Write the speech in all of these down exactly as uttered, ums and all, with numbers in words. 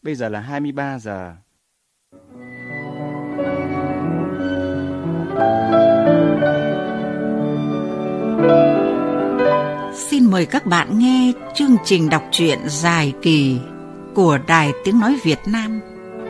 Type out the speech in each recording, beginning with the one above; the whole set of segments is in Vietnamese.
Bây giờ là hai mươi ba giờ. Xin mời các bạn nghe chương trình đọc truyện dài kỳ của Đài Tiếng Nói Việt Nam.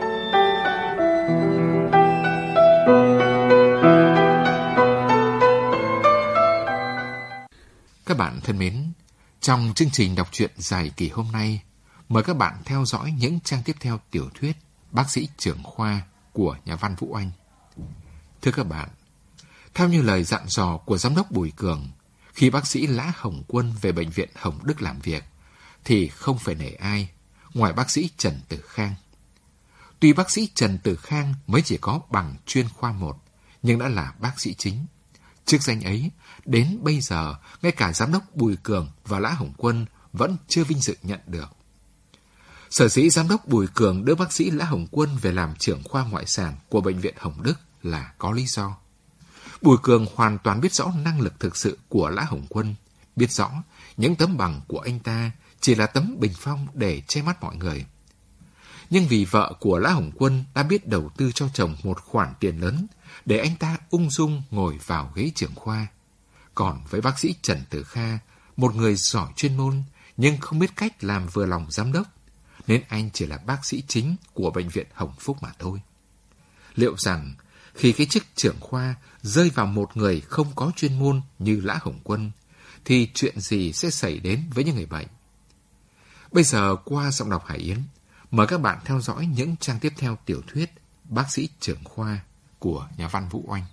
Các bạn thân mến, trong chương trình đọc truyện dài kỳ hôm nay, mời các bạn theo dõi những trang tiếp theo tiểu thuyết Bác sĩ trưởng khoa của nhà văn Vũ Oanh. Thưa các bạn, theo như lời dặn dò của giám đốc Bùi Cường, khi bác sĩ Lã Hồng Quân về bệnh viện Hồng Đức làm việc, thì không phải nể ai ngoài bác sĩ Trần Tử Khang. Tuy bác sĩ Trần Tử Khang mới chỉ có bằng chuyên khoa một, nhưng đã là bác sĩ chính. Chức danh ấy, đến bây giờ, ngay cả giám đốc Bùi Cường và Lã Hồng Quân vẫn chưa vinh dự nhận được. Sở dĩ giám đốc Bùi Cường đưa bác sĩ Lã Hồng Quân về làm trưởng khoa ngoại sản của bệnh viện Hồng Đức là có lý do. Bùi Cường hoàn toàn biết rõ năng lực thực sự của Lã Hồng Quân, biết rõ những tấm bằng của anh ta chỉ là tấm bình phong để che mắt mọi người. Nhưng vì vợ của Lã Hồng Quân đã biết đầu tư cho chồng một khoản tiền lớn để anh ta ung dung ngồi vào ghế trưởng khoa. Còn với bác sĩ Trần Tử Kha, một người giỏi chuyên môn nhưng không biết cách làm vừa lòng giám đốc, nên anh chỉ là bác sĩ chính của bệnh viện Hồng Phúc mà thôi. Liệu rằng khi cái chức trưởng khoa rơi vào một người không có chuyên môn như Lã Hồng Quân, thì chuyện gì sẽ xảy đến với những người bệnh? Bây giờ qua giọng đọc Hải Yến, mời các bạn theo dõi những trang tiếp theo tiểu thuyết Bác sĩ trưởng khoa của nhà văn Vũ Oanh.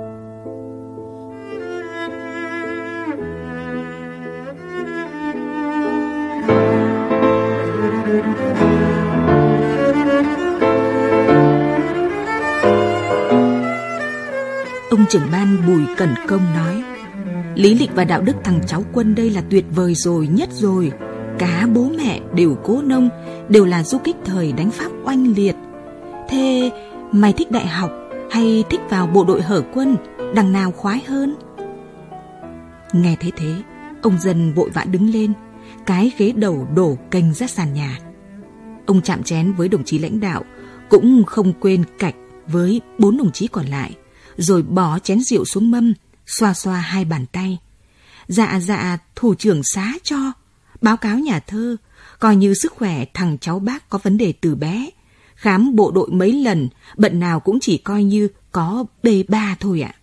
Ông trưởng ban Bùi Cẩn Công nói: lý lịch và đạo đức thằng cháu Quân đây là tuyệt vời rồi, nhất rồi. Cả bố mẹ đều cố nông, đều là du kích thời đánh Pháp oanh liệt. Thế mày thích đại học hay thích vào bộ đội hở quân, đằng nào khoái hơn? Nghe thế thế, ông Dân vội vã đứng lên, cái ghế đầu đổ kênh ra sàn nhà. Ông chạm chén với đồng chí lãnh đạo, cũng không quên cạch với bốn đồng chí còn lại, rồi bỏ chén rượu xuống mâm, xoa xoa hai bàn tay. Dạ dạ, thủ trưởng xá cho, báo cáo nhà thơ, coi như sức khỏe thằng cháu bác có vấn đề từ bé. Khám bộ đội mấy lần, bận nào cũng chỉ coi như có bê ba thôi ạ.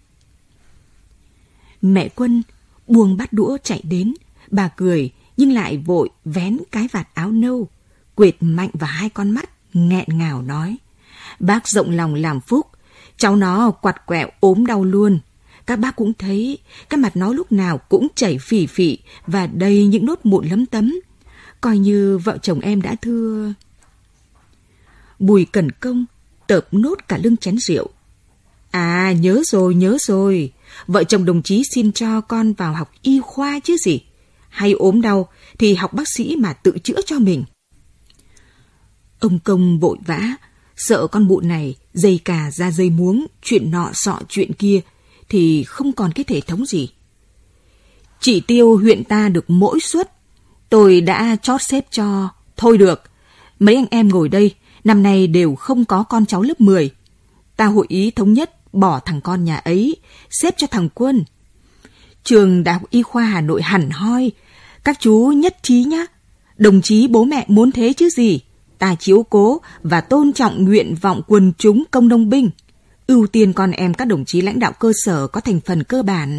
Mẹ Quân buông bát đũa chạy đến, bà cười nhưng lại vội vén cái vạt áo nâu, quệt mạnh vào hai con mắt, nghẹn ngào nói: bác rộng lòng làm phúc, cháu nó quặt quẹo ốm đau luôn. Các bác cũng thấy, cái mặt nó lúc nào cũng chảy phì phì và đầy những nốt mụn lấm tấm. Coi như vợ chồng em đã thưa. Bùi Cẩn Công tợp nốt cả lưng chén rượu. À, nhớ rồi, nhớ rồi. Vợ chồng đồng chí xin cho con vào học y khoa chứ gì. Hay ốm đau thì học bác sĩ mà tự chữa cho mình. Ông Công vội vã, sợ con mụn này dây cà ra dây muống, chuyện nọ sọ chuyện kia thì không còn cái thể thống gì. Chỉ tiêu huyện ta được mỗi suất, tôi đã chót xếp cho. Thôi được, mấy anh em ngồi đây năm nay đều không có con cháu lớp mười. Ta hội ý thống nhất bỏ thằng con nhà ấy, xếp cho thằng Quân. Trường Đại học Y khoa Hà Nội hẳn hoi, các chú nhất trí nhá. Đồng chí bố mẹ muốn thế chứ gì. Ta chiếu cố và tôn trọng nguyện vọng quần chúng công nông binh, ưu tiên con em các đồng chí lãnh đạo cơ sở có thành phần cơ bản.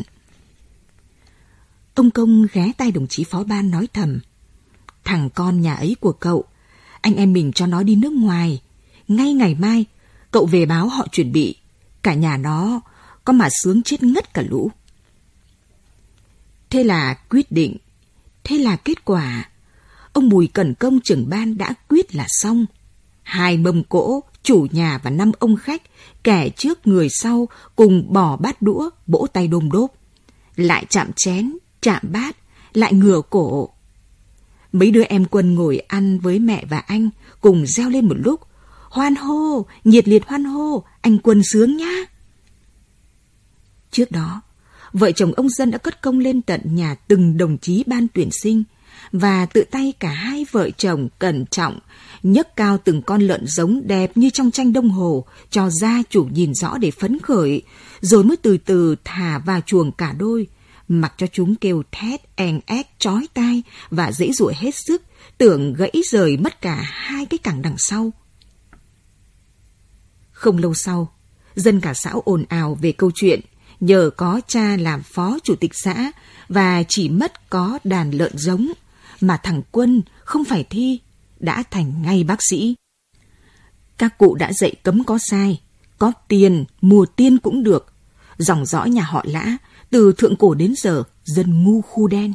Ông Công ghé tay đồng chí phó ban nói thầm: thằng con nhà ấy của cậu, anh em mình cho nó đi nước ngoài. Ngay ngày mai, cậu về báo họ chuẩn bị. Cả nhà nó có mà sướng chết ngất cả lũ. Thế là quyết định, thế là kết quả. Ông Bùi Cẩn Công trưởng ban đã quyết là xong. Hai mâm cỗ, chủ nhà và năm ông khách, kẻ trước người sau cùng bỏ bát đũa, vỗ tay đôm đốp. Lại chạm chén, chạm bát, lại ngửa cổ. Mấy đứa em Quân ngồi ăn với mẹ và anh, cùng reo lên một lúc: hoan hô, nhiệt liệt hoan hô, anh Quân sướng nhá. Trước đó, vợ chồng ông Dân đã cất công lên tận nhà từng đồng chí ban tuyển sinh, và tự tay cả hai vợ chồng cẩn trọng nhấc cao từng con lợn giống đẹp như trong tranh đồng hồ cho gia chủ nhìn rõ để phấn khởi, rồi mới từ từ thả vào chuồng cả đôi, mặc cho chúng kêu thét èn ét chói tai và giãy giụa hết sức, tưởng gãy rời mất cả hai cái cẳng đằng sau. Không lâu sau, dân cả xã ồn ào về câu chuyện nhờ có cha làm phó chủ tịch xã và chỉ mất có đàn lợn giống mà thằng Quân không phải thi đã thành ngay bác sĩ. Các cụ đã dạy cấm có sai, có tiền mùa tiên cũng được. Dòng dõi nhà họ Lã từ thượng cổ đến giờ dân ngu khu đen.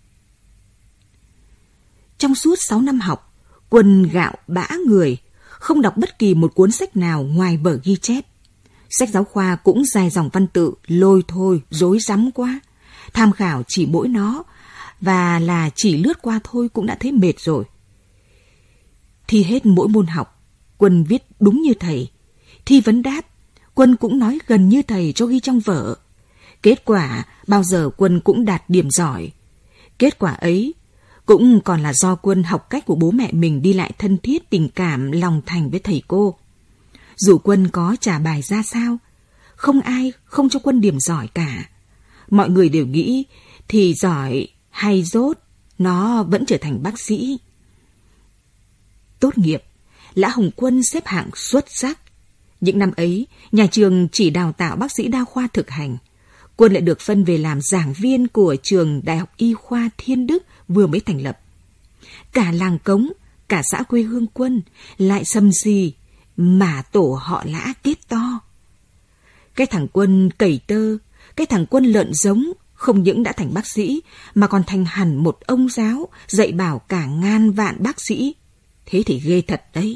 Trong suốt sáu năm học, Quân gạo bã người, không đọc bất kỳ một cuốn sách nào ngoài vở ghi chép. Sách giáo khoa cũng dài dòng văn tự, lôi thôi, rối rắm quá. Tham khảo chỉ mỗi nó, và là chỉ lướt qua thôi cũng đã thấy mệt rồi. Thi hết mỗi môn học, Quân viết đúng như thầy. Thi vấn đáp, Quân cũng nói gần như thầy cho ghi trong vở. Kết quả, bao giờ Quân cũng đạt điểm giỏi. Kết quả ấy cũng còn là do Quân học cách của bố mẹ mình đi lại thân thiết, tình cảm, lòng thành với thầy cô. Dù Quân có trả bài ra sao, không ai không cho Quân điểm giỏi cả. Mọi người đều nghĩ thì giỏi hay dốt, nó vẫn trở thành bác sĩ. Tốt nghiệp, Lã Hồng Quân xếp hạng xuất sắc. Những năm ấy, nhà trường chỉ đào tạo bác sĩ đa khoa thực hành. Quân lại được phân về làm giảng viên của trường Đại học Y khoa Thiên Đức vừa mới thành lập. Cả làng Cống, cả xã quê hương Quân lại sầm sì mà tổ họ Lã kết to. Cái thằng Quân cầy tơ, cái thằng Quân lợn giống không những đã thành bác sĩ mà còn thành hẳn một ông giáo dạy bảo cả ngàn vạn bác sĩ. Thế thì ghê thật đấy.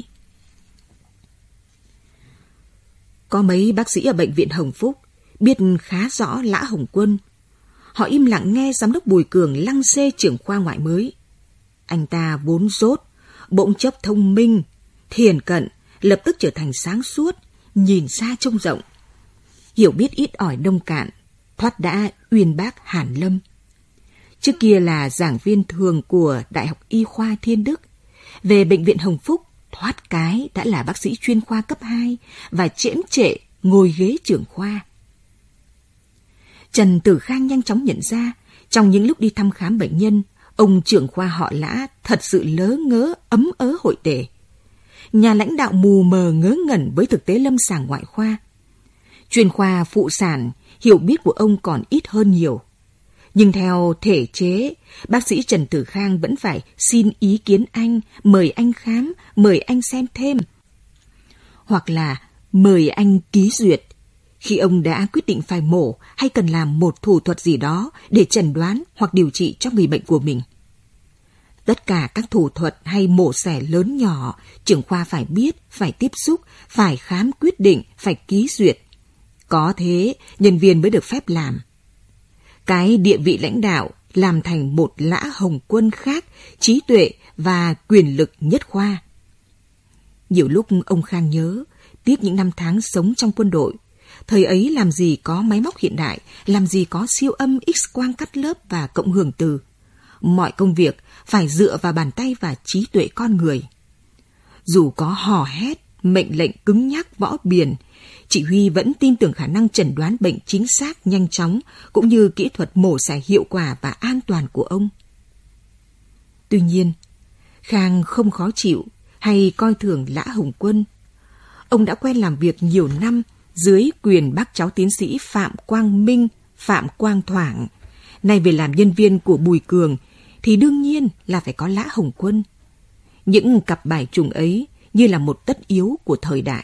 Có mấy bác sĩ ở bệnh viện Hồng Phúc biết khá rõ Lã Hồng Quân. Họ im lặng nghe giám đốc Bùi Cường lăng xê trưởng khoa ngoại mới. Anh ta vốn dốt, bỗng chốc thông minh, thiền cận, lập tức trở thành sáng suốt, nhìn xa trông rộng. Hiểu biết ít ỏi nông cạn, thoát đã uyên bác hàn lâm. Trước kia là giảng viên thường của Đại học Y khoa Thiên Đức, về bệnh viện Hồng Phúc, thoát cái đã là bác sĩ chuyên khoa cấp hai và chễm trệ ngồi ghế trưởng khoa. Trần Tử Khang nhanh chóng nhận ra, trong những lúc đi thăm khám bệnh nhân, ông trưởng khoa họ Lã thật sự lớ ngớ, ấm ớ hội tề. Nhà lãnh đạo mù mờ ngớ ngẩn với thực tế lâm sàng ngoại khoa. Chuyên khoa phụ sản, hiểu biết của ông còn ít hơn nhiều. Nhưng theo thể chế, bác sĩ Trần Tử Khang vẫn phải xin ý kiến anh, mời anh khám, mời anh xem thêm. Hoặc là mời anh ký duyệt, khi ông đã quyết định phải mổ hay cần làm một thủ thuật gì đó để chẩn đoán hoặc điều trị cho người bệnh của mình. Tất cả các thủ thuật hay mổ xẻ lớn nhỏ, trưởng khoa phải biết, phải tiếp xúc, phải khám quyết định, phải ký duyệt. Có thế, nhân viên mới được phép làm. Cái địa vị lãnh đạo làm thành một Lã Hồng Quân khác, trí tuệ và quyền lực nhất khoa. Nhiều lúc ông Khang nhớ, tiếc những năm tháng sống trong quân đội. Thời ấy làm gì có máy móc hiện đại, làm gì có siêu âm, X-quang cắt lớp và cộng hưởng từ. Mọi công việc phải dựa vào bàn tay và trí tuệ con người. Dù có hò hét, mệnh lệnh cứng nhắc võ biền, chỉ huy vẫn tin tưởng khả năng chẩn đoán bệnh chính xác, nhanh chóng, cũng như kỹ thuật mổ xẻ hiệu quả và an toàn của ông. Tuy nhiên, Khang không khó chịu hay coi thường Lã Hồng Quân. Ông đã quen làm việc nhiều năm dưới quyền bác cháu tiến sĩ Phạm Quang Minh, Phạm Quang Thoảng. Nay về làm nhân viên của Bùi Cường thì đương nhiên là phải có Lã Hồng Quân. Những cặp bài trùng ấy như là một tất yếu của thời đại.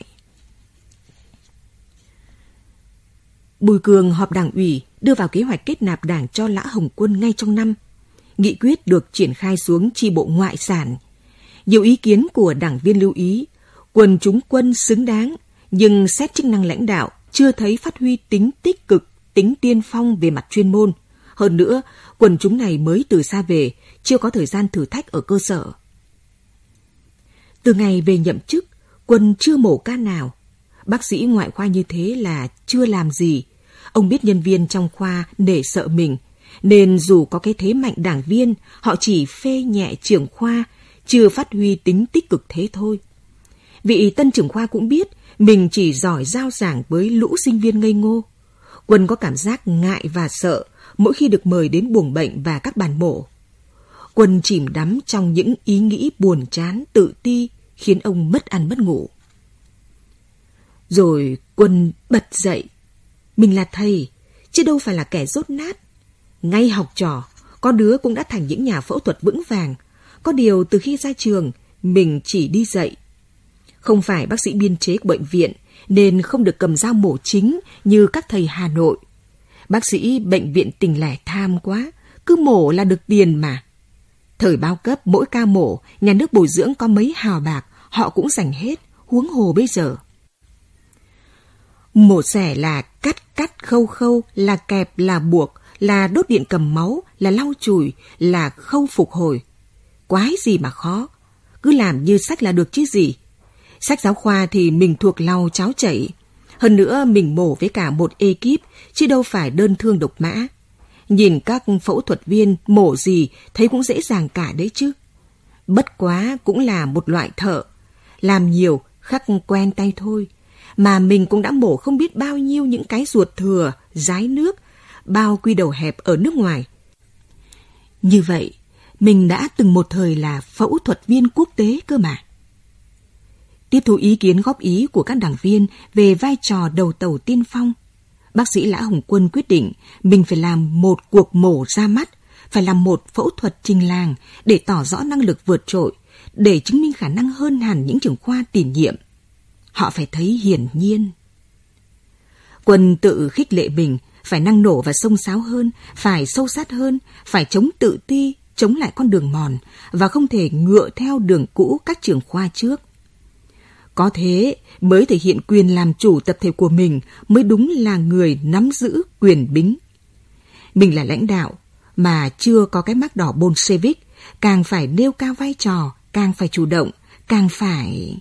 Bùi Cường họp đảng ủy đưa vào kế hoạch kết nạp đảng cho Lã Hồng Quân ngay trong năm. Nghị quyết được triển khai xuống chi bộ ngoại sản. Nhiều ý kiến của đảng viên lưu ý, quần chúng Quân xứng đáng, nhưng xét chức năng lãnh đạo chưa thấy phát huy tính tích cực, tính tiên phong về mặt chuyên môn. Hơn nữa, quần chúng này mới từ xa về, chưa có thời gian thử thách ở cơ sở. Từ ngày về nhậm chức, Quân chưa mổ ca nào. Bác sĩ ngoại khoa như thế là chưa làm gì. Ông biết nhân viên trong khoa nể sợ mình, nên dù có cái thế mạnh đảng viên, họ chỉ phê nhẹ trưởng khoa, chưa phát huy tính tích cực thế thôi. Vị tân trưởng khoa cũng biết mình chỉ giỏi giao giảng với lũ sinh viên ngây ngô. Quân có cảm giác ngại và sợ mỗi khi được mời đến buồng bệnh và các bàn mổ. Quân chìm đắm trong những ý nghĩ buồn chán, tự ti, khiến ông mất ăn mất ngủ. Rồi Quân bật dậy. Mình là thầy, chứ đâu phải là kẻ dốt nát. Ngay học trò, có đứa cũng đã thành những nhà phẫu thuật vững vàng. Có điều từ khi ra trường, mình chỉ đi dạy. Không phải bác sĩ biên chế của bệnh viện, nên không được cầm dao mổ chính như các thầy Hà Nội. Bác sĩ bệnh viện tỉnh lẻ tham quá, cứ mổ là được tiền mà. Thời bao cấp mỗi ca mổ, nhà nước bồi dưỡng có mấy hào bạc, họ cũng dành hết, huống hồ bây giờ. Mổ xẻ là cắt cắt khâu khâu, là kẹp là buộc, là đốt điện cầm máu, là lau chùi, là khâu phục hồi. Quái gì mà khó, cứ làm như sách là được chứ gì. Sách giáo khoa thì mình thuộc lau cháo chảy. Hơn nữa mình mổ với cả một ekip, chứ đâu phải đơn thương độc mã. Nhìn các phẫu thuật viên mổ gì thấy cũng dễ dàng cả đấy chứ. Bất quá cũng là một loại thợ. Làm nhiều khắc quen tay thôi. Mà mình cũng đã mổ không biết bao nhiêu những cái ruột thừa, rái nước, bao quy đầu hẹp ở nước ngoài. Như vậy, mình đã từng một thời là phẫu thuật viên quốc tế cơ mà. Tiếp thu ý kiến góp ý của các đảng viên về vai trò đầu tàu tiên phong, bác sĩ Lã Hồng Quân quyết định mình phải làm một cuộc mổ ra mắt, phải làm một phẫu thuật trình làng để tỏ rõ năng lực vượt trội, để chứng minh khả năng hơn hẳn những trưởng khoa tiền nhiệm. Họ phải thấy hiển nhiên. Quân tự khích lệ mình phải năng nổ và xông xáo hơn, phải sâu sát hơn, phải chống tự ti, chống lại con đường mòn và không thể ngựa theo đường cũ các trưởng khoa trước. Có thế mới thể hiện quyền làm chủ tập thể của mình, mới đúng là người nắm giữ quyền bính. Mình là lãnh đạo mà chưa có cái mác đỏ Bolshevik, càng phải nêu cao vai trò, càng phải chủ động, càng phải...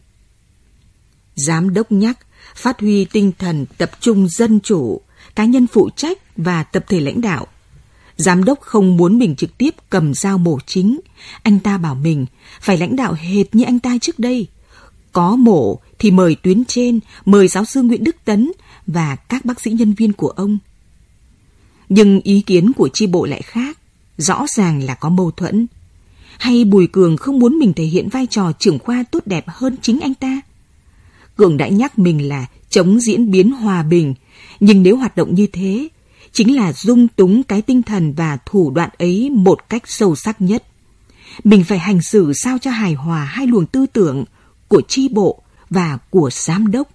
Giám đốc nhắc phát huy tinh thần tập trung dân chủ, cá nhân phụ trách và tập thể lãnh đạo. Giám đốc không muốn mình trực tiếp cầm dao mổ chính. Anh ta bảo mình phải lãnh đạo hệt như anh ta trước đây. Có mổ thì mời tuyến trên, mời giáo sư Nguyễn Đức Tấn và các bác sĩ nhân viên của ông. Nhưng ý kiến của chi bộ lại khác, rõ ràng là có mâu thuẫn. Hay Bùi Cường không muốn mình thể hiện vai trò trưởng khoa tốt đẹp hơn chính anh ta? Cường đã nhắc mình là chống diễn biến hòa bình, nhưng nếu hoạt động như thế, chính là dung túng cái tinh thần và thủ đoạn ấy một cách sâu sắc nhất. Mình phải hành xử sao cho hài hòa hai luồng tư tưởng của chi bộ và của giám đốc.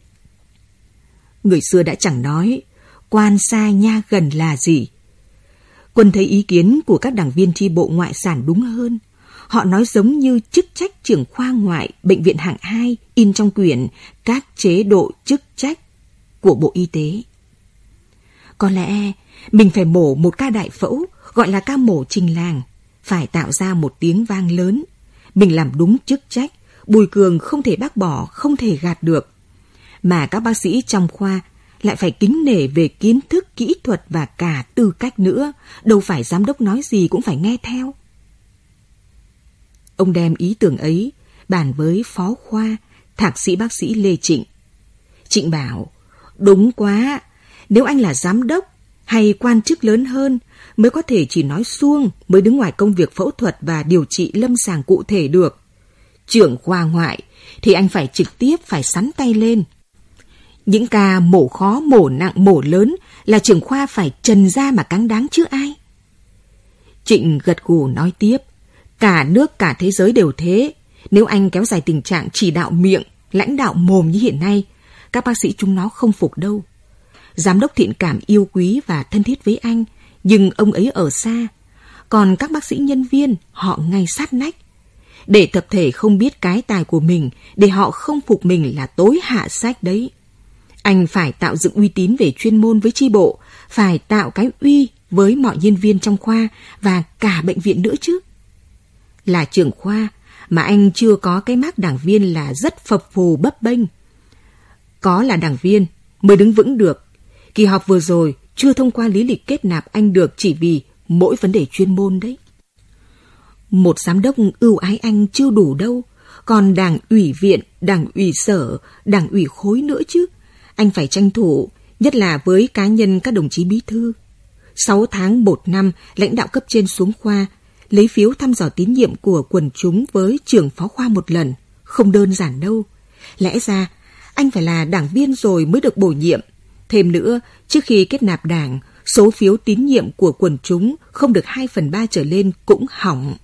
Người xưa đã chẳng nói, quan xa nha gần là gì. Quân thấy ý kiến của các đảng viên chi bộ ngoại sản đúng hơn. Họ nói giống như chức trách trưởng khoa ngoại bệnh viện hạng hai in trong quyển các chế độ chức trách của Bộ Y tế. Có lẽ mình phải mổ một ca đại phẫu, gọi là ca mổ trình làng, phải tạo ra một tiếng vang lớn. Mình làm đúng chức trách, Bùi Cường không thể bác bỏ, không thể gạt được. Mà các bác sĩ trong khoa lại phải kính nể về kiến thức, kỹ thuật và cả tư cách nữa, đâu phải giám đốc nói gì cũng phải nghe theo. Ông đem ý tưởng ấy bàn với phó khoa, thạc sĩ bác sĩ Lê Trịnh. Trịnh bảo, đúng quá, nếu anh là giám đốc hay quan chức lớn hơn mới có thể chỉ nói suông, mới đứng ngoài công việc phẫu thuật và điều trị lâm sàng cụ thể được. Trưởng khoa ngoại thì anh phải trực tiếp phải sắn tay lên. Những ca mổ khó, mổ nặng, mổ lớn là trưởng khoa phải trần ra mà cáng đáng chứ ai. Trịnh gật gù nói tiếp, cả nước cả thế giới đều thế. Nếu anh kéo dài tình trạng chỉ đạo miệng, lãnh đạo mồm như hiện nay, các bác sĩ chúng nó không phục đâu. Giám đốc thiện cảm yêu quý và thân thiết với anh, nhưng ông ấy ở xa. Còn các bác sĩ nhân viên, họ ngay sát nách. Để tập thể không biết cái tài của mình, để họ không phục mình là tối hạ sách đấy. Anh phải tạo dựng uy tín về chuyên môn với chi bộ, phải tạo cái uy với mọi nhân viên trong khoa và cả bệnh viện nữa chứ. Là trưởng khoa mà anh chưa có cái mác đảng viên là rất phập phù bấp bênh. Có là đảng viên mới đứng vững được. Kỳ họp vừa rồi chưa thông qua lý lịch kết nạp anh được chỉ vì mỗi vấn đề chuyên môn đấy. Một giám đốc ưu ái anh chưa đủ đâu, còn đảng ủy viện, đảng ủy sở, đảng ủy khối nữa chứ. Anh phải tranh thủ, nhất là với cá nhân các đồng chí bí thư. Sáu tháng một năm, lãnh đạo cấp trên xuống khoa, lấy phiếu thăm dò tín nhiệm của quần chúng với trưởng phó khoa một lần, không đơn giản đâu. Lẽ ra, anh phải là đảng viên rồi mới được bổ nhiệm. Thêm nữa, trước khi kết nạp đảng, số phiếu tín nhiệm của quần chúng không được hai phần ba trở lên cũng hỏng.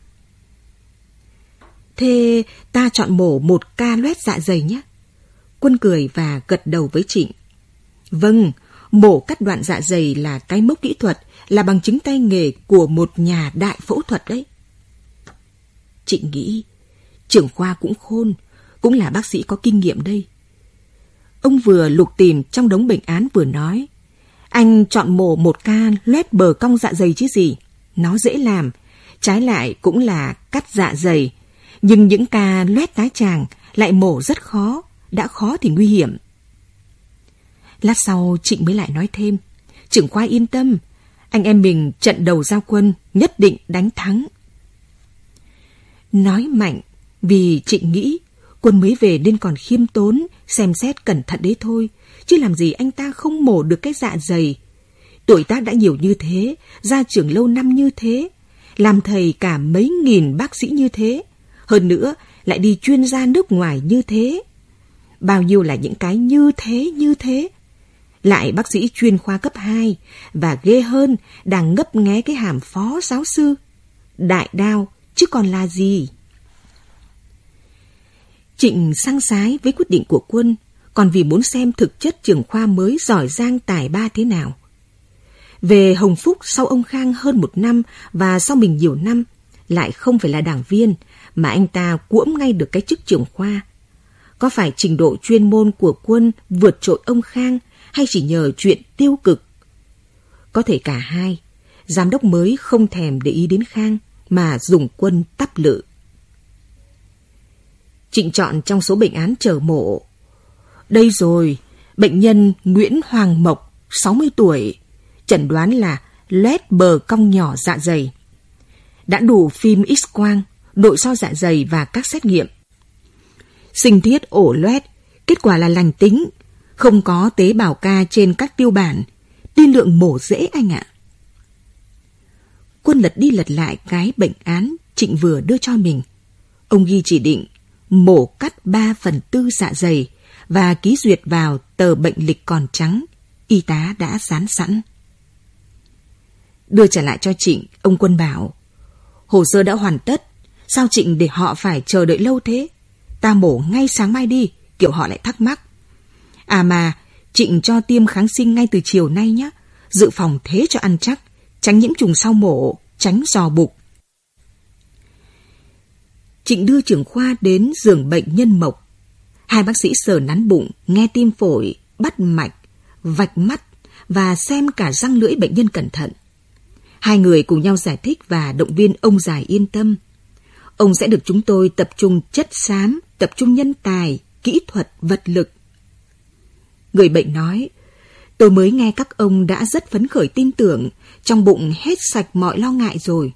Thế ta chọn mổ một ca loét dạ dày nhé. Quân cười và gật đầu với Trịnh. Vâng, mổ cắt đoạn dạ dày là cái mốc kỹ thuật, là bằng chứng tay nghề của một nhà đại phẫu thuật đấy. Trịnh nghĩ, trưởng khoa cũng khôn, cũng là bác sĩ có kinh nghiệm đây. Ông vừa lục tìm trong đống bệnh án vừa nói, anh chọn mổ một ca loét bờ cong dạ dày chứ gì. Nó dễ làm, trái lại cũng là cắt dạ dày. Nhưng những ca loét tái tràng lại mổ rất khó, đã khó thì nguy hiểm. Lát sau Trịnh mới lại nói thêm, trưởng khoa yên tâm, anh em mình trận đầu giao quân nhất định đánh thắng. Nói mạnh vì Trịnh nghĩ Quân mới về nên còn khiêm tốn, xem xét cẩn thận đấy thôi, chứ làm gì anh ta không mổ được cái dạ dày. Tuổi tác đã nhiều như thế, ra trường lâu năm như thế, làm thầy cả mấy nghìn bác sĩ như thế, hơn nữa lại đi chuyên gia nước ngoài như thế. Bao nhiêu là những cái như thế như thế. Lại bác sĩ chuyên khoa cấp hai, và ghê hơn, đang ngấp nghé cái hàm phó giáo sư. Đại đao, chứ còn là gì? Trịnh sang sái với quyết định của Quân, còn vì muốn xem thực chất trưởng khoa mới giỏi giang tài ba thế nào. Về Hồng Phúc sau ông Khang hơn một năm và sau mình nhiều năm, lại không phải là đảng viên, mà anh ta cuỗm ngay được cái chức trưởng khoa. Có phải trình độ chuyên môn của Quân vượt trội ông Khang, hay chỉ nhờ chuyện tiêu cực? Có thể cả hai. Giám đốc mới không thèm để ý đến Khang, mà dùng Quân tắp lự. Trịnh chọn trong số bệnh án chờ mổ. Đây rồi, bệnh nhân Nguyễn Hoàng Mộc, sáu mươi tuổi, chẩn đoán là loét bờ cong nhỏ dạ dày. Đã đủ phim X-quang, nội soi dạ dày và các xét nghiệm. Sinh thiết ổ loét, kết quả là lành tính, không có tế bào ca trên các tiêu bản, tiên lượng mổ dễ anh ạ. Quân lật đi lật lại cái bệnh án Trịnh vừa đưa cho mình. Ông ghi chỉ định mổ cắt ba phần tư dạ dày và ký duyệt vào tờ bệnh lịch còn trắng, y tá đã dán sẵn. Đưa trả lại cho Trịnh, ông Quân bảo, hồ sơ đã hoàn tất, sao Trịnh để họ phải chờ đợi lâu thế? Ta mổ ngay sáng mai đi, kiểu họ lại thắc mắc. À mà, Trịnh cho tiêm kháng sinh ngay từ chiều nay nhé, dự phòng thế cho ăn chắc, tránh nhiễm trùng sau mổ, tránh giò bụng. Trịnh đưa trưởng khoa đến giường bệnh nhân Mộc. Hai bác sĩ sờ nắn bụng, nghe tim phổi, bắt mạch, vạch mắt và xem cả răng lưỡi bệnh nhân cẩn thận. Hai người cùng nhau giải thích và động viên ông già yên tâm. Ông sẽ được chúng tôi tập trung chất xám, tập trung nhân tài, kỹ thuật, vật lực. Người bệnh nói, tôi mới nghe các ông đã rất phấn khởi tin tưởng, trong bụng hết sạch mọi lo ngại rồi.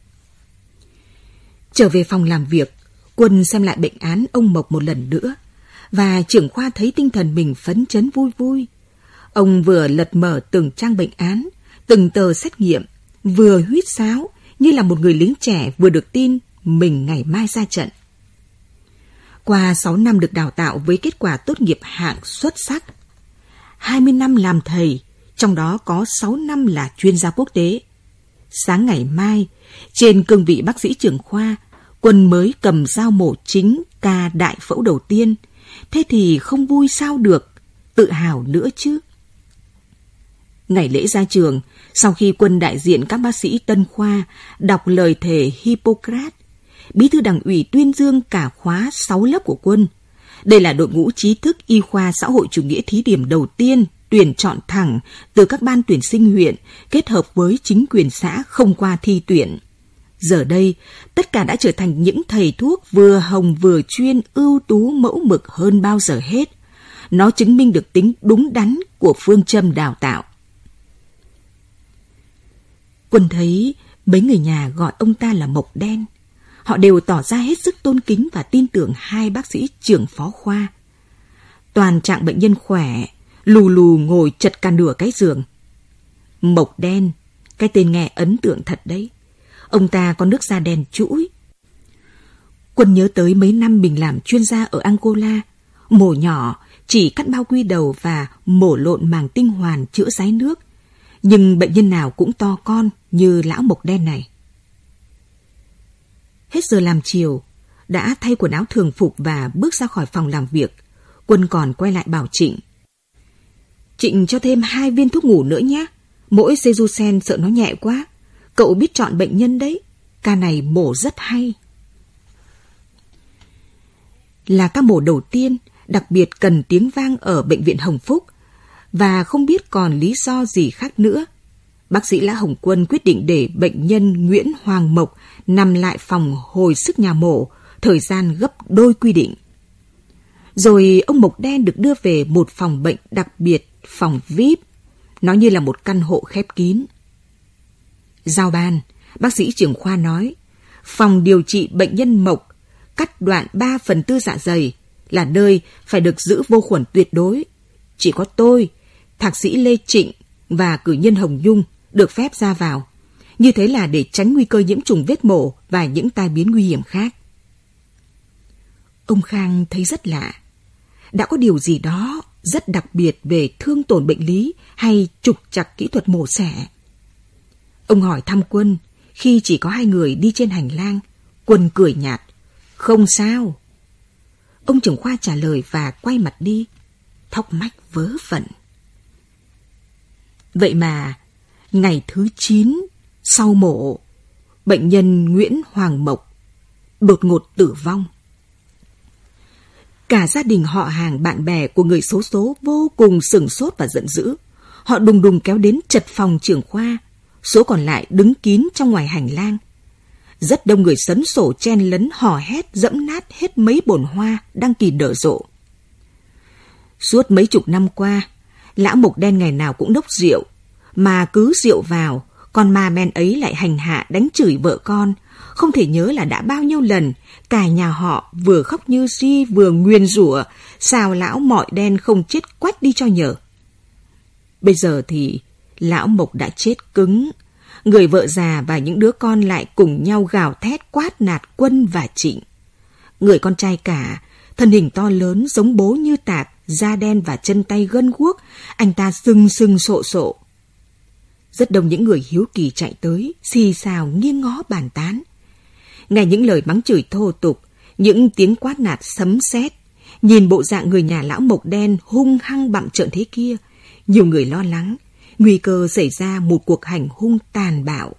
Trở về phòng làm việc, Quân xem lại bệnh án ông Mộc một lần nữa, và trưởng khoa thấy tinh thần mình phấn chấn vui vui. Ông vừa lật mở từng trang bệnh án, từng tờ xét nghiệm, vừa huýt sáo như là một người lính trẻ vừa được tin mình ngày mai ra trận. Qua sáu năm được đào tạo với kết quả tốt nghiệp hạng xuất sắc, hai mươi năm làm thầy, trong đó có sáu năm là chuyên gia quốc tế. Sáng ngày mai, trên cương vị bác sĩ trưởng khoa, Quân mới cầm dao mổ chính ca đại phẫu đầu tiên. Thế thì không vui sao được, tự hào nữa chứ. Ngày lễ ra trường, sau khi Quân đại diện các bác sĩ tân khoa đọc lời thề Hippocrates, bí thư đảng ủy tuyên dương cả khóa sáu lớp của Quân. Đây là đội ngũ trí thức y khoa xã hội chủ nghĩa thí điểm đầu tiên tuyển chọn thẳng từ các ban tuyển sinh huyện kết hợp với chính quyền xã không qua thi tuyển. Giờ đây, tất cả đã trở thành những thầy thuốc vừa hồng vừa chuyên, ưu tú mẫu mực hơn bao giờ hết. Nó chứng minh được tính đúng đắn của phương châm đào tạo. Quân thấy mấy người nhà gọi ông ta là Mộc Đen. Họ đều tỏ ra hết sức tôn kính và tin tưởng hai bác sĩ trưởng phó khoa. Toàn trạng bệnh nhân khỏe, lù lù ngồi chật cả nửa cái giường. Mộc Đen, cái tên nghe ấn tượng thật đấy. Ông ta có nước da đen trũi. Quân nhớ tới mấy năm mình làm chuyên gia ở Angola, mổ nhỏ, chỉ cắt bao quy đầu và mổ lộn màng tinh hoàn chữa dáy nước. Nhưng bệnh nhân nào cũng to con như lão Mộc Đen này. Hết giờ làm chiều, đã thay quần áo thường phục và bước ra khỏi phòng làm việc. Quân còn quay lại bảo Trịnh. Trịnh cho thêm hai viên thuốc ngủ nữa nhé. Mỗi Sejusen sợ nó nhẹ quá. Cậu biết chọn bệnh nhân đấy. Ca này mổ rất hay. Là ca mổ đầu tiên, đặc biệt cần tiếng vang ở bệnh viện Hồng Phúc. Và không biết còn lý do gì khác nữa. Bác sĩ Lã Hồng Quân quyết định để bệnh nhân Nguyễn Hoàng Mộc nằm lại phòng hồi sức nhà mổ, thời gian gấp đôi quy định. Rồi ông Mộc Đen được đưa về một phòng bệnh đặc biệt, phòng vi ai pi. Nó như là một căn hộ khép kín. Giao ban, bác sĩ trưởng khoa nói, phòng điều trị bệnh nhân Mộc, cắt đoạn ba phần tư dạ dày, là nơi phải được giữ vô khuẩn tuyệt đối. Chỉ có tôi, thạc sĩ Lê Trịnh và cử nhân Hồng Nhung được phép ra vào. Như thế là để tránh nguy cơ nhiễm trùng vết mổ và những tai biến nguy hiểm khác. Ông Khang thấy rất lạ. Đã có điều gì đó rất đặc biệt về thương tổn bệnh lý hay trục trặc kỹ thuật mổ xẻ. Ông hỏi thăm Quân khi chỉ có hai người đi trên hành lang. Quân cười nhạt. Không sao. Ông trưởng khoa trả lời và quay mặt đi. Thóc mách vớ vẩn. Vậy mà, ngày thứ chín sau mổ, bệnh nhân Nguyễn Hoàng Mộc đột ngột tử vong. Cả gia đình họ hàng bạn bè của người xấu số vô cùng sửng sốt và giận dữ. Họ đùng đùng kéo đến chật phòng trưởng khoa, số còn lại đứng kín trong ngoài hành lang. Rất đông người sấn sổ chen lấn hò hét dẫm nát hết mấy bồn hoa đang kỳ nở rộ. Suốt mấy chục năm qua, lão Mộc Đen ngày nào cũng đốc rượu, mà cứ rượu vào, con ma men ấy lại hành hạ đánh chửi vợ con. Không thể nhớ là đã bao nhiêu lần cả nhà họ vừa khóc như si vừa nguyền rủa sao lão Mọi Đen không chết quách đi cho nhờ. Bây giờ thì lão Mộc đã chết cứng. Người vợ già và những đứa con lại cùng nhau gào thét quát nạt Quân và Trịnh. Người con trai cả, thân hình to lớn giống bố như tạc, da đen và chân tay gân guốc, anh ta sưng sưng sộ sộ. Rất đông những người hiếu kỳ chạy tới, xì xào nghiêng ngó bàn tán. Nghe những lời mắng chửi thô tục, những tiếng quát nạt sấm sét, nhìn bộ dạng người nhà lão Mộc Đen hung hăng bặm trợn thế kia, nhiều người lo lắng, nguy cơ xảy ra một cuộc hành hung tàn bạo.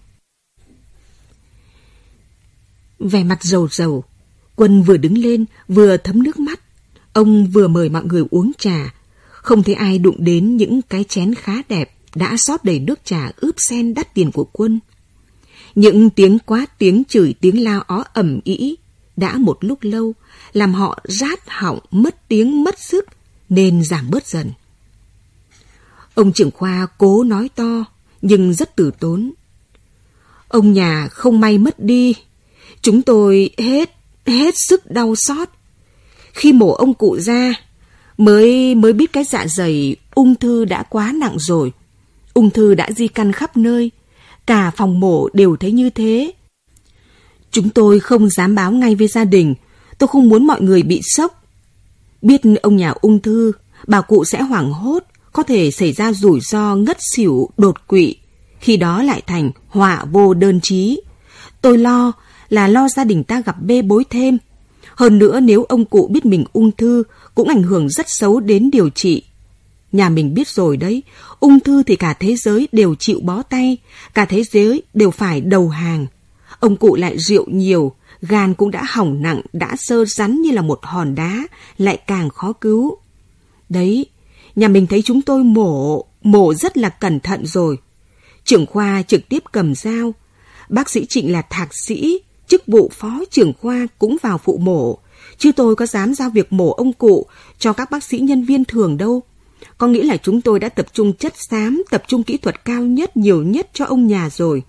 Vẻ mặt rầu rầu, Quân vừa đứng lên vừa thấm nước mắt. Ông vừa mời mọi người uống trà, không thấy ai đụng đến những cái chén khá đẹp đã rót đầy nước trà ướp sen đắt tiền của Quân. Những tiếng quát, tiếng chửi, tiếng lao ó ầm ĩ đã một lúc lâu làm họ rát họng, mất tiếng mất sức nên giảm bớt dần. Ông trưởng khoa cố nói to nhưng rất từ tốn. Ông nhà không may mất đi, chúng tôi hết hết sức đau xót. Khi mổ ông cụ ra mới mới biết cái dạ dày ung thư đã quá nặng rồi. Ung thư đã di căn khắp nơi, cả phòng mổ đều thấy như thế. Chúng tôi không dám báo ngay với gia đình, tôi không muốn mọi người bị sốc. Biết ông nhà ung thư, bà cụ sẽ hoảng hốt, có thể xảy ra rủi ro ngất xỉu, đột quỵ, khi đó lại thành họa vô đơn chí. Tôi lo là lo gia đình ta gặp bê bối thêm. Hơn nữa nếu ông cụ biết mình ung thư cũng ảnh hưởng rất xấu đến điều trị. Nhà mình biết rồi đấy, ung thư thì cả thế giới đều chịu bó tay, cả thế giới đều phải đầu hàng. Ông cụ lại rượu nhiều, gan cũng đã hỏng nặng, đã xơ rắn như là một hòn đá, lại càng khó cứu. Đấy, nhà mình thấy chúng tôi mổ, mổ rất là cẩn thận rồi. Trưởng khoa trực tiếp cầm dao, bác sĩ Trịnh là thạc sĩ, chức vụ phó trưởng khoa cũng vào phụ mổ, chứ tôi có dám giao việc mổ ông cụ cho các bác sĩ nhân viên thường đâu. Có nghĩa là chúng tôi đã tập trung chất xám, tập trung kỹ thuật cao nhất, nhiều nhất cho ông nhà rồi.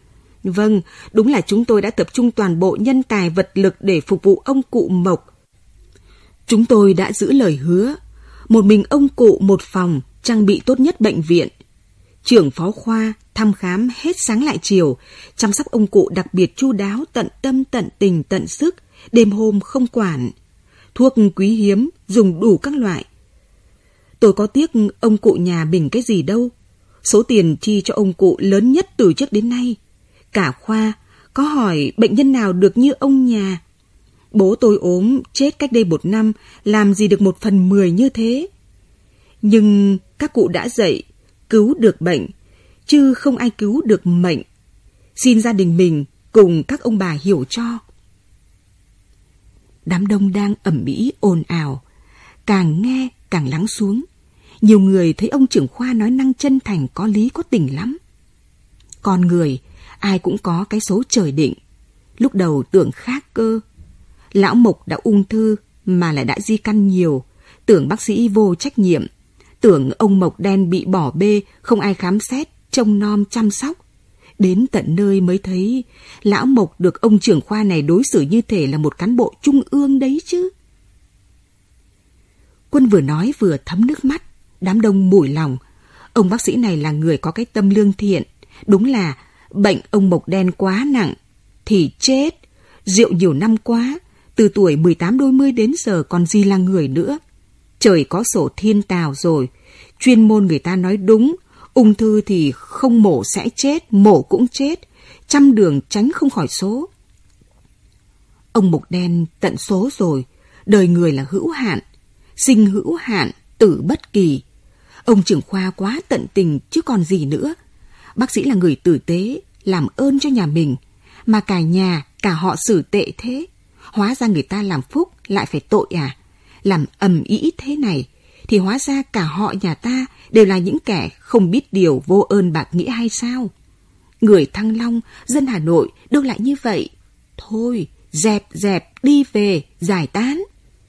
Vâng, đúng là chúng tôi đã tập trung toàn bộ nhân tài vật lực để phục vụ ông cụ Mộc. Chúng tôi đã giữ lời hứa. Một mình ông cụ một phòng, trang bị tốt nhất bệnh viện. Trưởng phó khoa thăm khám hết sáng lại chiều, chăm sóc ông cụ đặc biệt chu đáo, tận tâm tận tình tận sức, đêm hôm không quản. Thuốc quý hiếm, dùng đủ các loại. Tôi có tiếc ông cụ nhà mình cái gì đâu. Số tiền chi cho ông cụ lớn nhất từ trước đến nay. Cả khoa có hỏi bệnh nhân nào được như ông nhà. Bố tôi ốm chết cách đây một năm, làm gì được một phần mười như thế. Nhưng các cụ đã dạy, cứu được bệnh, chứ không ai cứu được mệnh. Xin gia đình mình cùng các ông bà hiểu cho. Đám đông đang ầm ĩ ồn ào, càng nghe càng lắng xuống. Nhiều người thấy ông trưởng khoa nói năng chân thành, có lý có tình lắm. Con người, ai cũng có cái số trời định. Lúc đầu tưởng khác cơ. Lão Mộc đã ung thư mà lại đã di căn nhiều, tưởng bác sĩ vô trách nhiệm, tưởng ông Mộc đen bị bỏ bê, không ai khám xét, trông nom chăm sóc. Đến tận nơi mới thấy lão Mộc được ông trưởng khoa này đối xử như thể là một cán bộ trung ương đấy chứ. Quân vừa nói vừa thấm nước mắt, đám đông mủi lòng. Ông bác sĩ này là người có cái tâm lương thiện. Đúng là bệnh ông Mộc đen quá nặng thì chết, rượu nhiều năm quá, từ tuổi mười tám đôi mươi đến giờ còn gì là người nữa. Trời có sổ thiên tào rồi, chuyên môn người ta nói đúng, ung thư thì không mổ sẽ chết, mổ cũng chết, trăm đường tránh không khỏi số. Ông Mộc đen tận số rồi, đời người là hữu hạn, sinh hữu hạn, tử bất kỳ. Ông trưởng khoa quá tận tình chứ còn gì nữa. Bác sĩ là người tử tế, làm ơn cho nhà mình, mà cả nhà, cả họ xử tệ thế. Hóa ra người ta làm phúc lại phải tội à? Làm ầm ĩ thế này thì hóa ra cả họ nhà ta đều là những kẻ không biết điều, vô ơn bạc nghĩa hay sao? Người Thăng Long, dân Hà Nội đâu lại như vậy. Thôi, dẹp dẹp, đi về, giải tán.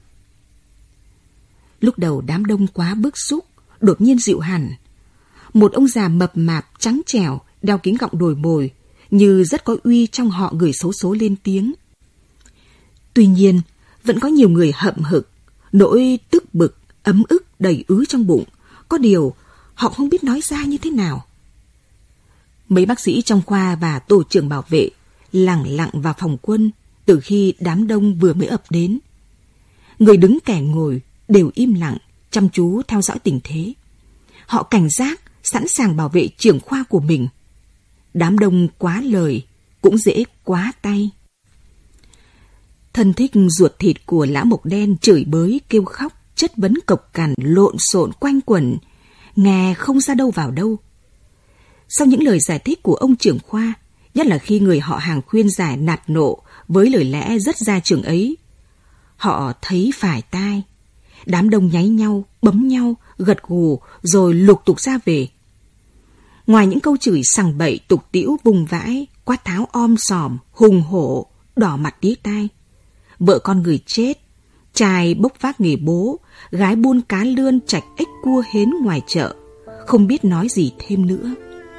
Lúc đầu đám đông quá bức xúc, đột nhiên dịu hẳn. Một ông già mập mạp, trắng trẻo, đeo kính gọng đồi bồi, như rất có uy trong họ người xấu số lên tiếng. Tuy nhiên, vẫn có nhiều người hậm hực, nỗi tức bực, ấm ức đầy ứ trong bụng. Có điều, họ không biết nói ra như thế nào. Mấy bác sĩ trong khoa và tổ trưởng bảo vệ lẳng lặng vào phòng quân từ khi đám đông vừa mới ập đến. Người đứng kẻ ngồi đều im lặng, chăm chú theo dõi tình thế. Họ cảnh giác, sẵn sàng bảo vệ trưởng khoa của mình. Đám đông quá lời, cũng dễ quá tay. Thân thích ruột thịt của lão Mộc đen chửi bới, kêu khóc, chất vấn cộc cằn, lộn xộn quanh quẩn, nghe không ra đâu vào đâu. Sau những lời giải thích của ông trưởng khoa, nhất là khi người họ hàng khuyên giải nạt nộ với lời lẽ rất gia trưởng ấy, họ thấy phải tai. Đám đông nháy nhau, bấm nhau, gật gù rồi lục tục ra về. Ngoài những câu chửi sằng bậy, tục tĩu, vùng vãi, quát tháo om sòm, hùng hổ, đỏ mặt tía tai, vợ con người chết, trai bốc vác nghề bố, gái buôn cá lươn chạch ếch cua hến ngoài chợ, không biết nói gì thêm nữa.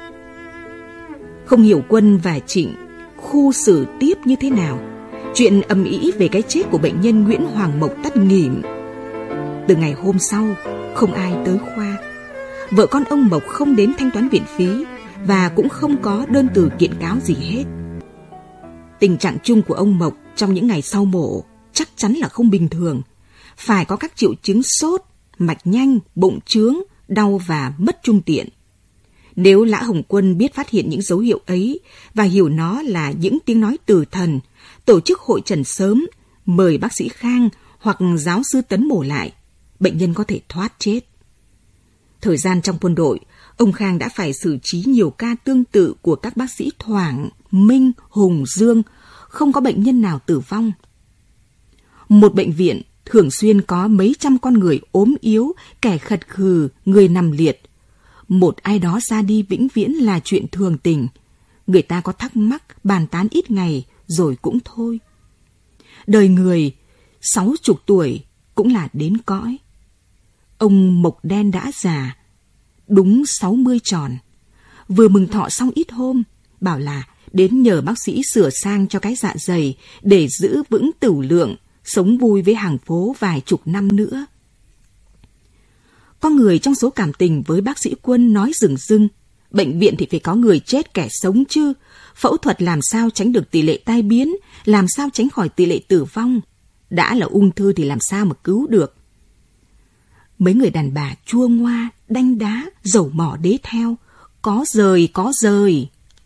Không hiểu Quân và Trịnh khu xử tiếp như thế nào. Chuyện ầm ĩ về cái chết của bệnh nhân Nguyễn Hoàng Mộc tắt nghỉm. Từ ngày hôm sau, không ai tới khoa. Vợ con ông Mộc không đến thanh toán viện phí và cũng không có đơn từ kiện cáo gì hết. Tình trạng chung của ông Mộc trong những ngày sau mổ chắc chắn là không bình thường. Phải có các triệu chứng sốt, mạch nhanh, bụng trướng, đau và mất trung tiện. Nếu Lã Hồng Quân biết phát hiện những dấu hiệu ấy và hiểu nó là những tiếng nói từ thần, tổ chức hội trần sớm, mời bác sĩ Khang hoặc giáo sư Tấn mổ lại, bệnh nhân có thể thoát chết. Thời gian trong quân đội, ông Khang đã phải xử trí nhiều ca tương tự của các bác sĩ Thoảng, Minh, Hùng, Dương, không có bệnh nhân nào tử vong. Một bệnh viện thường xuyên có mấy trăm con người ốm yếu, kẻ khật khừ, người nằm liệt. Một ai đó ra đi vĩnh viễn là chuyện thường tình. Người ta có thắc mắc, bàn tán ít ngày, rồi cũng thôi. Đời người, sáu chục tuổi cũng là đến cõi. Ông Mộc đen đã già, đúng sáu mươi tròn. Vừa mừng thọ xong ít hôm, bảo là đến nhờ bác sĩ sửa sang cho cái dạ dày để giữ vững tửu lượng, sống vui với hàng phố vài chục năm nữa. Có người trong số cảm tình với bác sĩ Quân nói rừng rưng, bệnh viện thì phải có người chết kẻ sống chứ, phẫu thuật làm sao tránh được tỷ lệ tai biến, làm sao tránh khỏi tỷ lệ tử vong, đã là ung thư thì làm sao mà cứu được. Mấy người đàn bà chua ngoa, đanh đá, dầu mỏ đế theo, có rời, có rời.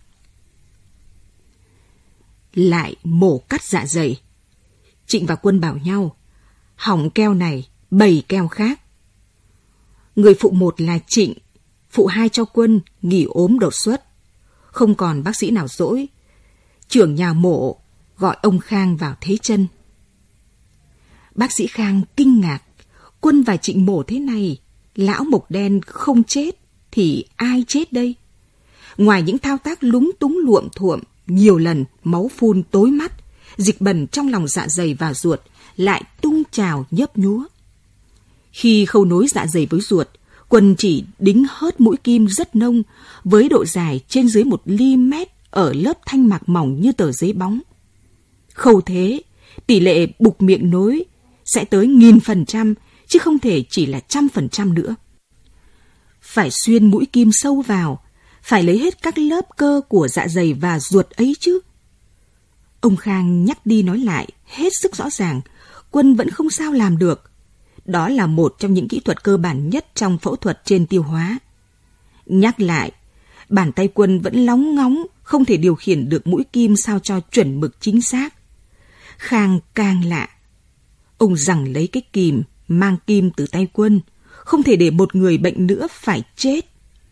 Lại mổ cắt dạ dày. Trịnh và Quân bảo nhau, hỏng keo này, bầy keo khác. Người phụ một là Trịnh, phụ hai cho Quân nghỉ ốm đột xuất. Không còn bác sĩ nào dỗi. Trưởng nhà mổ gọi ông Khang vào thế chân. Bác sĩ Khang kinh ngạc, Quân và Trịnh mổ thế này, lão mộc đen không chết thì ai chết đây? Ngoài những thao tác lúng túng luộm thuộm, nhiều lần máu phun tối mắt, dịch bẩn trong lòng dạ dày và ruột lại tung trào nhấp nhúa. Khi khâu nối dạ dày với ruột, Quân chỉ đính hớt mũi kim rất nông với độ dài trên dưới một ly-mét ở lớp thanh mạc mỏng như tờ giấy bóng. Khâu thế, tỷ lệ bục miệng nối sẽ tới nghìn phần trăm, chứ không thể chỉ là trăm phần trăm nữa. Phải xuyên mũi kim sâu vào, phải lấy hết các lớp cơ của dạ dày và ruột ấy chứ. Ông Khang nhắc đi nói lại, hết sức rõ ràng, Quân vẫn không sao làm được. Đó là một trong những kỹ thuật cơ bản nhất trong phẫu thuật trên tiêu hóa. Nhắc lại, bàn tay Quân vẫn lóng ngóng, không thể điều khiển được mũi kim sao cho chuẩn mực chính xác. Khang càng lạ. Ông giằng lấy cái kìm, mang kim từ tay Quân, không thể để một người bệnh nữa phải chết.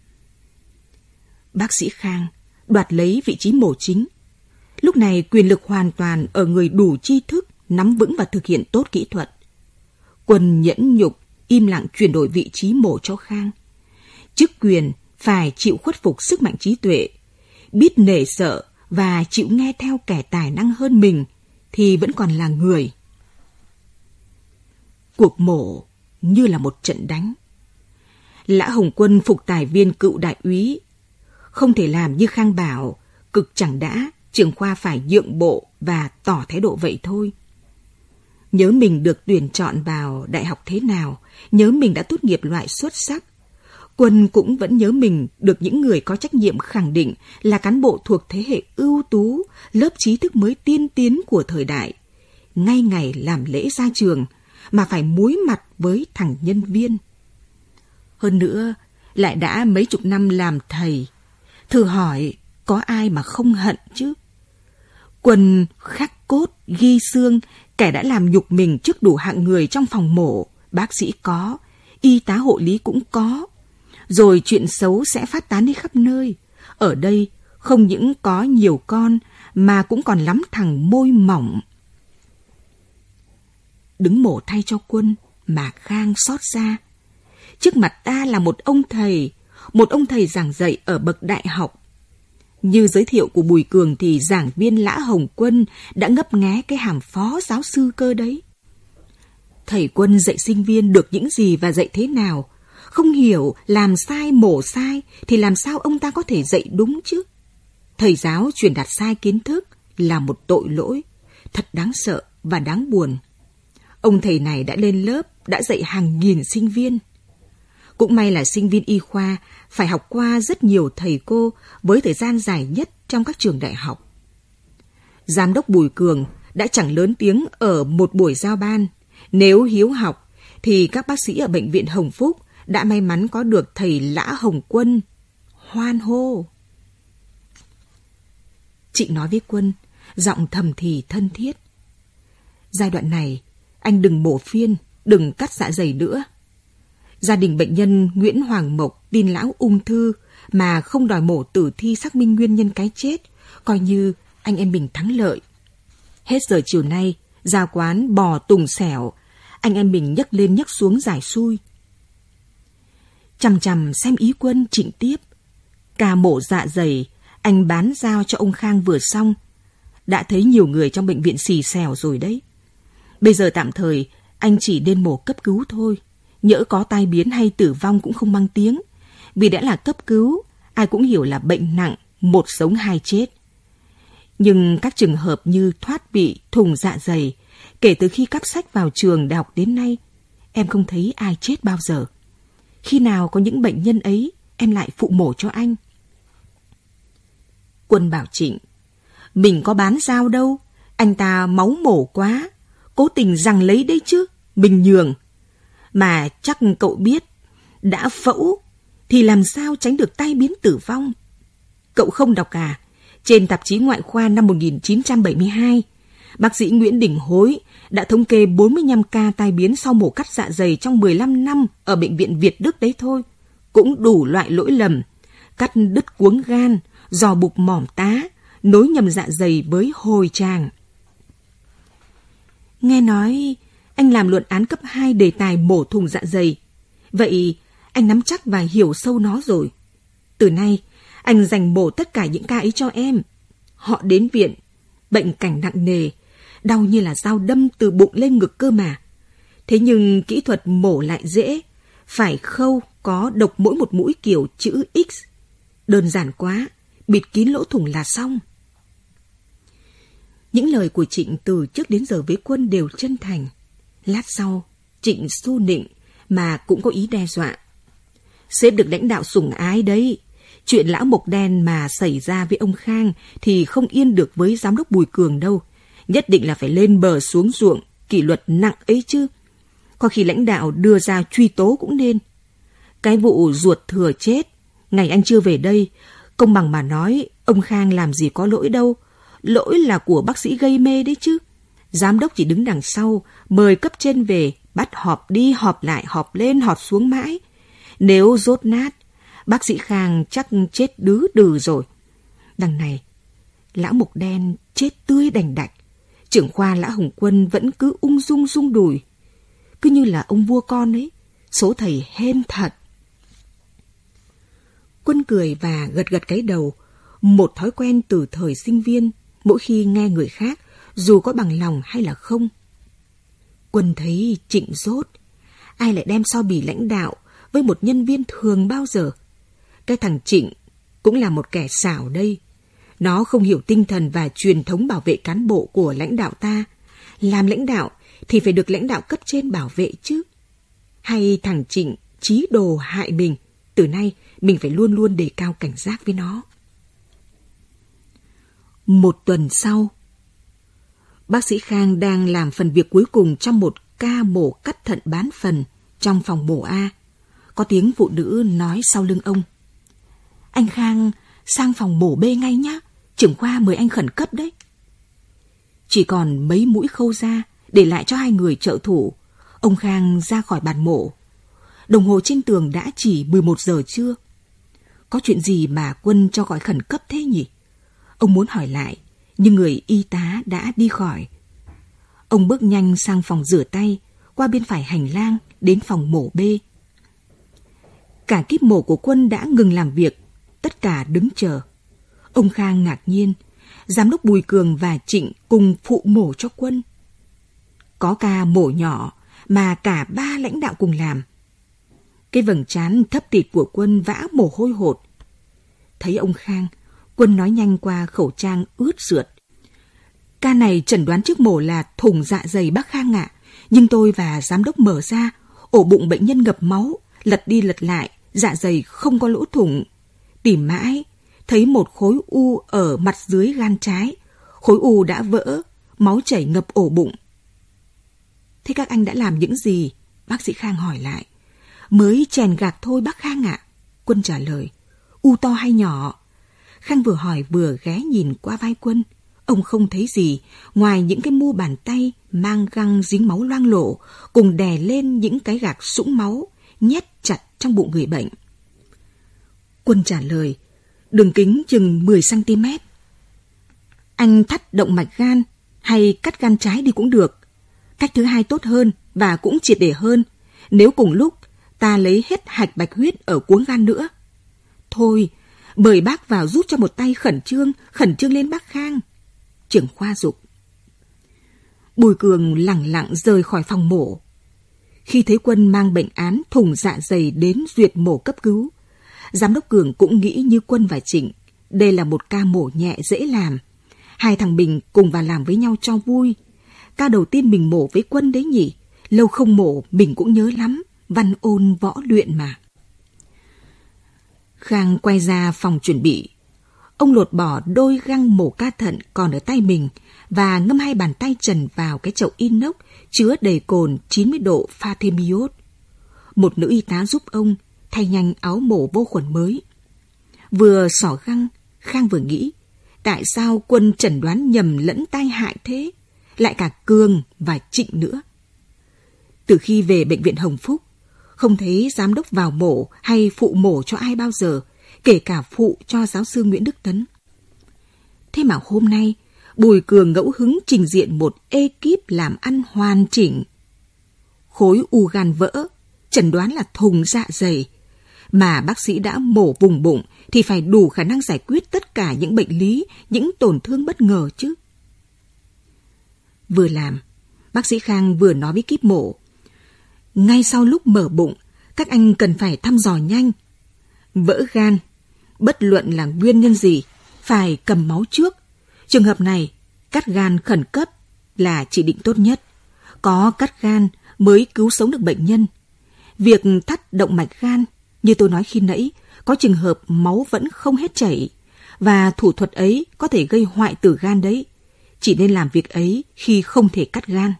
Bác sĩ Khang đoạt lấy vị trí mổ chính. Lúc này quyền lực hoàn toàn ở người đủ tri thức, nắm vững và thực hiện tốt kỹ thuật. Quân nhẫn nhục, im lặng chuyển đổi vị trí mổ cho Khang. Chức quyền phải chịu khuất phục sức mạnh trí tuệ, biết nể sợ và chịu nghe theo kẻ tài năng hơn mình thì vẫn còn là người. Cuộc mổ như là một trận đánh. Lã Hồng Quân phục tài viên cựu đại úy, không thể làm như Khang bảo, cực chẳng đã, trưởng khoa phải nhượng bộ và tỏ thái độ vậy thôi. Nhớ mình được tuyển chọn vào đại học thế nào, nhớ mình đã tốt nghiệp loại xuất sắc. Quân cũng vẫn nhớ mình được những người có trách nhiệm khẳng định là cán bộ thuộc thế hệ ưu tú, lớp trí thức mới tiên tiến của thời đại. Ngay ngày làm lễ ra trường mà phải muối mặt với thằng nhân viên. Hơn nữa, lại đã mấy chục năm làm thầy. Thử hỏi, có ai mà không hận chứ? Quân khắc cốt, ghi xương, kẻ đã làm nhục mình trước đủ hạng người trong phòng mổ, bác sĩ có, y tá hộ lý cũng có. Rồi chuyện xấu sẽ phát tán đi khắp nơi. Ở đây không những có nhiều con mà cũng còn lắm thằng môi mỏng. Đứng mổ thay cho Quân mà Khang xót xa. Trước mặt ta là một ông thầy, một ông thầy giảng dạy ở bậc đại học. Như giới thiệu của Bùi Cường thì giảng viên Lã Hồng Quân đã ngấp nghé cái hàm phó giáo sư cơ đấy. Thầy Quân dạy sinh viên được những gì và dạy thế nào? Không hiểu, làm sai, mổ sai thì làm sao ông ta có thể dạy đúng chứ? Thầy giáo truyền đạt sai kiến thức là một tội lỗi, thật đáng sợ và đáng buồn. Ông thầy này đã lên lớp, đã dạy hàng nghìn sinh viên. Cũng may là sinh viên y khoa phải học qua rất nhiều thầy cô với thời gian dài nhất trong các trường đại học. Giám đốc Bùi Cường đã chẳng lớn tiếng ở một buổi giao ban. Nếu hiếu học thì các bác sĩ ở bệnh viện Hồng Phúc đã may mắn có được thầy Lã Hồng Quân hoan hô. Trịnh nói với Quân, giọng thầm thì thân thiết. Giai đoạn này, anh đừng mổ phiên, đừng cắt dạ dày nữa. Gia đình bệnh nhân Nguyễn Hoàng Mộc tin lão ung thư mà không đòi mổ tử thi xác minh nguyên nhân cái chết, coi như anh em mình thắng lợi. Hết giờ chiều nay, ra quán bò tùng xẻo, anh em mình nhấc lên nhấc xuống giải xui. Chằm chằm xem ý Quân, Trịnh tiếp. Ca mổ dạ dày, anh bán giao cho ông Khang vừa xong. Đã thấy nhiều người trong bệnh viện xì xèo rồi đấy. Bây giờ tạm thời, anh chỉ nên mổ cấp cứu thôi. Nhỡ có tai biến hay tử vong cũng không mang tiếng. Vì đã là cấp cứu, ai cũng hiểu là bệnh nặng, một sống hai chết. Nhưng các trường hợp như thoát vị, thùng dạ dày, kể từ khi cắp sách vào trường đại học đến nay, em không thấy ai chết bao giờ. Khi nào có những bệnh nhân ấy, em lại phụ mổ cho anh. Quân bảo Trịnh, mình có bán dao đâu, anh ta máu mổ quá, cố tình giằng lấy đấy chứ, mình nhường. Mà chắc cậu biết, đã phẫu thì làm sao tránh được tai biến tử vong. Cậu không đọc à? Trên tạp chí Ngoại khoa năm một nghìn chín trăm bảy mươi hai, bác sĩ Nguyễn Đình Hối đã thống kê bốn mươi lăm ca tai biến sau mổ cắt dạ dày trong mười lăm năm ở bệnh viện Việt Đức đấy thôi. Cũng đủ loại lỗi lầm, cắt đứt cuống gan, giò bục mỏm tá, nối nhầm dạ dày với hồi tràng. Nghe nói anh làm luận án cấp hai đề tài mổ thùng dạ dày. Vậy anh nắm chắc và hiểu sâu nó rồi. Từ nay, anh dành mổ tất cả những ca ấy cho em. Họ đến viện, bệnh cảnh nặng nề, đau như là dao đâm từ bụng lên ngực cơ mà. Thế nhưng kỹ thuật mổ lại dễ, phải khâu có độc mỗi một mũi kiểu chữ X. Đơn giản quá, bịt kín lỗ thủng là xong. Những lời của Trịnh từ trước đến giờ với Quân đều chân thành. Lát sau, Trịnh su nịnh mà cũng có ý đe dọa. Sếp được lãnh đạo sủng ái đấy. Chuyện lão mộc đen mà xảy ra với ông Khang thì không yên được với giám đốc Bùi Cường đâu. Nhất định là phải lên bờ xuống ruộng, kỷ luật nặng ấy chứ. Có khi lãnh đạo đưa ra truy tố cũng nên. Cái vụ ruột thừa chết, ngày anh chưa về đây, công bằng mà nói, ông Khang làm gì có lỗi đâu. Lỗi là của bác sĩ gây mê đấy chứ. Giám đốc chỉ đứng đằng sau, mời cấp trên về, bắt họp đi họp lại, họp lên họp xuống mãi. Nếu rốt nát, bác sĩ Khang chắc chết đứ đừ rồi. Đằng này, lão mộc đen chết tươi đành đạch. Trưởng khoa Lã Hồng Quân vẫn cứ ung dung rung đùi. Cứ như là ông vua con ấy, số thầy hên thật. Quân cười và gật gật cái đầu, một thói quen từ thời sinh viên, mỗi khi nghe người khác, dù có bằng lòng hay là không. Quân thấy Trịnh dốt, ai lại đem so bì lãnh đạo với một nhân viên thường bao giờ. Cái thằng Trịnh cũng là một kẻ xảo đây. Nó không hiểu tinh thần và truyền thống bảo vệ cán bộ của lãnh đạo ta. Làm lãnh đạo thì phải được lãnh đạo cấp trên bảo vệ chứ. Hay thằng Trịnh chí đồ hại mình, từ nay mình phải luôn luôn đề cao cảnh giác với nó. Một tuần sau, bác sĩ Khang đang làm phần việc cuối cùng trong một ca mổ cắt thận bán phần trong phòng mổ A. Có tiếng phụ nữ nói sau lưng ông. Anh Khang sang phòng mổ B ngay nhá, trưởng khoa mời anh khẩn cấp đấy. Chỉ còn mấy mũi khâu ra, để lại cho hai người trợ thủ. Ông Khang ra khỏi bàn mổ. Đồng hồ trên tường đã chỉ mười một giờ trưa. Có chuyện gì mà Quân cho gọi khẩn cấp thế nhỉ? Ông muốn hỏi lại, nhưng người y tá đã đi khỏi. Ông bước nhanh sang phòng rửa tay, qua bên phải hành lang, đến phòng mổ B. Cả kíp mổ của Quân đã ngừng làm việc, tất cả đứng chờ. Ông Khang ngạc nhiên, giám đốc Bùi Cường và Trịnh cùng phụ mổ cho Quân. Có ca mổ nhỏ mà cả ba lãnh đạo cùng làm. Cái vầng trán thấp thịt của Quân vã mồ hôi hột. Thấy ông Khang, Quân nói nhanh qua khẩu trang ướt rượt. Ca này chẩn đoán trước mổ là thủng dạ dày bác Khang ạ. Nhưng tôi và giám đốc mở ra, ổ bụng bệnh nhân ngập máu, lật đi lật lại, dạ dày không có lỗ thủng. Tìm mãi, thấy một khối u ở mặt dưới gan trái. Khối u đã vỡ, máu chảy ngập ổ bụng. Thế các anh đã làm những gì? Bác sĩ Khang hỏi lại. Mới chèn gạc thôi bác Khang ạ. Quân trả lời. U to hay nhỏ? Khang vừa hỏi vừa ghé nhìn qua vai Quân. Ông không thấy gì ngoài những cái mu bàn tay mang găng dính máu loang lổ cùng đè lên những cái gạc sũng máu nhét chặt trong bụng người bệnh. Quân trả lời, đường kính chừng mười xăng ti mét. Anh thắt động mạch gan hay cắt gan trái đi cũng được. Cách thứ hai tốt hơn và cũng triệt để hơn nếu cùng lúc ta lấy hết hạch bạch huyết ở cuống gan nữa. Thôi, mời bác vào giúp cho một tay khẩn trương, khẩn trương lên bác Khang. Trưởng khoa giục. Bùi Cường lẳng lặng rời khỏi phòng mổ. Khi thấy Quân mang bệnh án thủng dạ dày đến duyệt mổ cấp cứu, giám đốc Cường cũng nghĩ như Quân và Trịnh, đây là một ca mổ nhẹ dễ làm. Hai thằng mình cùng vào làm với nhau cho vui. Ca đầu tiên mình mổ với Quân đấy nhỉ? Lâu không mổ mình cũng nhớ lắm. Văn ôn võ luyện mà. Khang quay ra phòng chuẩn bị. Ông lột bỏ đôi găng mổ ca thận còn ở tay mình và ngâm hai bàn tay trần vào cái chậu inox chứa đầy cồn chín mươi độ pha thêm iốt. Một nữ y tá giúp ông thay nhanh áo mổ vô khuẩn mới. Vừa xỏ găng, Khang vừa nghĩ, tại sao Quân chẩn đoán nhầm lẫn tai hại thế, lại cả Cường và Trịnh nữa. Từ khi về bệnh viện Hồng Phúc, không thấy giám đốc vào mổ hay phụ mổ cho ai bao giờ, kể cả phụ cho giáo sư Nguyễn Đức Tấn. Thế mà hôm nay, Bùi Cường ngẫu hứng trình diện một ekip làm ăn hoàn chỉnh. Khối u gan vỡ, chẩn đoán là thùng dạ dày. Mà bác sĩ đã mổ vùng bụng thì phải đủ khả năng giải quyết tất cả những bệnh lý, những tổn thương bất ngờ chứ. Vừa làm, bác sĩ Khang vừa nói với kíp mổ. Ngay sau lúc mở bụng, các anh cần phải thăm dò nhanh. Vỡ gan, bất luận là nguyên nhân gì, phải cầm máu trước. Trường hợp này, cắt gan khẩn cấp là chỉ định tốt nhất. Có cắt gan mới cứu sống được bệnh nhân. Việc thắt động mạch gan, như tôi nói khi nãy, có trường hợp máu vẫn không hết chảy. Và thủ thuật ấy có thể gây hoại tử gan đấy. Chỉ nên làm việc ấy khi không thể cắt gan.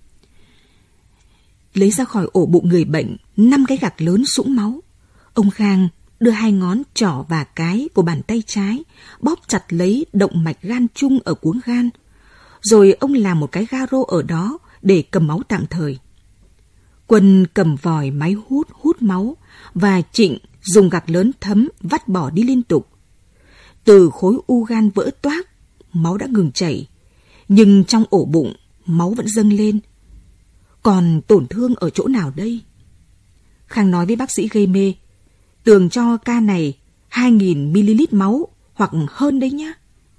Lấy ra khỏi ổ bụng người bệnh năm cái gạc lớn sũng máu. Ông Khang đưa hai ngón trỏ và cái của bàn tay trái bóp chặt lấy động mạch gan chung ở cuống gan. Rồi ông làm một cái garo ở đó để cầm máu tạm thời. Quân cầm vòi máy hút hút máu và Trịnh dùng gạc lớn thấm vắt bỏ đi liên tục. Từ khối u gan vỡ toác, máu đã ngừng chảy, nhưng trong ổ bụng máu vẫn dâng lên. Còn tổn thương ở chỗ nào đây? Khang nói với bác sĩ gây mê, tường cho ca này hai nghìn mi-li-lít máu hoặc hơn đấy nhá.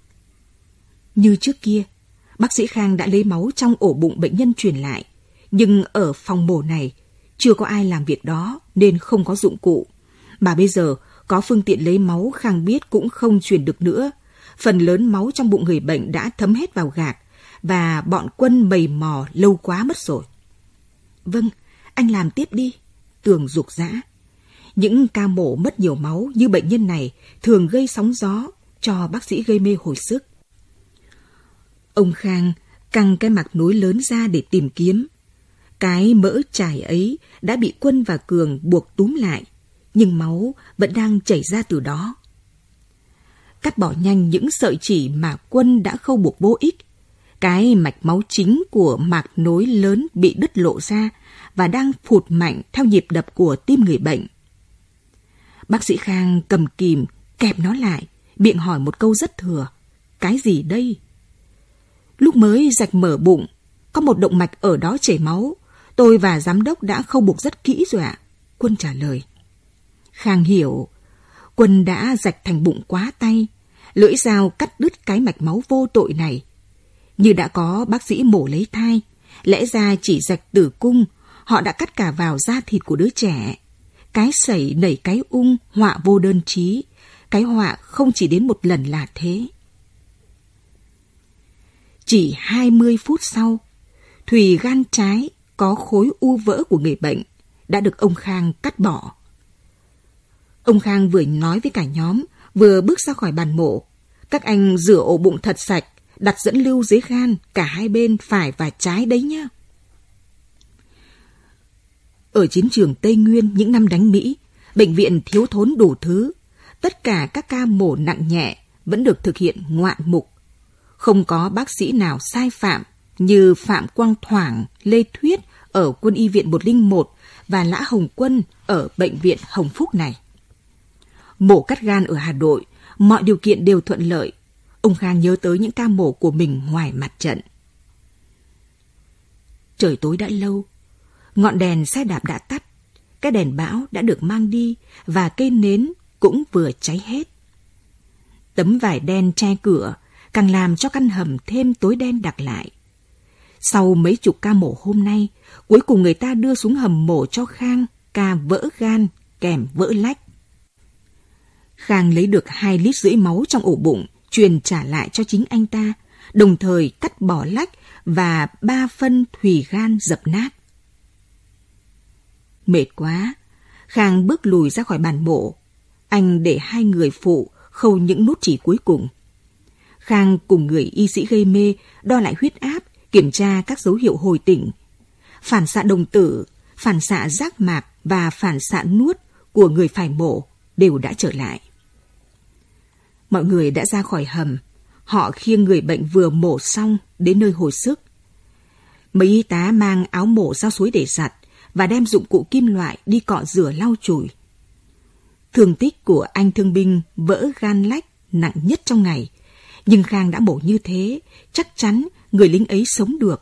Như trước kia, bác sĩ Khang đã lấy máu trong ổ bụng bệnh nhân truyền lại, nhưng ở phòng mổ này chưa có ai làm việc đó nên không có dụng cụ. Mà bây giờ có phương tiện lấy máu, Khang biết cũng không truyền được nữa. Phần lớn máu trong bụng người bệnh đã thấm hết vào gạc và bọn Quân mầy mò lâu quá mất rồi. Vâng, anh làm tiếp đi, Tường giục giã. Những ca mổ mất nhiều máu như bệnh nhân này thường gây sóng gió cho bác sĩ gây mê hồi sức. Ông Khang căng cái mặc nối lớn ra để tìm kiếm. Cái mỡ chải ấy đã bị Quân và Cường buộc túm lại, nhưng máu vẫn đang chảy ra từ đó. Cắt bỏ nhanh những sợi chỉ mà Quân đã khâu buộc vô ích. Cái mạch máu chính của mạc nối lớn bị đứt lộ ra và đang phụt mạnh theo nhịp đập của tim người bệnh. Bác sĩ Khang cầm kìm, kẹp nó lại, miệng hỏi một câu rất thừa. Cái gì đây? Lúc mới rạch mở bụng, có một động mạch ở đó chảy máu. Tôi và giám đốc đã khâu buộc rất kỹ rồi ạ. Quân trả lời. Khang hiểu. Quân đã rạch thành bụng quá tay. Lưỡi dao cắt đứt cái mạch máu vô tội này. Như đã có bác sĩ mổ lấy thai, lẽ ra chỉ rạch tử cung, họ đã cắt cả vào da thịt của đứa trẻ. Cái sẩy nảy cái ung, họa vô đơn chí. Cái họa không chỉ đến một lần là thế. Chỉ hai mươi phút sau, thùy gan trái có khối u vỡ của người bệnh đã được ông Khang cắt bỏ. Ông Khang vừa nói với cả nhóm, vừa bước ra khỏi bàn mổ. Các anh rửa ổ bụng thật sạch, đặt dẫn lưu dưới gan, cả hai bên phải và trái đấy nhá. Ở chiến trường Tây Nguyên những năm đánh Mỹ, bệnh viện thiếu thốn đủ thứ. Tất cả các ca mổ nặng nhẹ vẫn được thực hiện ngoạn mục. Không có bác sĩ nào sai phạm như Phạm Quang Thoảng, Lê Thuyết ở Quân y viện một không một và Lã Hồng Quân ở bệnh viện Hồng Phúc này. Mổ cắt gan ở Hà Nội, mọi điều kiện đều thuận lợi. Ông Khang nhớ tới những ca mổ của mình ngoài mặt trận. Trời tối đã lâu, ngọn đèn xe đạp đã tắt, cái đèn bão đã được mang đi và cây nến cũng vừa cháy hết. Tấm vải đen che cửa càng làm cho căn hầm thêm tối đen đặc lại. Sau mấy chục ca mổ hôm nay, cuối cùng người ta đưa xuống hầm mổ cho Khang ca vỡ gan kèm vỡ lách. Khang lấy được hai lít rưỡi máu trong ổ bụng, truyền trả lại cho chính anh ta, đồng thời cắt bỏ lách và ba phân thùy gan dập nát. Mệt quá, Khang bước lùi ra khỏi bàn mổ. Anh để hai người phụ khâu những nút chỉ cuối cùng. Khang cùng người y sĩ gây mê đo lại huyết áp, kiểm tra các dấu hiệu hồi tỉnh. Phản xạ đồng tử, phản xạ giác mạc và phản xạ nuốt của người phải mổ đều đã trở lại. Mọi người đã ra khỏi hầm. Họ khiêng người bệnh vừa mổ xong đến nơi hồi sức. Mấy y tá mang áo mổ ra suối để giặt và đem dụng cụ kim loại đi cọ rửa lau chùi. Thương tích của anh thương binh vỡ gan lách nặng nhất trong ngày, nhưng Khang đã mổ như thế, chắc chắn người lính ấy sống được.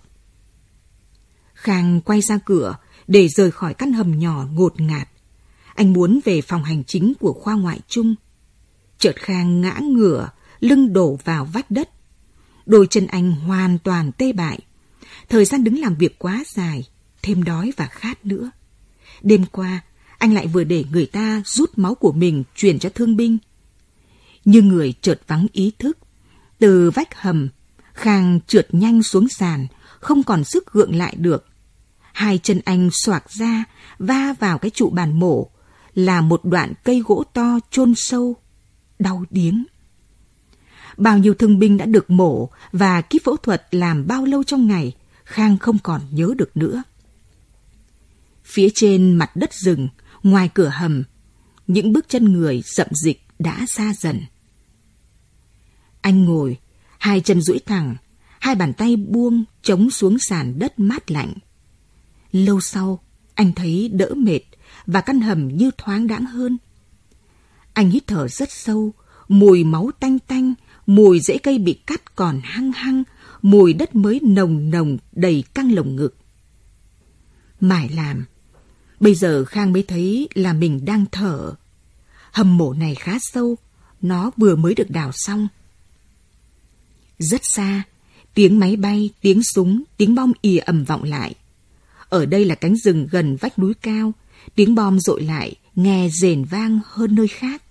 Khang quay ra cửa để rời khỏi căn hầm nhỏ ngột ngạt. Anh muốn về phòng hành chính của khoa ngoại trung. Chợt Khang ngã ngửa, lưng đổ vào vách đất. Đôi chân anh hoàn toàn tê bại. Thời gian đứng làm việc quá dài, thêm đói và khát nữa. Đêm qua, anh lại vừa để người ta rút máu của mình truyền cho thương binh. Như người chợt vắng ý thức, từ vách hầm, Khang trượt nhanh xuống sàn, không còn sức gượng lại được. Hai chân anh xoạc ra, va vào cái trụ bàn mổ, là một đoạn cây gỗ to chôn sâu, đau điếng. Bao nhiêu thương binh đã được mổ và kíp phẫu thuật làm bao lâu trong ngày, Khang không còn nhớ được nữa. Phía trên mặt đất rừng, ngoài cửa hầm, những bước chân người rậm rịch đã xa dần. Anh ngồi, hai chân duỗi thẳng, hai bàn tay buông chống xuống sàn đất mát lạnh. Lâu sau, anh thấy đỡ mệt và căn hầm như thoáng đãng hơn. Anh hít thở rất sâu, mùi máu tanh tanh, mùi rễ cây bị cắt còn hăng hăng, mùi đất mới nồng nồng đầy căng lồng ngực. Mải làm, bây giờ Khang mới thấy là mình đang thở. Hầm mổ này khá sâu, nó vừa mới được đào xong. Rất xa, tiếng máy bay, tiếng súng, tiếng bom ì ầm vọng lại. Ở đây là cánh rừng gần vách núi cao, tiếng bom dội lại, nghe rền vang hơn nơi khác.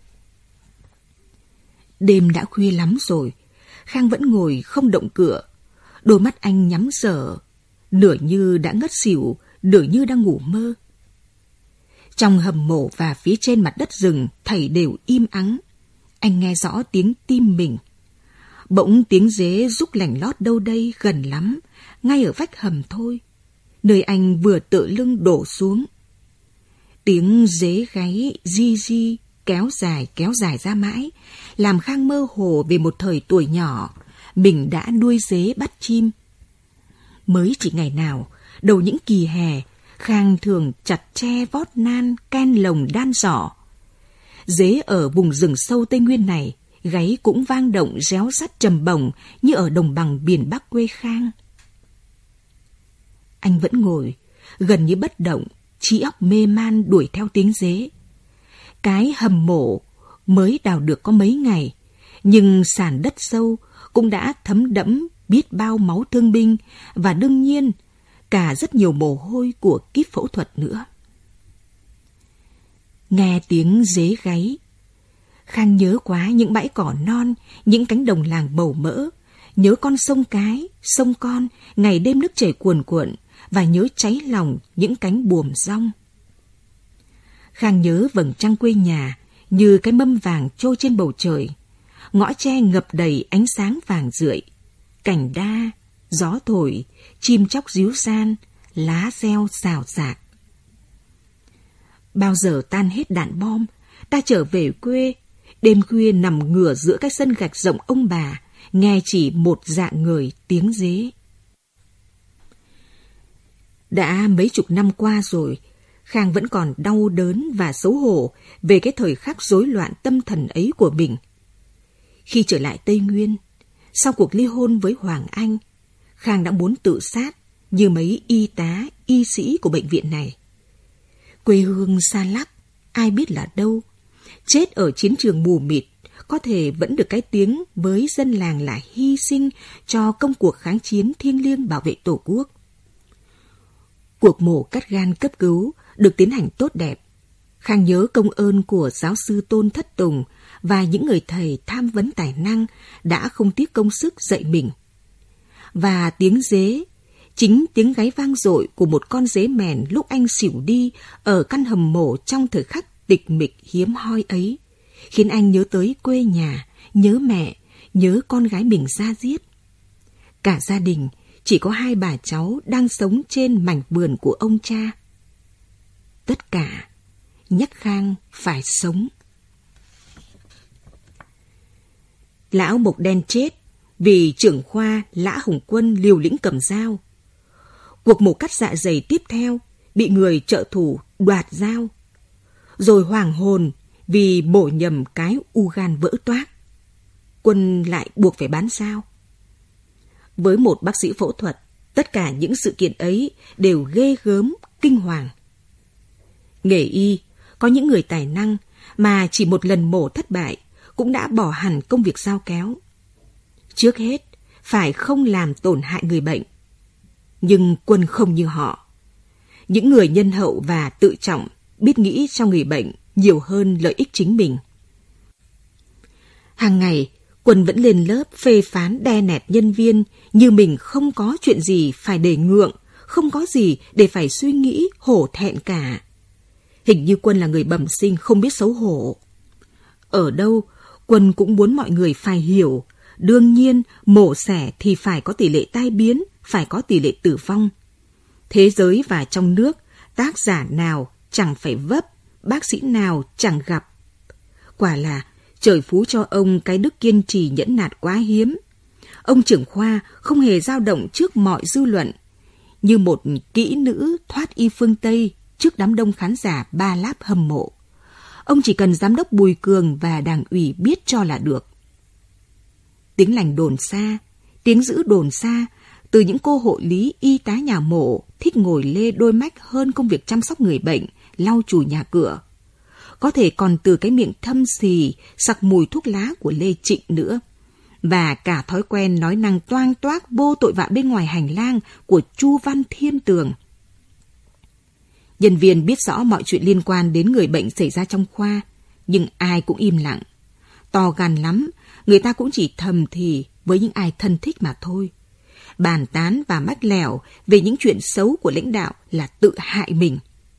Đêm đã khuya lắm rồi, Khang vẫn ngồi không động cựa. Đôi mắt anh nhắm dở, nửa như đã ngất xỉu, nửa như đang ngủ mơ. Trong hầm mổ và phía trên mặt đất rừng, thảy đều im ắng. Anh nghe rõ tiếng tim mình. Bỗng tiếng dế rúc lành lót đâu đây gần lắm, ngay ở vách hầm thôi, nơi anh vừa tựa lưng đổ xuống. Tiếng dế gáy ri ri kéo dài kéo dài ra mãi, làm Khang mơ hồ về một thời tuổi nhỏ, mình đã nuôi dế bắt chim. Mới chỉ ngày nào, đầu những kỳ hè, Khang thường chặt tre vót nan, ken lồng đan giỏ. Dế ở vùng rừng sâu Tây Nguyên này, gáy cũng vang động réo rắt trầm bổng như ở đồng bằng biển Bắc quê Khang. Anh vẫn ngồi, gần như bất động, trí óc mê man đuổi theo tiếng dế. Cái hầm mổ mới đào được có mấy ngày, nhưng sàn đất sâu cũng đã thấm đẫm biết bao máu thương binh và đương nhiên cả rất nhiều mồ hôi của kíp phẫu thuật nữa. Nghe tiếng dế gáy, Khang nhớ quá những bãi cỏ non, những cánh đồng làng màu mỡ, nhớ con sông Cái, sông Con, ngày đêm nước chảy cuồn cuộn, và nhớ cháy lòng những cánh buồm rong. Khang nhớ vầng trăng quê nhà như cái mâm vàng trôi trên bầu trời, ngõ tre ngập đầy ánh sáng vàng rượi, cảnh đa, gió thổi, chim chóc ríu ran, lá reo xào xạc. Bao giờ tan hết đạn bom, ta trở về quê, đêm khuya nằm ngửa giữa cái sân gạch rộng ông bà, nghe chỉ một dạng người tiếng dế. Đã mấy chục năm qua rồi, Khang vẫn còn đau đớn và xấu hổ về cái thời khắc rối loạn tâm thần ấy của mình. Khi trở lại Tây Nguyên, sau cuộc ly hôn với Hoàng Anh, Khang đã muốn tự sát như mấy y tá, y sĩ của bệnh viện này. Quê hương xa lắc, ai biết là đâu. Chết ở chiến trường mù mịt, có thể vẫn được cái tiếng với dân làng là hy sinh cho công cuộc kháng chiến thiêng liêng bảo vệ Tổ quốc. Cuộc mổ cắt gan cấp cứu được tiến hành tốt đẹp. Khang nhớ công ơn của giáo sư Tôn Thất Tùng và những người thầy tham vấn tài năng đã không tiếc công sức dạy mình. và tiếng dế, chính tiếng gáy vang dội của một con dế mèn lúc anh xỉu đi ở căn hầm mộ trong thời khắc tịch mịch hiếm hoi ấy, khiến anh nhớ tới quê nhà, nhớ mẹ, nhớ con gái mình da diết. Cả gia đình chỉ có hai bà cháu đang sống trên mảnh vườn của ông cha. Tất cả nhắc Khang phải sống. Lão Mộc Đen chết vì trưởng khoa Lã Hồng Quân liều lĩnh cầm dao. Cuộc mổ cắt dạ dày tiếp theo bị người trợ thủ đoạt dao, rồi hoàng hồn vì mổ nhầm cái u gan vỡ toác. Quân lại buộc phải bán dao. Với một bác sĩ phẫu thuật, tất cả những sự kiện ấy đều ghê gớm, kinh hoàng. Nghề y, có những người tài năng mà chỉ một lần mổ thất bại cũng đã bỏ hẳn công việc dao kéo. Trước hết, phải không làm tổn hại người bệnh. Nhưng Quân không như họ. Những người nhân hậu và tự trọng biết nghĩ cho người bệnh nhiều hơn lợi ích chính mình. Hàng ngày, Quân vẫn lên lớp phê phán đe nẹt nhân viên như mình không có chuyện gì phải để ngượng, không có gì để phải suy nghĩ hổ thẹn cả. Hình như Quân là người bẩm sinh không biết xấu hổ. Ở đâu, Quân cũng muốn mọi người phải hiểu, đương nhiên mổ xẻ thì phải có tỷ lệ tai biến, phải có tỷ lệ tử vong. Thế giới và trong nước, tác giả nào chẳng phải vấp, bác sĩ nào chẳng gặp. Quả là trời phú cho ông cái đức kiên trì nhẫn nạt quá hiếm. Ông trưởng khoa không hề dao động trước mọi dư luận, như một kỹ nữ thoát y phương Tây trước đám đông khán giả ba láp hâm mộ. Ông chỉ cần giám đốc Bùi Cường và đảng ủy biết cho là được. Tiếng lành đồn xa, tiếng dữ đồn xa, từ những cô hộ lý y tá nhà mổ thích ngồi lê đôi mách hơn công việc chăm sóc người bệnh, lau chùi nhà cửa. Có thể còn từ cái miệng thâm xì, sặc mùi thuốc lá của Lê Trịnh nữa. Và cả thói quen nói năng toang toác vô tội vạ bên ngoài hành lang của Chu Văn Thiên Tường. Nhân viên biết rõ mọi chuyện liên quan đến người bệnh xảy ra trong khoa, nhưng ai cũng im lặng. To gan lắm, người ta cũng chỉ thầm thì với những ai thân thích mà thôi. Bàn tán và mách lẻo về những chuyện xấu của lãnh đạo là tự hại mình.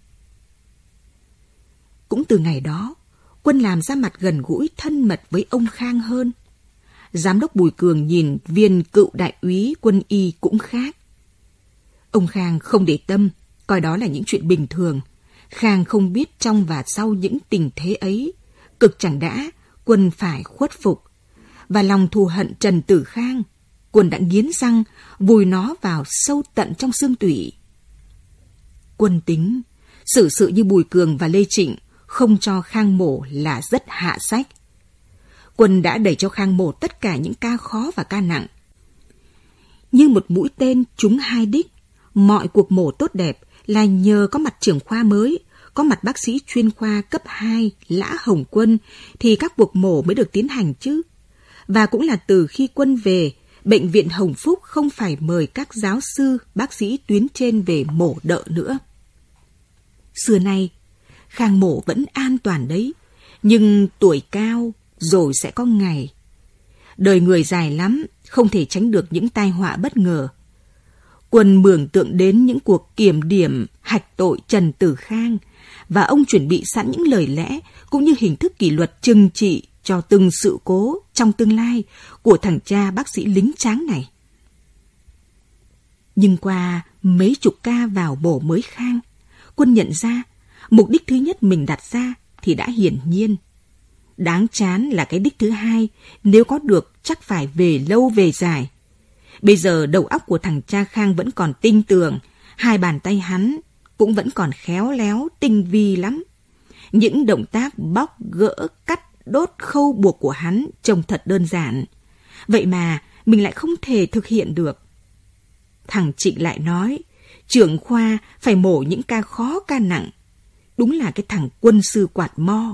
Cũng từ ngày đó, Quân làm ra mặt gần gũi thân mật với ông Khang hơn. Giám đốc Bùi Cường nhìn viên cựu đại úy quân y cũng khác. Ông Khang không để tâm, coi đó là những chuyện bình thường. Khang không biết trong và sau những tình thế ấy, cực chẳng đã, Quân phải khuất phục. Và lòng thù hận Trần Tử Khang, Quân đã nghiến răng, vùi nó vào sâu tận trong xương tủy. Quân tính, xử sự như Bùi Cường và Lê Trịnh không cho Khang mổ là rất hạ sách. Quân đã đẩy cho Khang mổ tất cả những ca khó và ca nặng. Như một mũi tên trúng hai đích, mọi cuộc mổ tốt đẹp là nhờ có mặt trưởng khoa mới, có mặt bác sĩ chuyên khoa cấp hai Lã Hồng Quân thì các cuộc mổ mới được tiến hành chứ. Và cũng là từ khi Quân về, Bệnh viện Hồng Phúc không phải mời các giáo sư, bác sĩ tuyến trên về mổ đợ nữa. Xưa nay, Khang mổ vẫn an toàn đấy, nhưng tuổi cao rồi sẽ có ngày. Đời người dài lắm, không thể tránh được những tai họa bất ngờ. Quân mường tượng đến những cuộc kiểm điểm, hạch tội Trần Tử Khang, và ông chuẩn bị sẵn những lời lẽ cũng như hình thức kỷ luật trừng trị cho từng sự cố trong tương lai của thằng cha bác sĩ lính tráng này. Nhưng qua mấy chục ca vào bổ mới Khang, Quân nhận ra mục đích thứ nhất mình đặt ra thì đã hiển nhiên. Đáng chán là cái đích thứ hai, nếu có được chắc phải về lâu về dài. Bây giờ đầu óc của thằng cha Khang vẫn còn tinh tường, hai bàn tay hắn cũng vẫn còn khéo léo, tinh vi lắm. Những động tác bóc, gỡ, cắt, đốt, khâu buộc của hắn trông thật đơn giản. Vậy mà mình lại không thể thực hiện được. Thằng Trịnh lại nói, trưởng khoa phải mổ những ca khó ca nặng. Đúng là cái thằng quân sư quạt mo.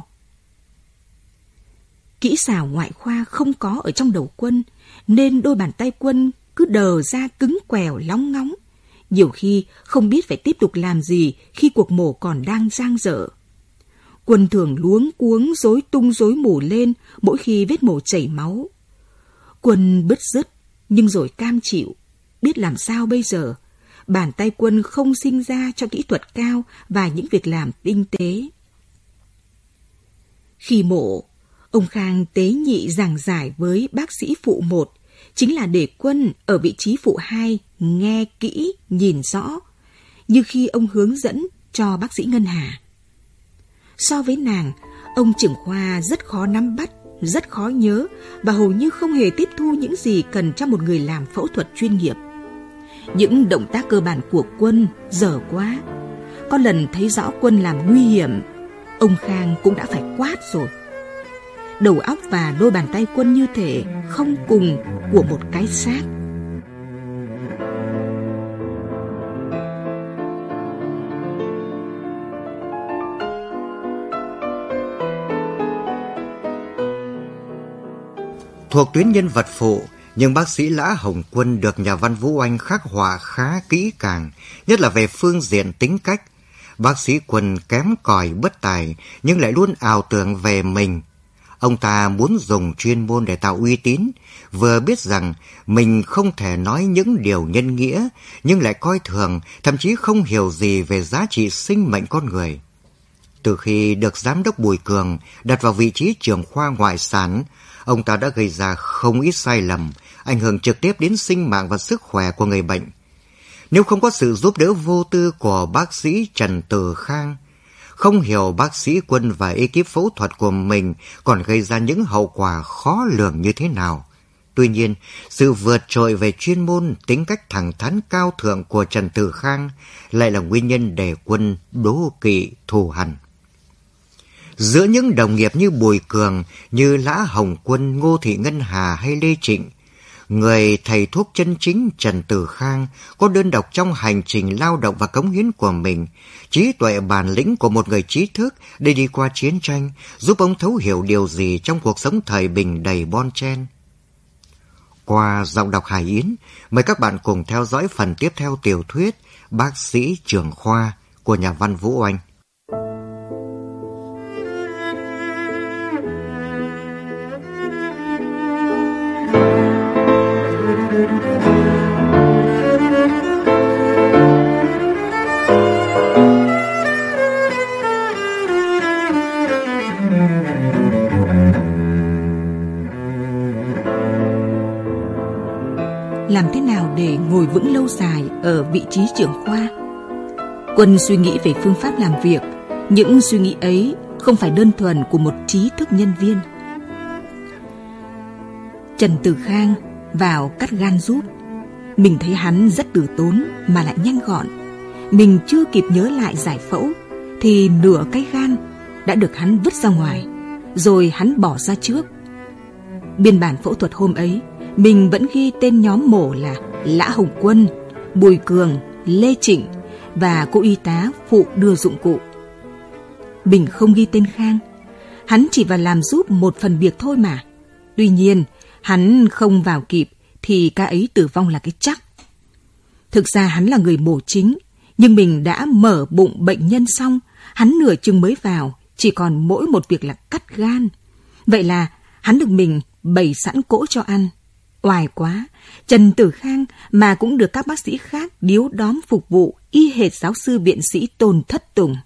Kỹ xảo ngoại khoa không có ở trong đầu Quân, nên đôi bàn tay Quân cứ đờ ra cứng quèo lóng ngóng. Nhiều khi không biết phải tiếp tục làm gì khi cuộc mổ còn đang dang dở. Quân thường luống cuống rối tung rối mù lên mỗi khi vết mổ chảy máu. Quân bứt rứt nhưng rồi cam chịu. biết làm sao bây giờ. Bàn tay Quân không sinh ra cho kỹ thuật cao và những việc làm tinh tế. Khi mổ, ông Khang tế nhị giảng giải với bác sĩ phụ một, chính là để Quân ở vị trí phụ hai nghe kỹ, nhìn rõ, như khi ông hướng dẫn cho bác sĩ Ngân Hà. So với nàng, ông trưởng khoa rất khó nắm bắt, rất khó nhớ và hầu như không hề tiếp thu những gì cần cho một người làm phẫu thuật chuyên nghiệp. Những động tác cơ bản của Quân dở quá. Có lần thấy rõ Quân làm nguy hiểm, ông Khang cũng đã phải quát rồi. Đầu óc và đôi bàn tay Quân như thể không cùng của một cái xác. Thuộc tuyến nhân vật phụ, nhưng bác sĩ Lã Hồng Quân được nhà văn Vũ Oanh khắc họa khá kỹ càng, nhất là về phương diện tính cách. Bác sĩ Quân kém cỏi bất tài, nhưng lại luôn ảo tưởng về mình. Ông ta muốn dùng chuyên môn để tạo uy tín, vừa biết rằng mình không thể nói những điều nhân nghĩa, nhưng lại coi thường, thậm chí không hiểu gì về giá trị sinh mệnh con người. Từ khi được giám đốc Bùi Cường đặt vào vị trí trưởng khoa ngoại sản, ông ta đã gây ra không ít sai lầm, ảnh hưởng trực tiếp đến sinh mạng và sức khỏe của người bệnh. Nếu không có sự giúp đỡ vô tư của bác sĩ Trần Từ Khang, không hiểu bác sĩ Quân và ekip phẫu thuật của mình còn gây ra những hậu quả khó lường như thế nào. Tuy nhiên, sự vượt trội về chuyên môn, tính cách thẳng thắn cao thượng của Trần Từ Khang lại là nguyên nhân để Quân đố kỵ thù hằn. Giữa những đồng nghiệp như Bùi Cường, như Lã Hồng Quân, Ngô Thị Ngân Hà hay Lê Trịnh, người thầy thuốc chân chính Trần Từ Khang có đơn độc trong hành trình lao động và cống hiến của mình, trí tuệ bản lĩnh của một người trí thức để đi qua chiến tranh, giúp ông thấu hiểu điều gì trong cuộc sống thời bình đầy bon chen. Qua giọng đọc Hải Yến, mời các bạn cùng theo dõi phần tiếp theo tiểu thuyết Bác sĩ trưởng khoa của nhà văn Vũ Oanh. Làm thế nào để ngồi vững lâu dài ở vị trí trưởng khoa? Quân suy nghĩ về phương pháp làm việc. Những suy nghĩ ấy không phải đơn thuần của một trí thức nhân viên. Trần Từ Khang vào cắt gan giúp. Mình thấy hắn rất từ tốn mà lại nhanh gọn. Mình chưa kịp nhớ lại giải phẫu thì nửa cái gan đã được hắn vứt ra ngoài, rồi hắn bỏ ra trước. Biên bản phẫu thuật hôm ấy, mình vẫn ghi tên nhóm mổ là Lã Hồng Quân, Bùi Cường, Lê Trịnh và cô y tá phụ đưa dụng cụ. Mình không ghi tên Khang. Hắn chỉ vào làm giúp một phần việc thôi mà. Tuy nhiên, hắn không vào kịp thì ca ấy tử vong là cái chắc. Thực ra hắn là người mổ chính, nhưng mình đã mở bụng bệnh nhân xong, hắn nửa chừng mới vào, chỉ còn mỗi một việc là cắt gan. Vậy là hắn được mình bày sẵn cỗ cho ăn. Oài quá, Trần Từ Khang mà cũng được các bác sĩ khác điếu đóm phục vụ y hệt giáo sư viện sĩ Tôn Thất Tùng.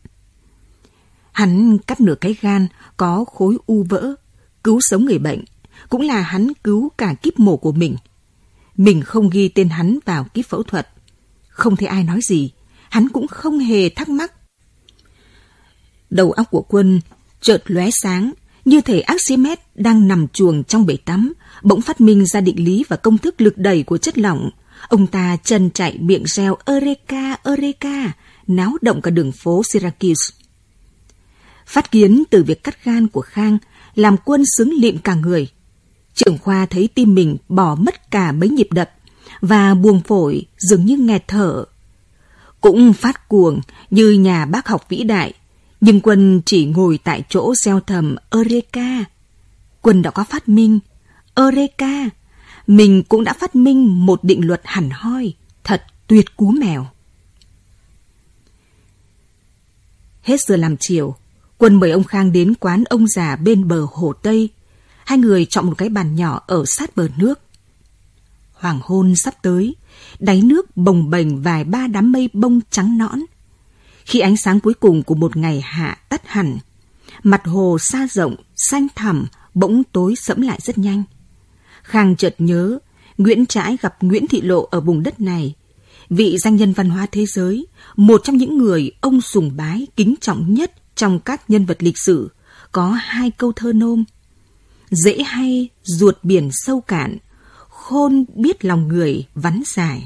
Hắn cắt nửa cái gan có khối u vỡ, cứu sống người bệnh, cũng là hắn cứu cả kíp mổ của mình. Mình không ghi tên hắn vào kíp phẫu thuật. Không thấy ai nói gì, hắn cũng không hề thắc mắc. Đầu óc của Quân chợt lóe sáng, như thể Archimedes đang nằm chuồng trong bể tắm, bỗng phát minh ra định lý và công thức lực đẩy của chất lỏng. Ông ta chân chạy miệng reo Eureka, Eureka, náo động cả đường phố Syracuse. Phát kiến từ việc cắt gan của Khang làm Quân sướng lịm cả người. Trưởng khoa thấy tim mình bỏ mất cả mấy nhịp đập và buồng phổi dường như nghẹt thở. Cũng phát cuồng như nhà bác học vĩ đại, nhưng Quân chỉ ngồi tại chỗ reo thầm Eureka. Quân đã có phát minh Eureka. Mình cũng đã phát minh một định luật hẳn hoi, thật tuyệt cú mèo. Hết giờ làm chiều, Quân mời ông Khang đến quán ông già bên bờ Hồ Tây. Hai người chọn một cái bàn nhỏ ở sát bờ nước. hoàng hôn sắp tới, đáy nước bồng bềnh vài ba đám mây bông trắng nõn. Khi ánh sáng cuối cùng của một ngày hạ tắt hẳn, mặt hồ xa rộng, xanh thẳm, bỗng tối sẫm lại rất nhanh. Khang chợt nhớ, Nguyễn Trãi gặp Nguyễn Thị Lộ ở vùng đất này, vị danh nhân văn hóa thế giới, một trong những người ông sùng bái kính trọng nhất trong các nhân vật lịch sử, có hai câu thơ nôm: dễ hay ruột biển sâu cạn, khôn biết lòng người vắn dài.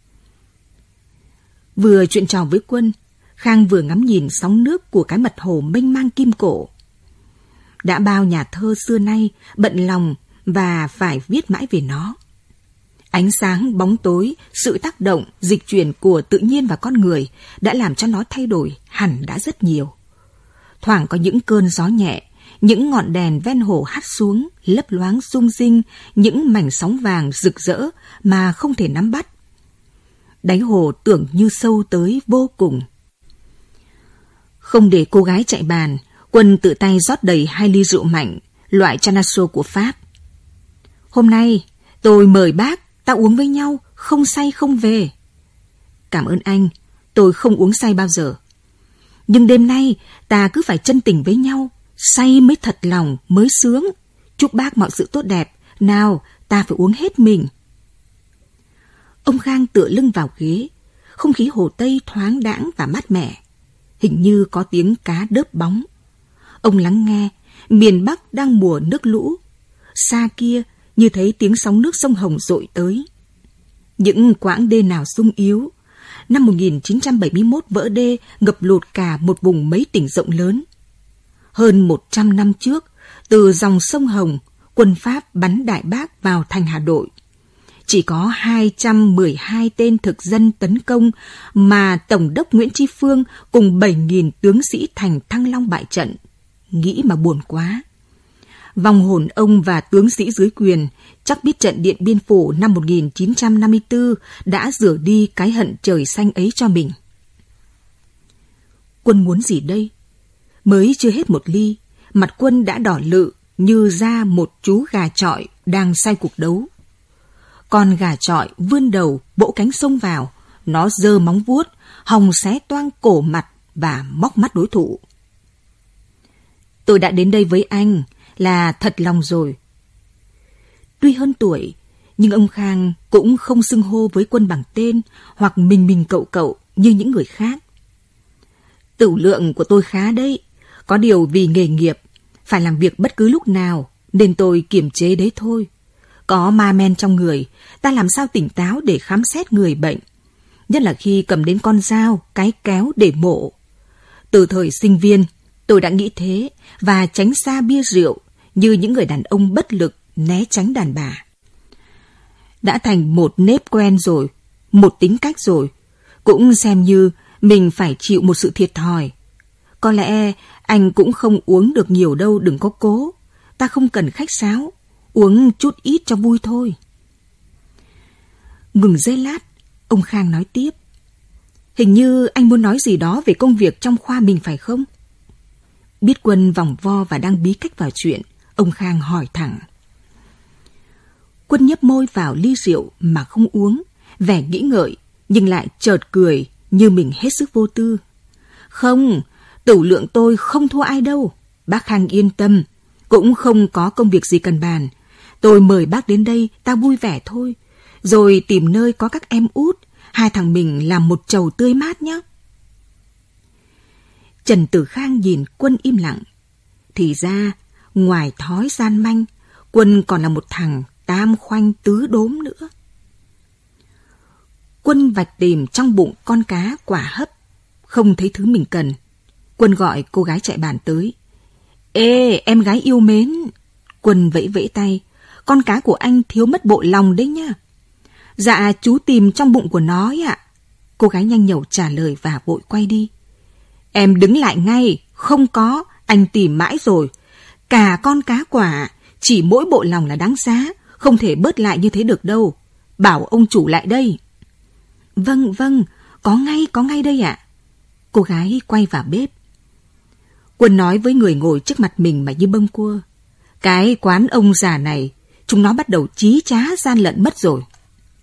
Vừa chuyện trò với Quân, Khang vừa ngắm nhìn sóng nước của cái mặt hồ mênh mang kim cổ. Đã bao nhà thơ xưa nay bận lòng và phải viết mãi về nó. Ánh sáng, bóng tối, sự tác động, dịch chuyển của tự nhiên và con người đã làm cho nó thay đổi hẳn đã rất nhiều. Thoảng có những cơn gió nhẹ, những ngọn đèn ven hồ hắt xuống, lấp loáng rung rinh, những mảnh sóng vàng rực rỡ mà không thể nắm bắt. Đáy hồ tưởng như sâu tới vô cùng. Không để cô gái chạy bàn, Quân tự tay rót đầy hai ly rượu mạnh, loại Chanasso của Pháp. Hôm nay, tôi mời bác, ta uống với nhau, không say không về. Cảm ơn anh, tôi không uống say bao giờ. Nhưng đêm nay, ta cứ phải chân tình với nhau, say mới thật lòng, mới sướng. Chúc bác mọi sự tốt đẹp, nào, ta phải uống hết mình. Ông Khang tựa lưng vào ghế, không khí hồ Tây thoáng đãng và mát mẻ. Hình như có tiếng cá đớp bóng. Ông lắng nghe, miền Bắc đang mùa nước lũ. Xa kia, như thấy tiếng sóng nước sông Hồng dội tới. Những quãng đê nào sung yếu. Năm một nghìn chín trăm bảy mươi mốt vỡ đê, ngập lụt cả một vùng mấy tỉnh rộng lớn. Hơn một trăm năm trước, từ dòng sông Hồng, quân Pháp bắn Đại Bác vào thành Hà Nội. Chỉ có hai trăm mười hai tên thực dân tấn công mà Tổng đốc Nguyễn Tri Phương cùng bảy nghìn tướng sĩ thành Thăng Long bại trận. Nghĩ mà buồn quá. Vong hồn ông và tướng sĩ dưới quyền chắc biết trận Điện Biên Phủ năm một nghìn chín trăm năm mươi tư đã rửa đi cái hận trời xanh ấy cho mình. Quân muốn gì đây? Mới chưa hết một ly, mặt Quân đã đỏ lự như da một chú gà chọi đang say cuộc đấu. Con gà chọi vươn đầu vỗ cánh xông vào, nó giơ móng vuốt, hòng xé toang cổ mặt và móc mắt đối thủ. Tôi đã đến đây với anh là thật lòng rồi. Tuy hơn tuổi, nhưng ông Khang cũng không xưng hô với Quân bằng tên hoặc mình mình cậu cậu như những người khác. Tửu lượng của tôi khá đấy, có điều vì nghề nghiệp, phải làm việc bất cứ lúc nào nên tôi kiềm chế đấy thôi. Có ma men trong người, ta làm sao tỉnh táo để khám xét người bệnh, nhất là khi cầm đến con dao, cái kéo để mổ. Từ thời sinh viên, tôi đã nghĩ thế và tránh xa bia rượu như những người đàn ông bất lực né tránh đàn bà. Đã thành một nếp quen rồi, một tính cách rồi, cũng xem như mình phải chịu một sự thiệt thòi. Có lẽ anh cũng không uống được nhiều đâu, đừng có cố. Ta không cần khách sáo, uống chút ít cho vui thôi. Ngừng giây lát, ông Khang nói tiếp. Hình như anh muốn nói gì đó về công việc trong khoa mình phải không? Biết Quân vòng vo và đang bí cách vào chuyện, ông Khang hỏi thẳng. Quân nhấp môi vào ly rượu mà không uống, vẻ nghĩ ngợi, nhưng lại chợt cười như mình hết sức vô tư. Không, tửu lượng tôi không thua ai đâu. Bác Khang yên tâm, cũng không có công việc gì cần bàn. Tôi mời bác đến đây, ta vui vẻ thôi. Rồi tìm nơi có các em út, hai thằng mình làm một chầu tươi mát nhé. Trần Tử Khang nhìn Quân im lặng. Thì ra, ngoài thói gian manh, Quân còn là một thằng tam khoanh tứ đốm nữa. Quân vạch tìm trong bụng con cá quả hấp, không thấy thứ mình cần. Quân gọi cô gái chạy bàn tới. Ê, em gái yêu mến. Quân vẫy vẫy tay. Con cá của anh thiếu mất bộ lòng đấy nha. Dạ, chú tìm trong bụng của nó ấy ạ. Cô gái nhanh nhẩu trả lời và vội quay đi. Em đứng lại ngay. Không có, anh tìm mãi rồi. Cả con cá quả, chỉ mỗi bộ lòng là đáng giá, không thể bớt lại như thế được đâu. Bảo ông chủ lại đây. Vâng, vâng, có ngay, có ngay đây ạ. Cô gái quay vào bếp. Quân nói với người ngồi trước mặt mình mà như bâng cua. Cái quán ông già này, chúng nó bắt đầu chí trá gian lận mất rồi.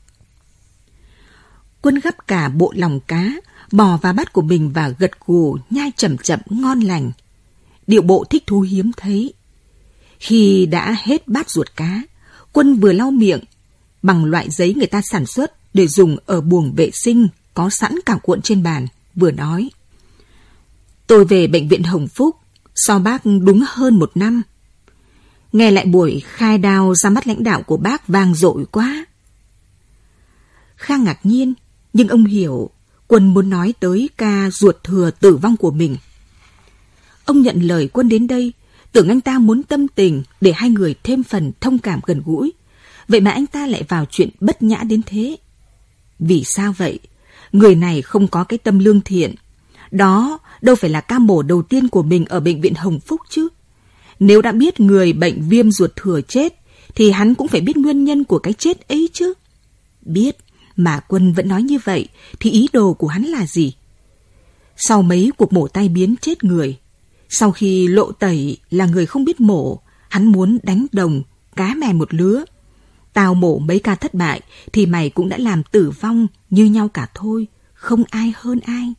Quân gắp cả bộ lòng cá, bò vào bát của mình và gật gù nhai chậm chậm ngon lành. Điệu bộ thích thú hiếm thấy. Khi đã hết bát ruột cá, Quân vừa lau miệng bằng loại giấy người ta sản xuất để dùng ở buồng vệ sinh có sẵn cả cuộn trên bàn, vừa nói: Tôi về bệnh viện Hồng Phúc sau bác đúng hơn một năm. Nghe lại buổi khai đao ra mắt lãnh đạo của bác vang dội quá. Khang ngạc nhiên, nhưng ông hiểu Quân muốn nói tới ca ruột thừa tử vong của mình. Ông nhận lời Quân đến đây, tưởng anh ta muốn tâm tình để hai người thêm phần thông cảm gần gũi. Vậy mà anh ta lại vào chuyện bất nhã đến thế. Vì sao vậy? Người này không có cái tâm lương thiện. Đó đâu phải là ca mổ đầu tiên của mình ở bệnh viện Hồng Phúc chứ. Nếu đã biết người bệnh viêm ruột thừa chết, thì hắn cũng phải biết nguyên nhân của cái chết ấy chứ. Biết, mà Quân vẫn nói như vậy, thì ý đồ của hắn là gì? Sau mấy cuộc mổ tai biến chết người, sau khi lộ tẩy là người không biết mổ, hắn muốn đánh đồng, cá mè một lứa. Tao mổ mấy ca thất bại, thì mày cũng đã làm tử vong như nhau cả thôi, không ai hơn ai.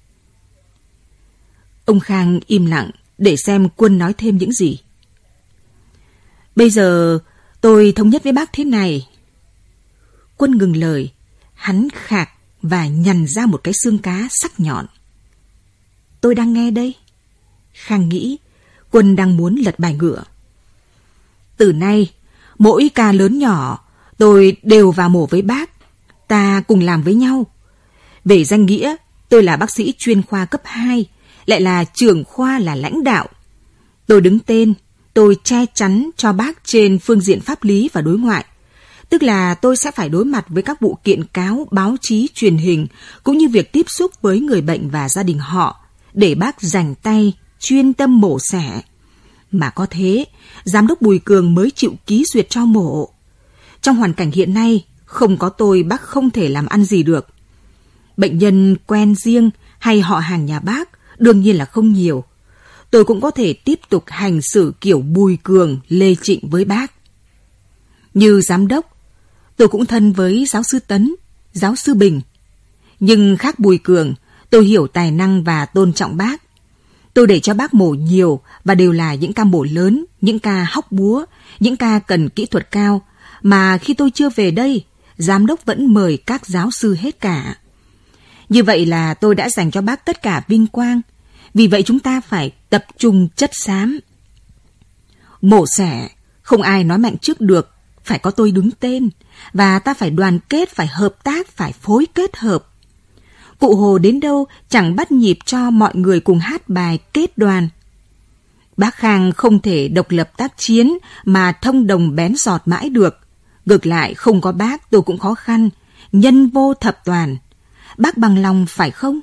Ông Khang im lặng để xem Quân nói thêm những gì. Bây giờ tôi thống nhất với bác thế này. Quân ngừng lời, hắn khạc và nhằn ra một cái xương cá sắc nhọn. Tôi đang nghe đây. Khang nghĩ Quân đang muốn lật bài ngựa. Từ nay, mỗi ca lớn nhỏ, tôi đều vào mổ với bác. Ta cùng làm với nhau. Về danh nghĩa, tôi là bác sĩ chuyên khoa cấp hai, lại là trưởng khoa, là lãnh đạo. Tôi đứng tên, tôi che chắn cho bác trên phương diện pháp lý và đối ngoại. Tức là tôi sẽ phải đối mặt với các vụ kiện cáo, báo chí, truyền hình, cũng như việc tiếp xúc với người bệnh và gia đình họ, để bác rảnh tay, chuyên tâm mổ xẻ. Mà có thế, Giám đốc Bùi Cường mới chịu ký duyệt cho mổ. Trong hoàn cảnh hiện nay, không có tôi bác không thể làm ăn gì được. Bệnh nhân quen riêng hay họ hàng nhà bác đương nhiên là không nhiều. Tôi cũng có thể tiếp tục hành xử kiểu Bùi Cường, Lê Trịnh với bác. Như giám đốc, tôi cũng thân với giáo sư Tấn, giáo sư Bình. Nhưng khác Bùi Cường, tôi hiểu tài năng và tôn trọng bác. Tôi để cho bác mổ nhiều và đều là những ca mổ lớn, những ca hóc búa, những ca cần kỹ thuật cao, mà khi tôi chưa về đây, giám đốc vẫn mời các giáo sư hết cả. Như vậy là tôi đã dành cho bác tất cả vinh quang. Vì vậy chúng ta phải tập trung chất xám. Mổ xẻ, không ai nói mạnh trước được, phải có tôi đứng tên. Và ta phải đoàn kết, phải hợp tác, phải phối kết hợp. Cụ Hồ đến đâu chẳng bắt nhịp cho mọi người cùng hát bài kết đoàn. Bác Khang không thể độc lập tác chiến mà thông đồng bén giọt mãi được. Ngược lại không có bác tôi cũng khó khăn. Nhân vô thập toàn. Bác bằng lòng phải không?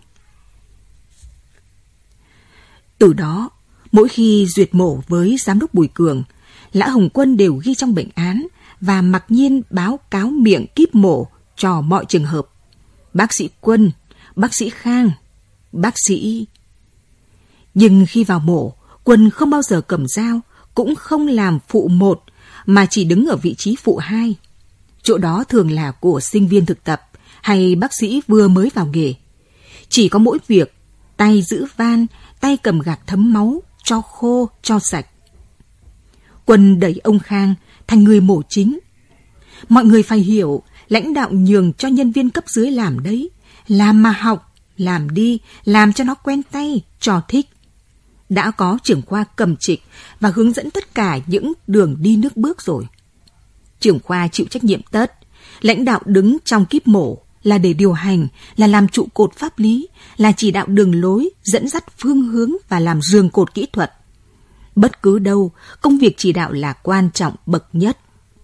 Từ đó, mỗi khi duyệt mổ với giám đốc Bùi Cường, Lã Hồng Quân đều ghi trong bệnh án và mặc nhiên báo cáo miệng kíp mổ cho mọi trường hợp. Bác sĩ Quân, bác sĩ Khang, bác sĩ... Nhưng khi vào mổ, Quân không bao giờ cầm dao, cũng không làm phụ một, mà chỉ đứng ở vị trí phụ hai. Chỗ đó thường là của sinh viên thực tập hay bác sĩ vừa mới vào nghề. Chỉ có mỗi việc tay giữ van, tay cầm gạc thấm máu, cho khô, cho sạch. Quân đẩy ông Khang thành người mổ chính. Mọi người phải hiểu, lãnh đạo nhường cho nhân viên cấp dưới làm đấy. Làm mà học, làm đi, làm cho nó quen tay, cho thích. Đã có trưởng khoa cầm trịch và hướng dẫn tất cả những đường đi nước bước rồi. Trưởng khoa chịu trách nhiệm tất. Lãnh đạo đứng trong kíp mổ là để điều hành, là làm trụ cột pháp lý, là chỉ đạo đường lối, dẫn dắt phương hướng và làm giường cột kỹ thuật. Bất cứ đâu, công việc chỉ đạo là quan trọng bậc nhất.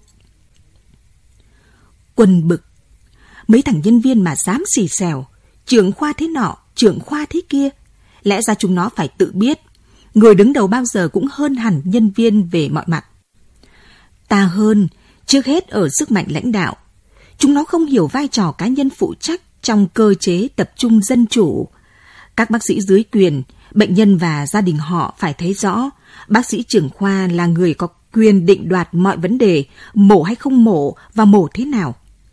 Quân bực. Mấy thằng nhân viên mà dám xì xèo, trưởng khoa thế nọ, trưởng khoa thế kia. Lẽ ra chúng nó phải tự biết, người đứng đầu bao giờ cũng hơn hẳn nhân viên về mọi mặt. Ta hơn, trước hết ở sức mạnh lãnh đạo. Chúng nó không hiểu vai trò cá nhân phụ trách trong cơ chế tập trung dân chủ. Các bác sĩ dưới quyền, bệnh nhân và gia đình họ phải thấy rõ, bác sĩ trưởng khoa là người có quyền định đoạt mọi vấn đề, mổ hay không mổ và mổ thế nào.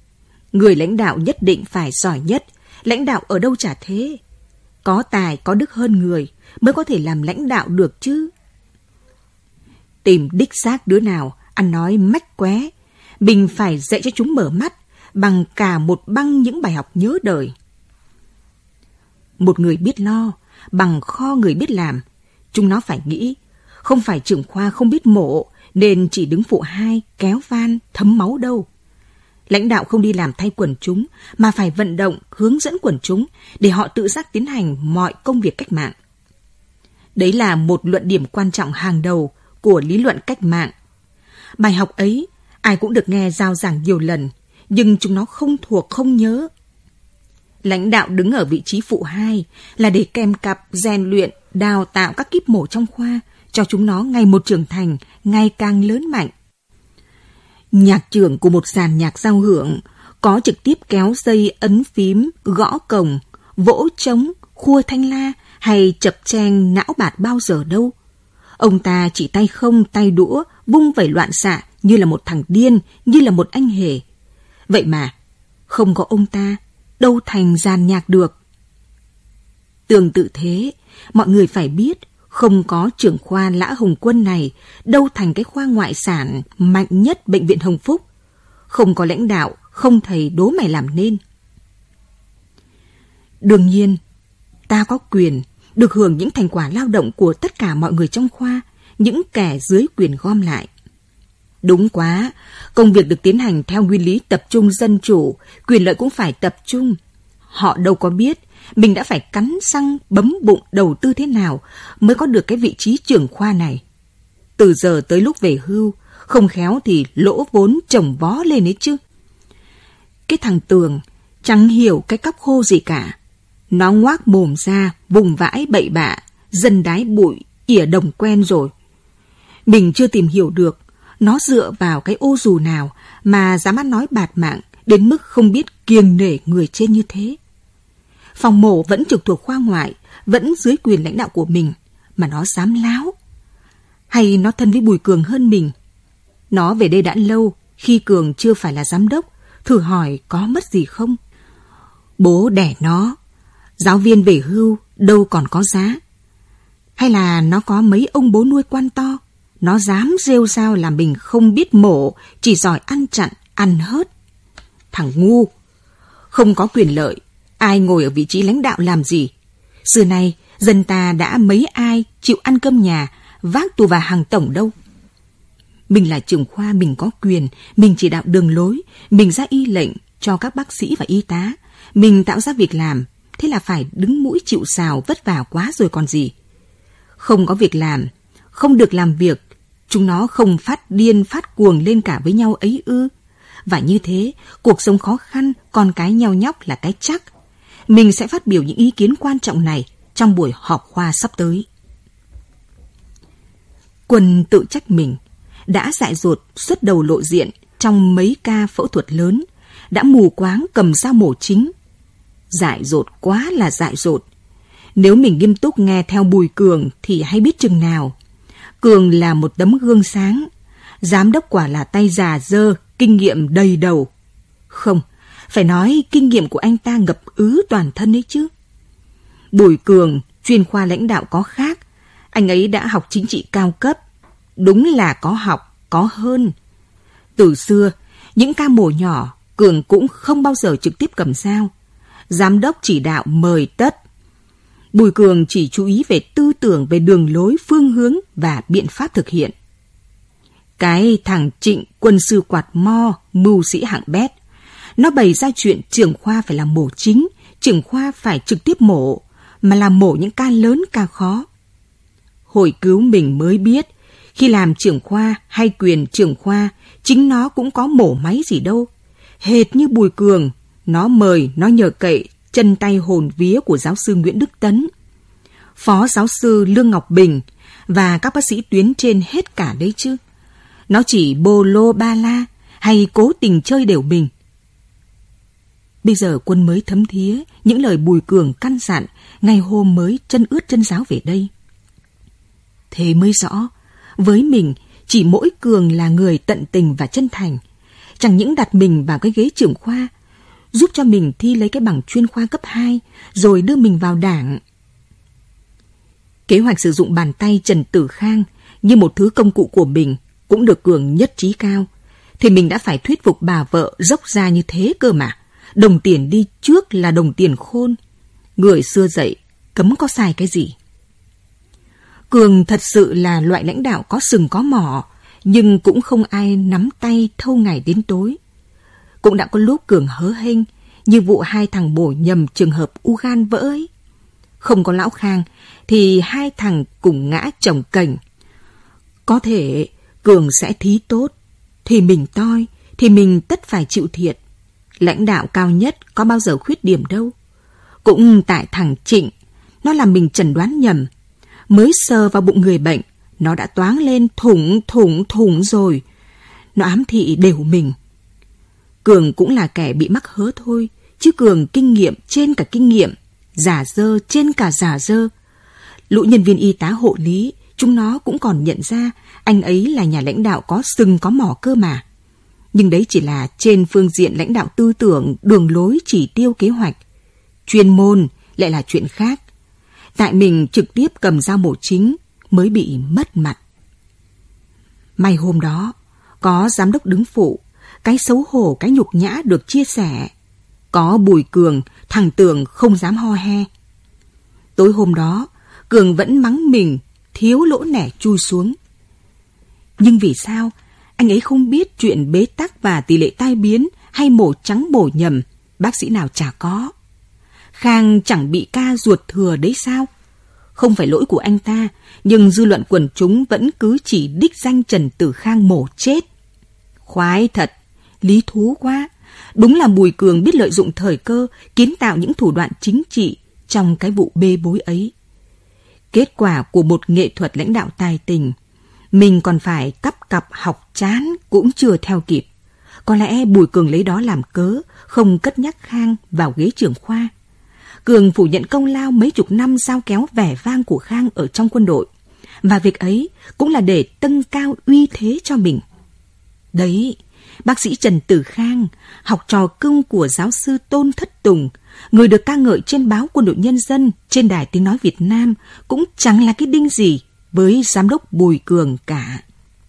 Người lãnh đạo nhất định phải giỏi nhất, lãnh đạo ở đâu chả thế. Có tài, có đức hơn người mới có thể làm lãnh đạo được chứ. Tìm đích xác đứa nào ăn nói mách qué, mình phải dạy cho chúng mở mắt bằng cả một băng những bài học nhớ đời. Một người biết lo bằng kho người biết làm. Chúng nó phải nghĩ, không phải trưởng khoa không biết mổ nên chỉ đứng phụ hai, kéo van, thấm máu đâu. Lãnh đạo không đi làm thay quần chúng mà phải vận động, hướng dẫn quần chúng để họ tự giác tiến hành mọi công việc cách mạng. Đấy là một luận điểm quan trọng hàng đầu của lý luận cách mạng. Bài học ấy ai cũng được nghe rao giảng nhiều lần, nhưng chúng nó không thuộc không nhớ. Lãnh đạo đứng ở vị trí phụ hai là để kèm cặp, rèn luyện, đào tạo các kíp mổ trong khoa cho chúng nó ngày một trưởng thành, ngày càng lớn mạnh. Nhạc trưởng của một dàn nhạc giao hưởng có trực tiếp kéo dây, ấn phím, gõ cồng, vỗ trống, khua thanh la hay chập cheng não bạt bao giờ đâu. Ông ta chỉ tay không, tay đũa, vung vẩy loạn xạ như là một thằng điên, như là một anh hề. Vậy mà, không có ông ta, đâu thành dàn nhạc được. Tương tự thế, mọi người phải biết, không có trưởng khoa Lã Hồng Quân này, đâu thành cái khoa ngoại sản mạnh nhất Bệnh viện Hồng Phúc. Không có lãnh đạo, không thầy đố mày làm nên. Đương nhiên, ta có quyền được hưởng những thành quả lao động của tất cả mọi người trong khoa, những kẻ dưới quyền gom lại. Đúng quá, công việc được tiến hành theo nguyên lý tập trung dân chủ, quyền lợi cũng phải tập trung. Họ đâu có biết mình đã phải cắn răng bấm bụng đầu tư thế nào mới có được cái vị trí trưởng khoa này. Từ giờ tới lúc về hưu, không khéo thì lỗ vốn chồng vó lên ấy chứ. Cái thằng Tường chẳng hiểu cái cóc khô gì cả. Nó ngoác mồm ra, vùng vãi bậy bạ, dân đái bụi, ỉa đồng quen rồi. Mình chưa tìm hiểu được nó dựa vào cái ô dù nào mà dám ăn nói bạt mạng đến mức không biết kiêng nể người trên như thế. Phòng mổ vẫn trực thuộc khoa ngoại, vẫn dưới quyền lãnh đạo của mình, mà nó dám láo. Hay nó thân với Bùi Cường hơn mình. Nó về đây đã lâu, khi Cường chưa phải là giám đốc, thử hỏi có mất gì không? Bố đẻ nó, giáo viên về hưu đâu còn có giá. Hay là nó có mấy ông bố nuôi quan to, nó dám rêu rao là mình không biết mổ, chỉ giỏi ăn chặn, ăn hớt. Thằng ngu, không có quyền lợi, ai ngồi ở vị trí lãnh đạo làm gì? Xưa nay, dân ta đã mấy ai chịu ăn cơm nhà, vác tù và hàng tổng đâu. Mình là trưởng khoa, mình có quyền, mình chỉ đạo đường lối, mình ra y lệnh cho các bác sĩ và y tá, mình tạo ra việc làm, thế là phải đứng mũi chịu sào vất vả quá rồi còn gì. Không có việc làm, không được làm việc, chúng nó không phát điên phát cuồng lên cả với nhau ấy ư? Và như thế, cuộc sống khó khăn, con cái nheo nhóc là cái chắc. Mình sẽ phát biểu những ý kiến quan trọng này trong buổi họp khoa sắp tới. Quân tự trách mình, đã dại dột xuất đầu lộ diện trong mấy ca phẫu thuật lớn, đã mù quáng cầm dao mổ chính. Dại dột quá là dại dột. Nếu mình nghiêm túc nghe theo Bùi Cường thì hay biết chừng nào. Cường là một tấm gương sáng, giám đốc quả là tay già dơ, kinh nghiệm đầy đầu. Không, phải nói kinh nghiệm của anh ta ngập ứ toàn thân ấy chứ. Bùi Cường, chuyên khoa lãnh đạo có khác, anh ấy đã học chính trị cao cấp. Đúng là có học, có hơn. Từ xưa, những ca mổ nhỏ, Cường cũng không bao giờ trực tiếp cầm dao. Giám đốc chỉ đạo mời tất. Bùi Cường chỉ chú ý về tư tưởng, về đường lối, phương hướng và biện pháp thực hiện. Cái thằng Trịnh, quân sư quạt mo, mưu sĩ hạng bét, nó bày ra chuyện trưởng khoa phải làm mổ chính, trưởng khoa phải trực tiếp mổ, mà làm mổ những ca lớn ca khó. Hồi cứu mình mới biết, khi làm trưởng khoa hay quyền trưởng khoa, chính nó cũng có mổ máy gì đâu. Hệt như Bùi Cường, nó mời, nó nhờ cậy, chân tay hồn vía của giáo sư Nguyễn Đức Tấn, phó giáo sư Lương Ngọc Bình và các bác sĩ tuyến trên hết cả đấy chứ. Nó chỉ bô lô ba la hay cố tình chơi đều mình. Bây giờ Quân mới thấm thía những lời Bùi Cường căn dặn ngày hôm mới chân ướt chân ráo về đây. Thế mới rõ, với mình chỉ mỗi Cường là người tận tình và chân thành, chẳng những đặt mình vào cái ghế trưởng khoa giúp cho mình thi lấy cái bằng chuyên khoa cấp hai, rồi đưa mình vào đảng. Kế hoạch sử dụng bàn tay Trần Tử Khang như một thứ công cụ của mình cũng được Cường nhất trí cao, thì mình đã phải thuyết phục bà vợ dốc ra như thế cơ mà. Đồng tiền đi trước là đồng tiền khôn. Người xưa dạy, cấm có sai cái gì. Cường thật sự là loại lãnh đạo có sừng có mỏ, nhưng cũng không ai nắm tay thâu ngày đến tối. Cũng đã có lúc Cường hớ hênh, như vụ hai thằng bổ nhầm trường hợp u gan vỡ ấy. Không có lão Khang thì hai thằng cùng ngã chồng cành. Có thể Cường sẽ thí tốt, thì mình toi, thì mình tất phải chịu thiệt. Lãnh đạo cao nhất có bao giờ khuyết điểm đâu. Cũng tại thằng Trịnh, nó làm mình chẩn đoán nhầm. Mới sờ vào bụng người bệnh, nó đã toáng lên thủng thủng thủng rồi. Nó ám thị đều mình. Cường cũng là kẻ bị mắc hớ thôi, chứ Cường kinh nghiệm trên cả kinh nghiệm, giả dơ trên cả giả dơ. Lũ nhân viên y tá hộ lý, chúng nó cũng còn nhận ra anh ấy là nhà lãnh đạo có sừng có mỏ cơ mà. Nhưng đấy chỉ là trên phương diện lãnh đạo tư tưởng, đường lối, chỉ tiêu, kế hoạch. Chuyên môn lại là chuyện khác. Tại mình trực tiếp cầm dao mổ chính mới bị mất mặt. May hôm đó, có giám đốc đứng phụ, cái xấu hổ, cái nhục nhã được chia sẻ. Có Bùi Cường, thằng Tường không dám ho he. Tối hôm đó, Cường vẫn mắng mình, thiếu lỗ nẻ chui xuống. Nhưng vì sao anh ấy không biết chuyện bế tắc và tỷ lệ tai biến hay mổ trắng bổ nhầm, bác sĩ nào chả có. Khang chẳng bị ca ruột thừa đấy sao? Không phải lỗi của anh ta, nhưng dư luận quần chúng vẫn cứ chỉ đích danh Trần Tử Khang mổ chết. Khoái thật, lý thú quá. Đúng là Bùi Cường biết lợi dụng thời cơ, kiến tạo những thủ đoạn chính trị trong cái vụ bê bối ấy. Kết quả của một nghệ thuật lãnh đạo tài tình, mình còn phải cắp cặp học chán cũng chưa theo kịp. Có lẽ Bùi Cường lấy đó làm cớ, không cất nhắc Khang vào ghế trưởng khoa. Cường phủ nhận công lao mấy chục năm giao kéo vẻ vang của Khang ở trong quân đội. Và việc ấy cũng là để nâng cao uy thế cho mình. Đấy, bác sĩ Trần Tử Khang, học trò cưng của giáo sư Tôn Thất Tùng, người được ca ngợi trên báo Quân đội Nhân dân, trên đài Tiếng Nói Việt Nam, cũng chẳng là cái đinh gì với giám đốc Bùi Cường cả.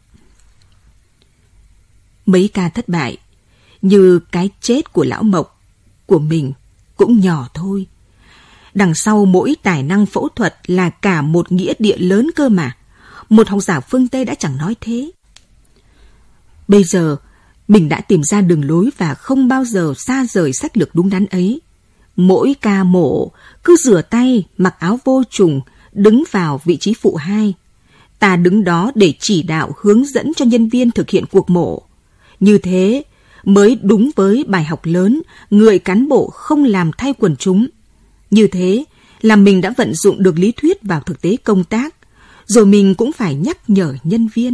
Mấy ca thất bại, như cái chết của lão Mộc, của mình, cũng nhỏ thôi. Đằng sau mỗi tài năng phẫu thuật là cả một nghĩa địa lớn cơ mà. Một học giả phương Tây đã chẳng nói thế. Bây giờ, mình đã tìm ra đường lối và không bao giờ xa rời sách lược đúng đắn ấy. Mỗi ca mổ, cứ rửa tay, mặc áo vô trùng, đứng vào vị trí phụ hai. Ta đứng đó để chỉ đạo hướng dẫn cho nhân viên thực hiện cuộc mổ. Như thế mới đúng với bài học lớn, người cán bộ không làm thay quần chúng. Như thế là mình đã vận dụng được lý thuyết vào thực tế công tác, rồi mình cũng phải nhắc nhở nhân viên.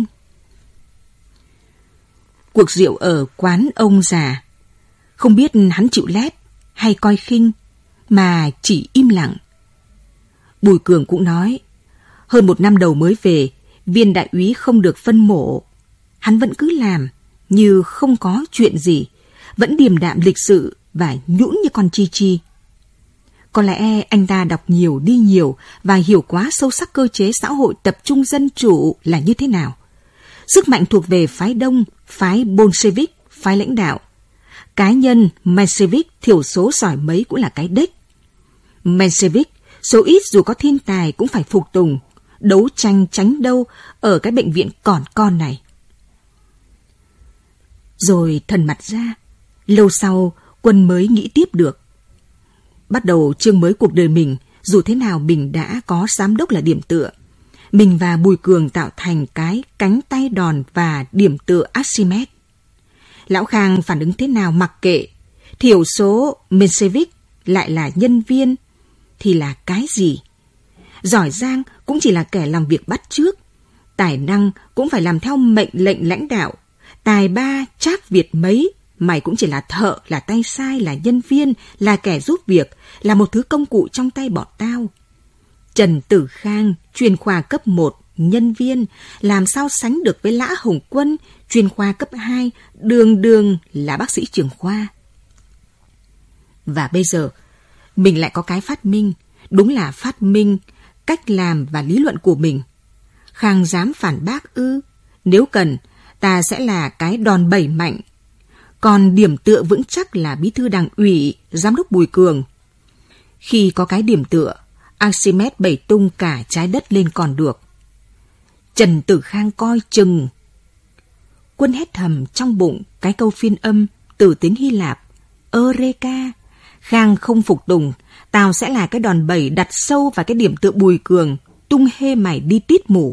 Cuộc rượu ở quán ông già, không biết hắn chịu lét hay coi khinh, mà chỉ im lặng. Bùi Cường cũng nói, hơn một năm đầu mới về, viên đại úy không được phân mổ. Hắn vẫn cứ làm như không có chuyện gì, vẫn điềm đạm lịch sự và nhũn như con chi chi. Có lẽ anh ta đọc nhiều đi nhiều và hiểu quá sâu sắc cơ chế xã hội tập trung dân chủ là như thế nào. Sức mạnh thuộc về phái đông, phái Bolshevik, phái lãnh đạo. Cá nhân Menshevik thiểu số giỏi mấy cũng là cái đếch. Menshevik số ít dù có thiên tài cũng phải phục tùng, đấu tranh tránh đâu ở cái bệnh viện còn con này. Rồi thần mặt ra, lâu sau Quân mới nghĩ tiếp được. Bắt đầu chương mới cuộc đời mình, dù thế nào mình đã có giám đốc là điểm tựa. Mình và Bùi Cường tạo thành cái cánh tay đòn và điểm tựa Archimedes. Lão Khang phản ứng thế nào mặc kệ, thiểu số Menshevik lại là nhân viên thì là cái gì? Giỏi giang cũng chỉ là kẻ làm việc bắt chước, tài năng cũng phải làm theo mệnh lệnh lãnh đạo. Tài ba trác Việt mấy, mày cũng chỉ là thợ, là tay sai, là nhân viên, là kẻ giúp việc, là một thứ công cụ trong tay bọn tao. Trần Tử Khang, chuyên khoa cấp một, nhân viên, làm sao sánh được với Lã Hồng Quân, chuyên khoa cấp hai, đường đường là bác sĩ trưởng khoa. Và bây giờ, mình lại có cái phát minh, đúng là phát minh, cách làm và lý luận của mình. Khang dám phản bác ư? Nếu cần, ta sẽ là cái đòn bẩy mạnh. Còn điểm tựa vững chắc là bí thư đảng ủy, giám đốc Bùi Cường. Khi có cái điểm tựa, Archimedes bẩy tung cả trái đất lên còn được. Trần Tử Khang coi chừng. Quân hét thầm trong bụng cái câu phiên âm từ tiếng Hy Lạp, Eureka. Khang không phục tùng, tao sẽ là cái đòn bẩy đặt sâu vào cái điểm tựa Bùi Cường, tung hê mày đi tít mù.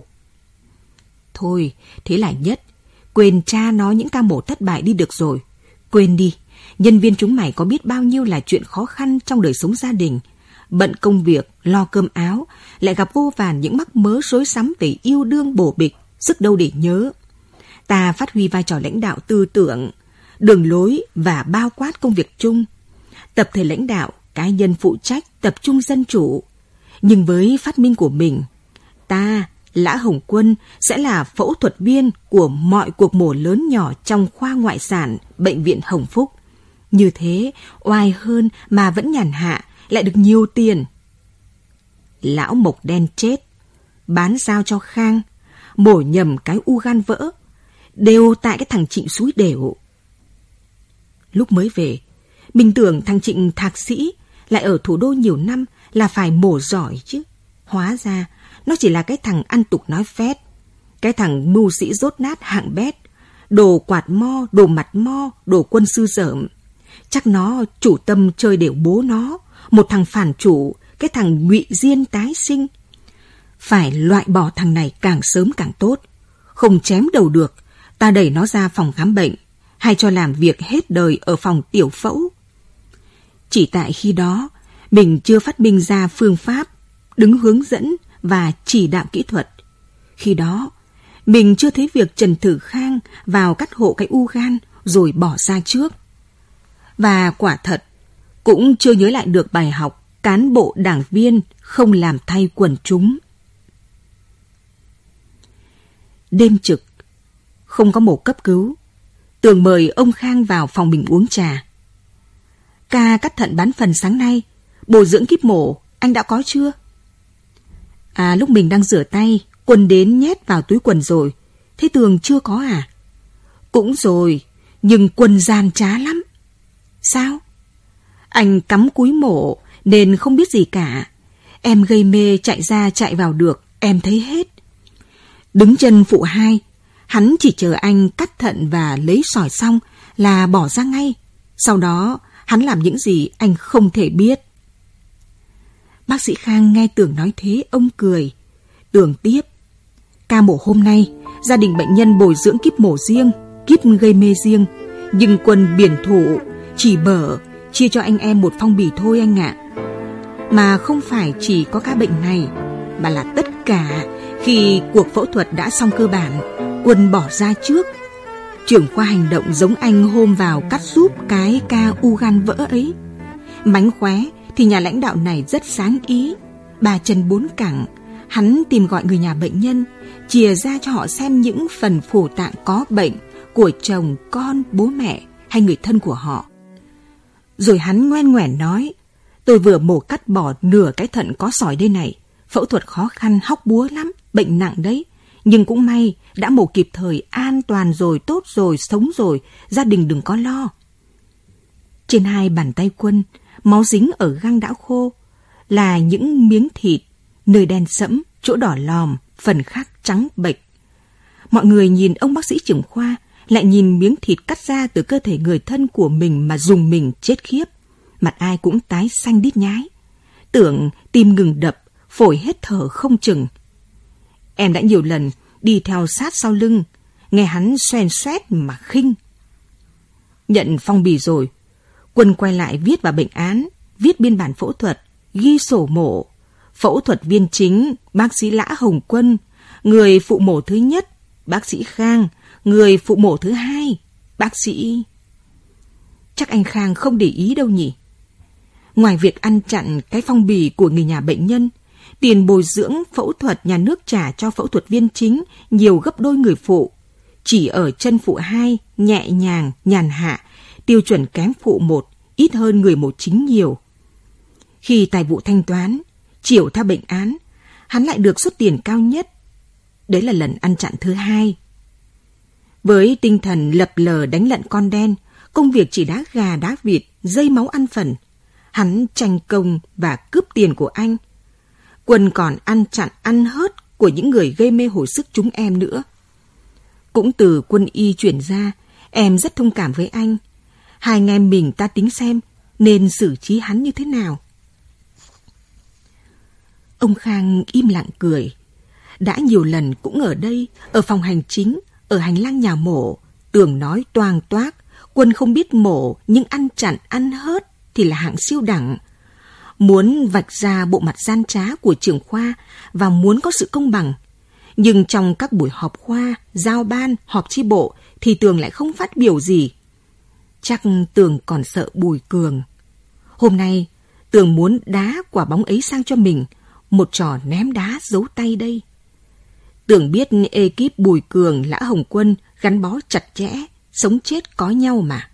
Thôi, thế là nhất. Quên cha nói những ca mổ thất bại đi được rồi. Quên đi, nhân viên chúng mày có biết bao nhiêu là chuyện khó khăn trong đời sống gia đình. Bận công việc, lo cơm áo, lại gặp vô vàn những mắc mớ rối rắm về yêu đương bổ bịch, sức đâu để nhớ. Ta phát huy vai trò lãnh đạo tư tưởng, đường lối và bao quát công việc chung. Tập thể lãnh đạo, cá nhân phụ trách, tập trung dân chủ. Nhưng với phát minh của mình, ta, Lã Hồng Quân, sẽ là phẫu thuật viên của mọi cuộc mổ lớn nhỏ trong khoa ngoại sản Bệnh viện Hồng Phúc. Như thế, oai hơn mà vẫn nhàn hạ, lại được nhiều tiền. Lão Mộc Đen chết, bán giao cho Khang, mổ nhầm cái u gan vỡ, đều tại cái thằng Trịnh xúi đểu. Lúc mới về, mình tưởng thằng Trịnh thạc sĩ lại ở thủ đô nhiều năm là phải mổ giỏi chứ. Hóa ra, nó chỉ là cái thằng ăn tục nói phét, cái thằng mưu sĩ dốt nát hạng bét, đồ quạt mo, đồ mặt mo, đồ quân sư dởm. Chắc nó chủ tâm chơi đều bố nó, một thằng phản chủ, cái thằng ngụy diên tái sinh. Phải loại bỏ thằng này càng sớm càng tốt. Không chém đầu được, ta đẩy nó ra phòng khám bệnh, hay cho làm việc hết đời ở phòng tiểu phẫu. Chỉ tại khi đó, mình chưa phát minh ra phương pháp, đứng hướng dẫn và chỉ đạo kỹ thuật. Khi đó, mình chưa thấy việc Trần Tử Khang vào cắt hộ cái u gan rồi bỏ ra trước. Và quả thật, cũng chưa nhớ lại được bài học cán bộ đảng viên không làm thay quần chúng. Đêm trực, không có mổ cấp cứu. Tường mời ông Khang vào phòng mình uống trà. Ca cắt thận bán phần sáng nay, bồi dưỡng kíp mổ, anh đã có chưa? À, lúc mình đang rửa tay, Quân đến nhét vào túi quần rồi. Thế Tường chưa có à? Cũng rồi, nhưng Quân gian trá lắm. Sao? Anh cắm cúi mổ nên không biết gì cả. Em gây mê chạy ra chạy vào được, em thấy hết. Đứng chân phụ hai, hắn chỉ chờ anh cắt thận và lấy sỏi xong là bỏ ra ngay. Sau đó, hắn làm những gì anh không thể biết. Bác sĩ Khang nghe Tường nói thế, ông cười. Tường tiếp. Ca mổ hôm nay, gia đình bệnh nhân bồi dưỡng kíp mổ riêng, kíp gây mê riêng. Nhưng Quân biển thủ, chỉ bở, chia cho anh em một phong bì thôi anh ạ. Mà không phải chỉ có ca bệnh này, mà là tất cả. Khi cuộc phẫu thuật đã xong cơ bản, Quân bỏ ra trước. Trưởng khoa hành động giống anh hôm vào cắt giúp cái ca u gan vỡ ấy. Mánh khóe thì nhà lãnh đạo này rất sáng ý. Ba chân bốn cẳng, hắn tìm gọi người nhà bệnh nhân, chìa ra cho họ xem những phần phổ tạng có bệnh của chồng, con, bố mẹ hay người thân của họ. Rồi hắn ngoen ngoẻn nói, tôi vừa mổ cắt bỏ nửa cái thận có sỏi đây này. Phẫu thuật khó khăn, hóc búa lắm, bệnh nặng đấy. Nhưng cũng may, đã mổ kịp thời, an toàn rồi, tốt rồi, sống rồi, gia đình đừng có lo. Trên hai bàn tay Quân, máu dính ở găng đã khô, là những miếng thịt, nơi đen sẫm, chỗ đỏ lòm, phần khác trắng bệch. Mọi người nhìn ông bác sĩ trưởng khoa, lại nhìn miếng thịt cắt ra từ cơ thể người thân của mình mà dùng mình chết khiếp. Mặt ai cũng tái xanh đít nhái. Tưởng tim ngừng đập, phổi hết thở không chừng. Em đã nhiều lần đi theo sát sau lưng, nghe hắn xoèn xoét mà khinh. Nhận phong bì rồi, Quân quay lại viết vào bệnh án, viết biên bản phẫu thuật, ghi sổ mổ. Phẫu thuật viên chính, bác sĩ Lã Hồng Quân, người phụ mổ thứ nhất, bác sĩ Khang, người phụ mổ thứ hai, bác sĩ... Chắc anh Khang không để ý đâu nhỉ. Ngoài việc ăn chặn cái phong bì của người nhà bệnh nhân, tiền bồi dưỡng phẫu thuật nhà nước trả cho phẫu thuật viên chính nhiều gấp đôi người phụ. Chỉ ở chân phụ hai, nhẹ nhàng, nhàn hạ, tiêu chuẩn kém phụ một, ít hơn người mổ chính nhiều. Khi tài vụ thanh toán, chiều theo bệnh án, hắn lại được số tiền cao nhất. Đấy là lần ăn chặn thứ hai. Với tinh thần lập lờ đánh lận con đen, công việc chỉ đá gà đá vịt, dây máu ăn phần, hắn tranh công và cướp tiền của anh. Quân còn ăn chặn ăn hớt của những người gây mê hồi sức chúng em nữa. Cũng từ Quân y chuyển ra, em rất thông cảm với anh. Hai anh em mình ta tính xem nên xử trí hắn như thế nào. Ông Khang im lặng cười. Đã nhiều lần cũng ở đây, ở phòng hành chính, ở hành lang nhà mổ, Tường nói toang toác, Quân không biết mổ nhưng ăn chặn ăn hớt thì là hạng siêu đẳng. Muốn vạch ra bộ mặt gian trá của trưởng khoa và muốn có sự công bằng. Nhưng trong các buổi họp khoa, giao ban, họp chi bộ thì Tường lại không phát biểu gì. Chắc Tường còn sợ Bùi Cường. Hôm nay, Tường muốn đá quả bóng ấy sang cho mình, một trò ném đá giấu tay đây. Tường biết ekip Bùi Cường, Lã Hồng Quân gắn bó chặt chẽ, sống chết có nhau mà.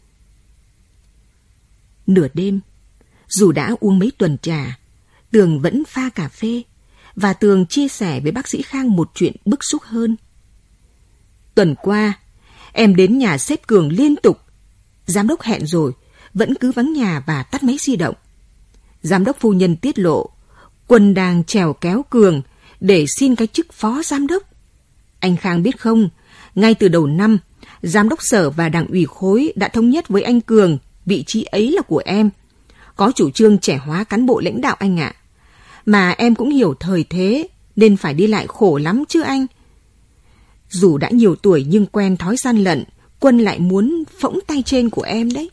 Nửa đêm, dù đã uống mấy tuần trà, Tường vẫn pha cà phê, và Tường chia sẻ với bác sĩ Khang một chuyện bức xúc hơn. Tuần qua, em đến nhà sếp Cường liên tục. Giám đốc hẹn rồi, vẫn cứ vắng nhà và tắt máy di động. Giám đốc phu nhân tiết lộ, Quân đang trèo kéo Cường để xin cái chức phó giám đốc. Anh Khang biết không, ngay từ đầu năm, giám đốc sở và đảng ủy khối đã thống nhất với anh Cường vị trí ấy là của em. Có chủ trương trẻ hóa cán bộ lãnh đạo anh ạ. Mà em cũng hiểu thời thế, nên phải đi lại khổ lắm chứ anh. Dù đã nhiều tuổi nhưng quen thói gian lận, Quân lại muốn phỗng tay trên của em đấy.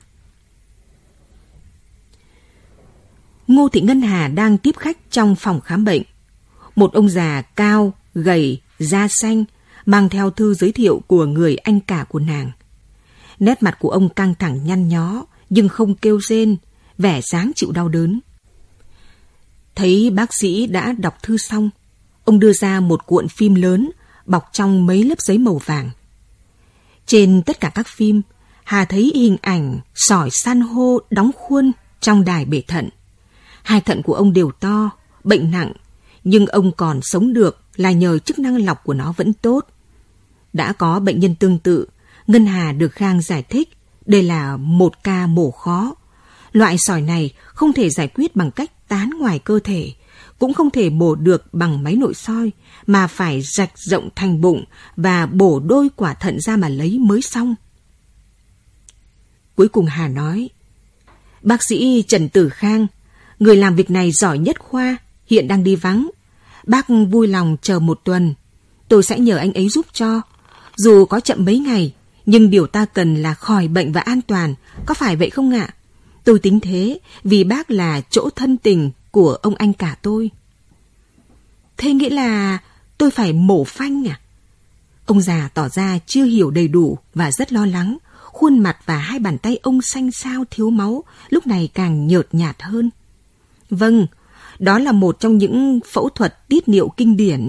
Ngô Thị Ngân Hà đang tiếp khách trong phòng khám bệnh. Một ông già cao, gầy, da xanh, mang theo thư giới thiệu của người anh cả của nàng. Nét mặt của ông căng thẳng nhăn nhó, nhưng không kêu rên, vẻ dáng chịu đau đớn. Thấy bác sĩ đã đọc thư xong, ông đưa ra một cuộn phim lớn, bọc trong mấy lớp giấy màu vàng. Trên tất cả các phim, Hà thấy hình ảnh sỏi san hô đóng khuôn trong đài bể thận. Hai thận của ông đều to, bệnh nặng, nhưng ông còn sống được là nhờ chức năng lọc của nó vẫn tốt. Đã có bệnh nhân tương tự, Ngân Hà được Khang giải thích đây là một ca mổ khó. Loại sỏi này không thể giải quyết bằng cách tán ngoài cơ thể, cũng không thể mổ được bằng máy nội soi, mà phải rạch rộng thành bụng và bổ đôi quả thận ra mà lấy mới xong. Cuối cùng Hà nói, bác sĩ Trần Tử Khang, người làm việc này giỏi nhất khoa, hiện đang đi vắng. Bác vui lòng chờ một tuần, tôi sẽ nhờ anh ấy giúp cho. Dù có chậm mấy ngày, nhưng điều ta cần là khỏi bệnh và an toàn, có phải vậy không ạ? Tôi tính thế vì bác là chỗ thân tình của ông anh cả tôi. Thế nghĩa là tôi phải mổ phanh à? Ông già tỏ ra chưa hiểu đầy đủ và rất lo lắng. Khuôn mặt và hai bàn tay ông xanh xao thiếu máu, lúc này càng nhợt nhạt hơn. Vâng, đó là một trong những phẫu thuật tiết niệu kinh điển.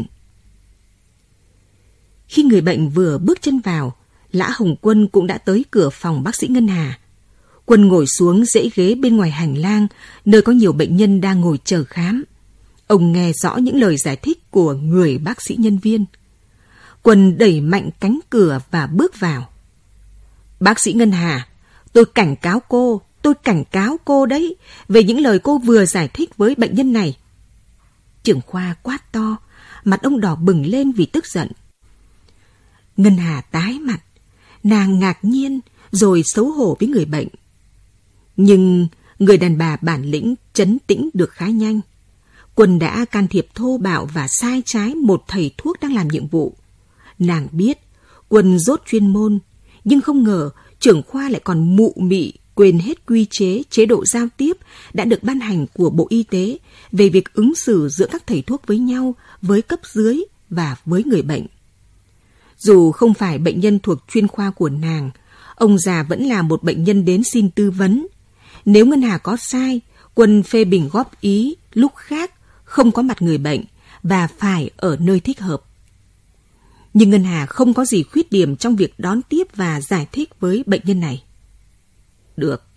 Khi người bệnh vừa bước chân vào, Lã Hồng Quân cũng đã tới cửa phòng bác sĩ Ngân Hà. Quân ngồi xuống dãy ghế bên ngoài hành lang, nơi có nhiều bệnh nhân đang ngồi chờ khám. Ông nghe rõ những lời giải thích của người bác sĩ nhân viên. Quân đẩy mạnh cánh cửa và bước vào. Bác sĩ Ngân Hà, tôi cảnh cáo cô, tôi cảnh cáo cô đấy, về những lời cô vừa giải thích với bệnh nhân này. Trưởng khoa quát to, mặt ông đỏ bừng lên vì tức giận. Ngân Hà tái mặt, nàng ngạc nhiên rồi xấu hổ với người bệnh. Nhưng người đàn bà bản lĩnh trấn tĩnh được khá nhanh. Quân đã can thiệp thô bạo và sai trái một thầy thuốc đang làm nhiệm vụ. Nàng biết Quân dốt chuyên môn, nhưng không ngờ trưởng khoa lại còn mụ mị quên hết quy chế, chế độ giao tiếp đã được ban hành của Bộ Y tế về việc ứng xử giữa các thầy thuốc với nhau, với cấp dưới và với người bệnh. Dù không phải bệnh nhân thuộc chuyên khoa của nàng, ông già vẫn là một bệnh nhân đến xin tư vấn. Nếu Ngân Hà có sai, Quân phê bình góp ý, lúc khác không có mặt người bệnh và phải ở nơi thích hợp. Nhưng Ngân Hà không có gì khuyết điểm trong việc đón tiếp và giải thích với bệnh nhân này. Được,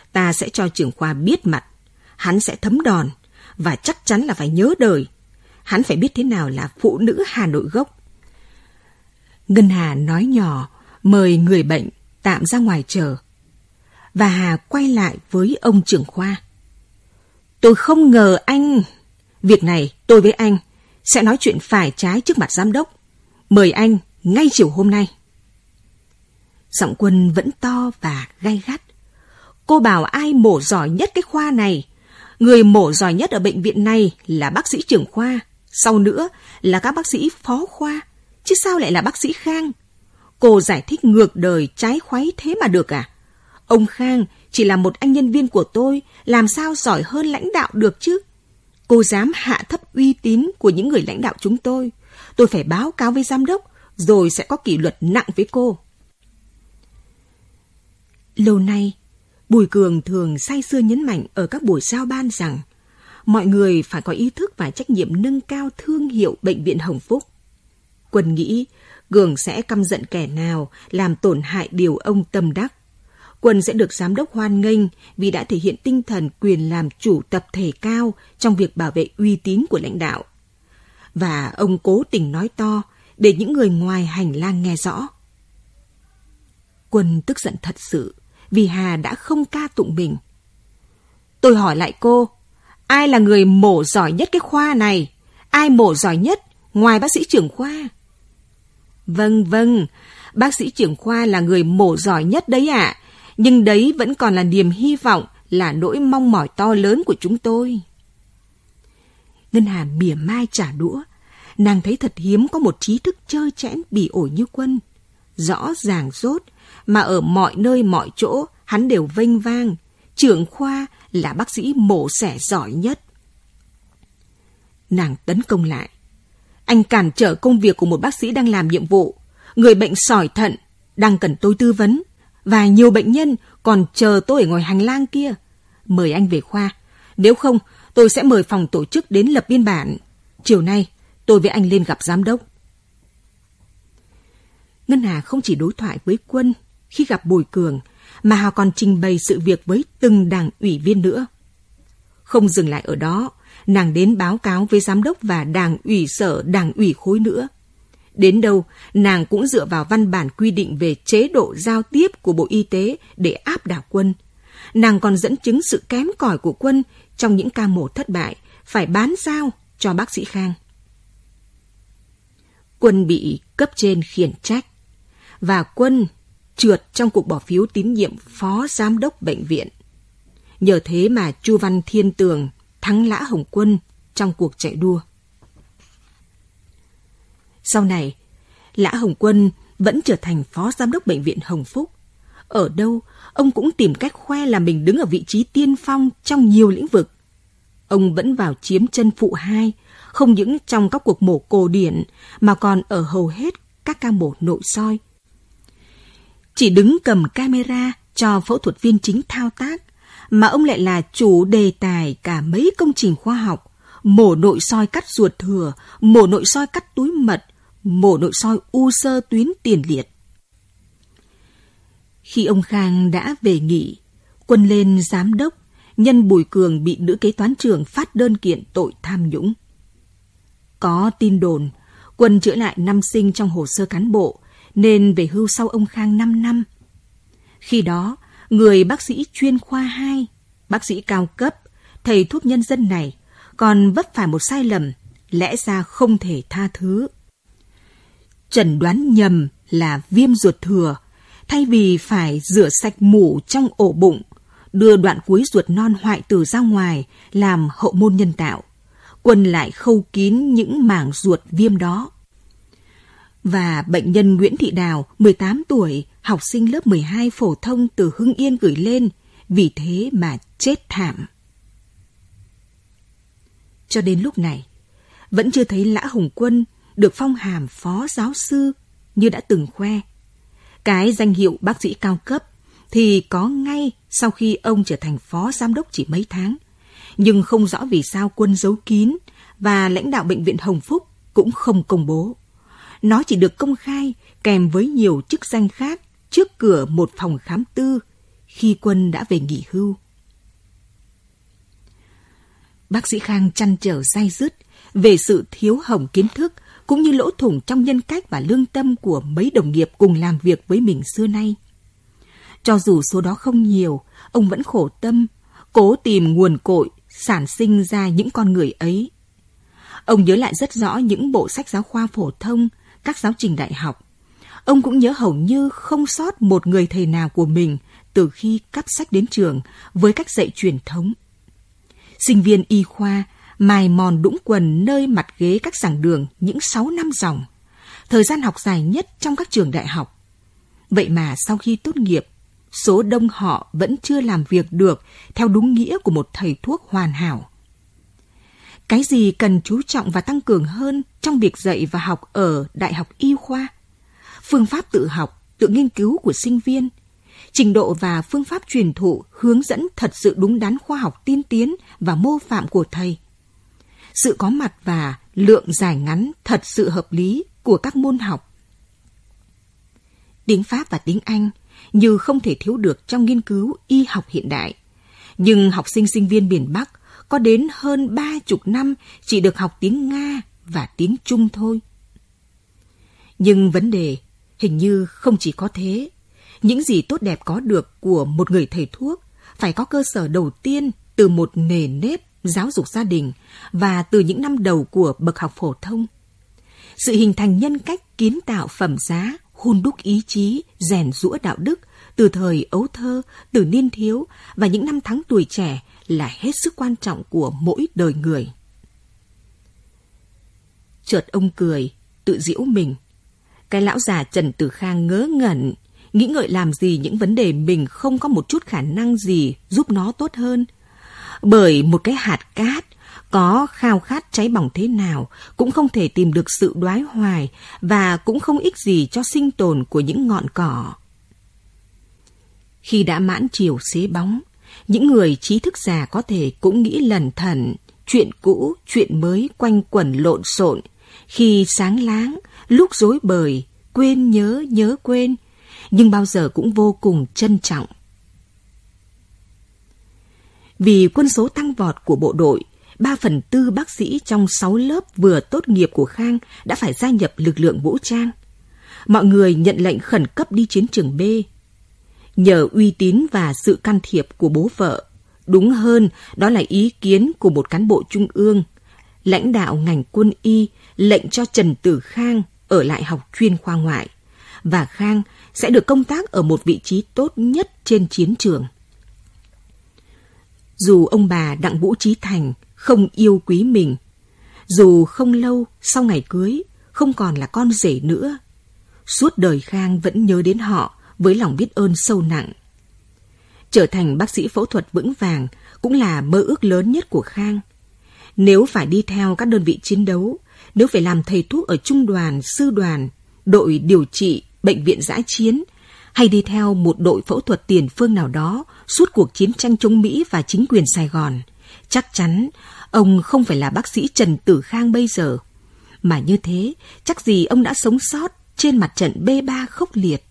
ta sẽ cho trưởng khoa biết mặt. Hắn sẽ thấm đòn và chắc chắn là phải nhớ đời. Hắn phải biết thế nào là phụ nữ Hà Nội gốc. Ngân Hà nói nhỏ, mời người bệnh tạm ra ngoài chờ. Và Hà quay lại với ông trưởng khoa. Tôi không ngờ anh... Việc này tôi với anh sẽ nói chuyện phải trái trước mặt giám đốc. Mời anh ngay chiều hôm nay. Giọng Quân vẫn to và gay gắt. Cô bảo ai mổ giỏi nhất cái khoa này? Người mổ giỏi nhất ở bệnh viện này là bác sĩ trưởng khoa. Sau nữa là các bác sĩ phó khoa. Chứ sao lại là bác sĩ Khang? Cô giải thích ngược đời trái khuấy thế mà được à? Ông Khang chỉ là một anh nhân viên của tôi, làm sao giỏi hơn lãnh đạo được chứ? Cô dám hạ thấp uy tín của những người lãnh đạo chúng tôi. Tôi phải báo cáo với giám đốc, rồi sẽ có kỷ luật nặng với cô. Lâu nay, Bùi Cường thường say sưa nhấn mạnh ở các buổi giao ban rằng mọi người phải có ý thức và trách nhiệm nâng cao thương hiệu Bệnh viện Hồng Phúc. Quân nghĩ Cường sẽ căm giận kẻ nào làm tổn hại điều ông tâm đắc. Quân sẽ được giám đốc hoan nghênh vì đã thể hiện tinh thần quyền làm chủ tập thể cao trong việc bảo vệ uy tín của lãnh đạo. Và ông cố tình nói to để những người ngoài hành lang nghe rõ. Quân tức giận thật sự vì Hà đã không ca tụng mình. Tôi hỏi lại cô, ai là người mổ giỏi nhất cái khoa này? Ai mổ giỏi nhất ngoài bác sĩ trưởng khoa? Vâng, vâng, bác sĩ trưởng khoa là người mổ giỏi nhất đấy ạ. À. Nhưng đấy vẫn còn là niềm hy vọng, là nỗi mong mỏi to lớn của chúng tôi. Ngân Hà mỉa mai trả đũa. Nàng thấy thật hiếm có một trí thức trơ trẽn bỉ ổi như Quân. Rõ ràng rốt, mà ở mọi nơi mọi chỗ hắn đều vênh vang. Trưởng khoa là bác sĩ mổ xẻ giỏi nhất. Nàng tấn công lại. Anh cản trở công việc của một bác sĩ đang làm nhiệm vụ. Người bệnh sỏi thận, đang cần tôi tư vấn. Và nhiều bệnh nhân còn chờ tôi ở ngoài hành lang kia. Mời anh về khoa. Nếu không, tôi sẽ mời phòng tổ chức đến lập biên bản. Chiều nay, tôi với anh lên gặp giám đốc. Ngân Hà không chỉ đối thoại với Quân khi gặp Bùi Cường, mà Hà còn trình bày sự việc với từng đảng ủy viên nữa. Không dừng lại ở đó, nàng đến báo cáo với giám đốc và đảng ủy sở, đảng ủy khối nữa. Đến đâu, nàng cũng dựa vào văn bản quy định về chế độ giao tiếp của Bộ Y tế để áp đảo Quân. Nàng còn dẫn chứng sự kém cỏi của Quân trong những ca mổ thất bại, phải bán giao cho bác sĩ Khang. Quân bị cấp trên khiển trách, và Quân trượt trong cuộc bỏ phiếu tín nhiệm phó giám đốc bệnh viện. Nhờ thế mà Chu Văn Thiên Tường thắng Lã Hồng Quân trong cuộc chạy đua. Sau này, Lã Hồng Quân vẫn trở thành phó giám đốc bệnh viện Hồng Phúc. Ở đâu, ông cũng tìm cách khoe là mình đứng ở vị trí tiên phong trong nhiều lĩnh vực. Ông vẫn vào chiếm chân phụ hai, không những trong các cuộc mổ cổ điển mà còn ở hầu hết các ca mổ nội soi. Chỉ đứng cầm camera cho phẫu thuật viên chính thao tác, mà ông lại là chủ đề tài cả mấy công trình khoa học, mổ nội soi cắt ruột thừa, mổ nội soi cắt túi mật, mổ nội soi u xơ tuyến tiền liệt. Khi ông Khang đã về nghỉ, Quân lên giám đốc, nhân Bùi Cường bị nữ kế toán trưởng phát đơn kiện tội tham nhũng. Có tin đồn, Quân chữa lại năm sinh trong hồ sơ cán bộ, nên về hưu sau ông Khang năm năm. Khi đó, người bác sĩ chuyên khoa hai, bác sĩ cao cấp, thầy thuốc nhân dân này còn vấp phải một sai lầm, lẽ ra không thể tha thứ. Chẩn đoán nhầm là viêm ruột thừa, thay vì phải rửa sạch mủ trong ổ bụng, đưa đoạn cuối ruột non hoại tử ra ngoài làm hậu môn nhân tạo. Quân lại khâu kín những mảng ruột viêm đó. Và bệnh nhân Nguyễn Thị Đào, mười tám tuổi, học sinh lớp mười hai phổ thông từ Hưng Yên gửi lên, vì thế mà chết thảm. Cho đến lúc này, vẫn chưa thấy Lã Hồng Quân được phong hàm phó giáo sư như đã từng khoe. Cái danh hiệu bác sĩ cao cấp thì có ngay sau khi ông trở thành phó giám đốc chỉ mấy tháng. Nhưng không rõ vì sao Quân giấu kín và lãnh đạo bệnh viện Hồng Phúc cũng không công bố. Nó chỉ được công khai kèm với nhiều chức danh khác trước cửa một phòng khám tư khi Quân đã về nghỉ hưu. Bác sĩ Khang trăn trở day dứt về sự thiếu hồng kiến thức cũng như lỗ thủng trong nhân cách và lương tâm của mấy đồng nghiệp cùng làm việc với mình xưa nay. Cho dù số đó không nhiều, ông vẫn khổ tâm, cố tìm nguồn cội, sản sinh ra những con người ấy. Ông nhớ lại rất rõ những bộ sách giáo khoa phổ thông, các giáo trình đại học. Ông cũng nhớ hầu như không sót một người thầy nào của mình từ khi cắp sách đến trường với cách dạy truyền thống. Sinh viên y khoa mài mòn đũng quần nơi mặt ghế các giảng đường những sáu năm dòng, thời gian học dài nhất trong các trường đại học. Vậy mà sau khi tốt nghiệp, số đông họ vẫn chưa làm việc được theo đúng nghĩa của một thầy thuốc hoàn hảo. Cái gì cần chú trọng và tăng cường hơn trong việc dạy và học ở Đại học Y khoa? Phương pháp tự học, tự nghiên cứu của sinh viên, trình độ và phương pháp truyền thụ hướng dẫn thật sự đúng đắn khoa học tiên tiến và mô phạm của thầy. Sự có mặt và lượng dài ngắn thật sự hợp lý của các môn học. Tiếng Pháp và tiếng Anh như không thể thiếu được trong nghiên cứu y học hiện đại. Nhưng học sinh sinh viên miền Bắc có đến hơn ba chục năm chỉ được học tiếng Nga và tiếng Trung thôi. Nhưng vấn đề hình như không chỉ có thế. Những gì tốt đẹp có được của một người thầy thuốc phải có cơ sở đầu tiên từ một nề nếp giáo dục gia đình và từ những năm đầu của bậc học phổ thông. Sự hình thành nhân cách kiến tạo phẩm giá, hun đúc ý chí, rèn giũa đạo đức từ thời ấu thơ, từ niên thiếu và những năm tháng tuổi trẻ là hết sức quan trọng của mỗi đời người. Chợt ông cười, tự giễu mình. Cái lão già Trần Tử Khang ngớ ngẩn, nghĩ ngợi làm gì những vấn đề mình không có một chút khả năng gì giúp nó tốt hơn. Bởi một cái hạt cát, có khao khát cháy bỏng thế nào cũng không thể tìm được sự đoái hoài và cũng không ích gì cho sinh tồn của những ngọn cỏ. Khi đã mãn chiều xế bóng, những người trí thức già có thể cũng nghĩ lẩn thẩn, chuyện cũ, chuyện mới quanh quẩn lộn xộn, khi sáng láng, lúc rối bời, quên nhớ nhớ quên, nhưng bao giờ cũng vô cùng trân trọng. Vì quân số tăng vọt của bộ đội, ba phần tư bác sĩ trong sáu lớp vừa tốt nghiệp của Khang đã phải gia nhập lực lượng vũ trang. Mọi người nhận lệnh khẩn cấp đi chiến trường B. Nhờ uy tín và sự can thiệp của bố vợ, đúng hơn đó là ý kiến của một cán bộ trung ương, lãnh đạo ngành quân y lệnh cho Trần Tử Khang ở lại học chuyên khoa ngoại, và Khang sẽ được công tác ở một vị trí tốt nhất trên chiến trường. Dù ông bà Đặng Vũ Chí Thành không yêu quý mình, dù không lâu sau ngày cưới không còn là con rể nữa, suốt đời Khang vẫn nhớ đến họ với lòng biết ơn sâu nặng. Trở thành bác sĩ phẫu thuật vững vàng cũng là mơ ước lớn nhất của Khang. Nếu phải đi theo các đơn vị chiến đấu, nếu phải làm thầy thuốc ở trung đoàn, sư đoàn, đội điều trị, bệnh viện dã chiến, hay đi theo một đội phẫu thuật tiền phương nào đó suốt cuộc chiến tranh chống Mỹ và chính quyền Sài Gòn, chắc chắn ông không phải là bác sĩ Trần Tử Khang bây giờ. Mà như thế, chắc gì ông đã sống sót trên mặt trận B ba khốc liệt.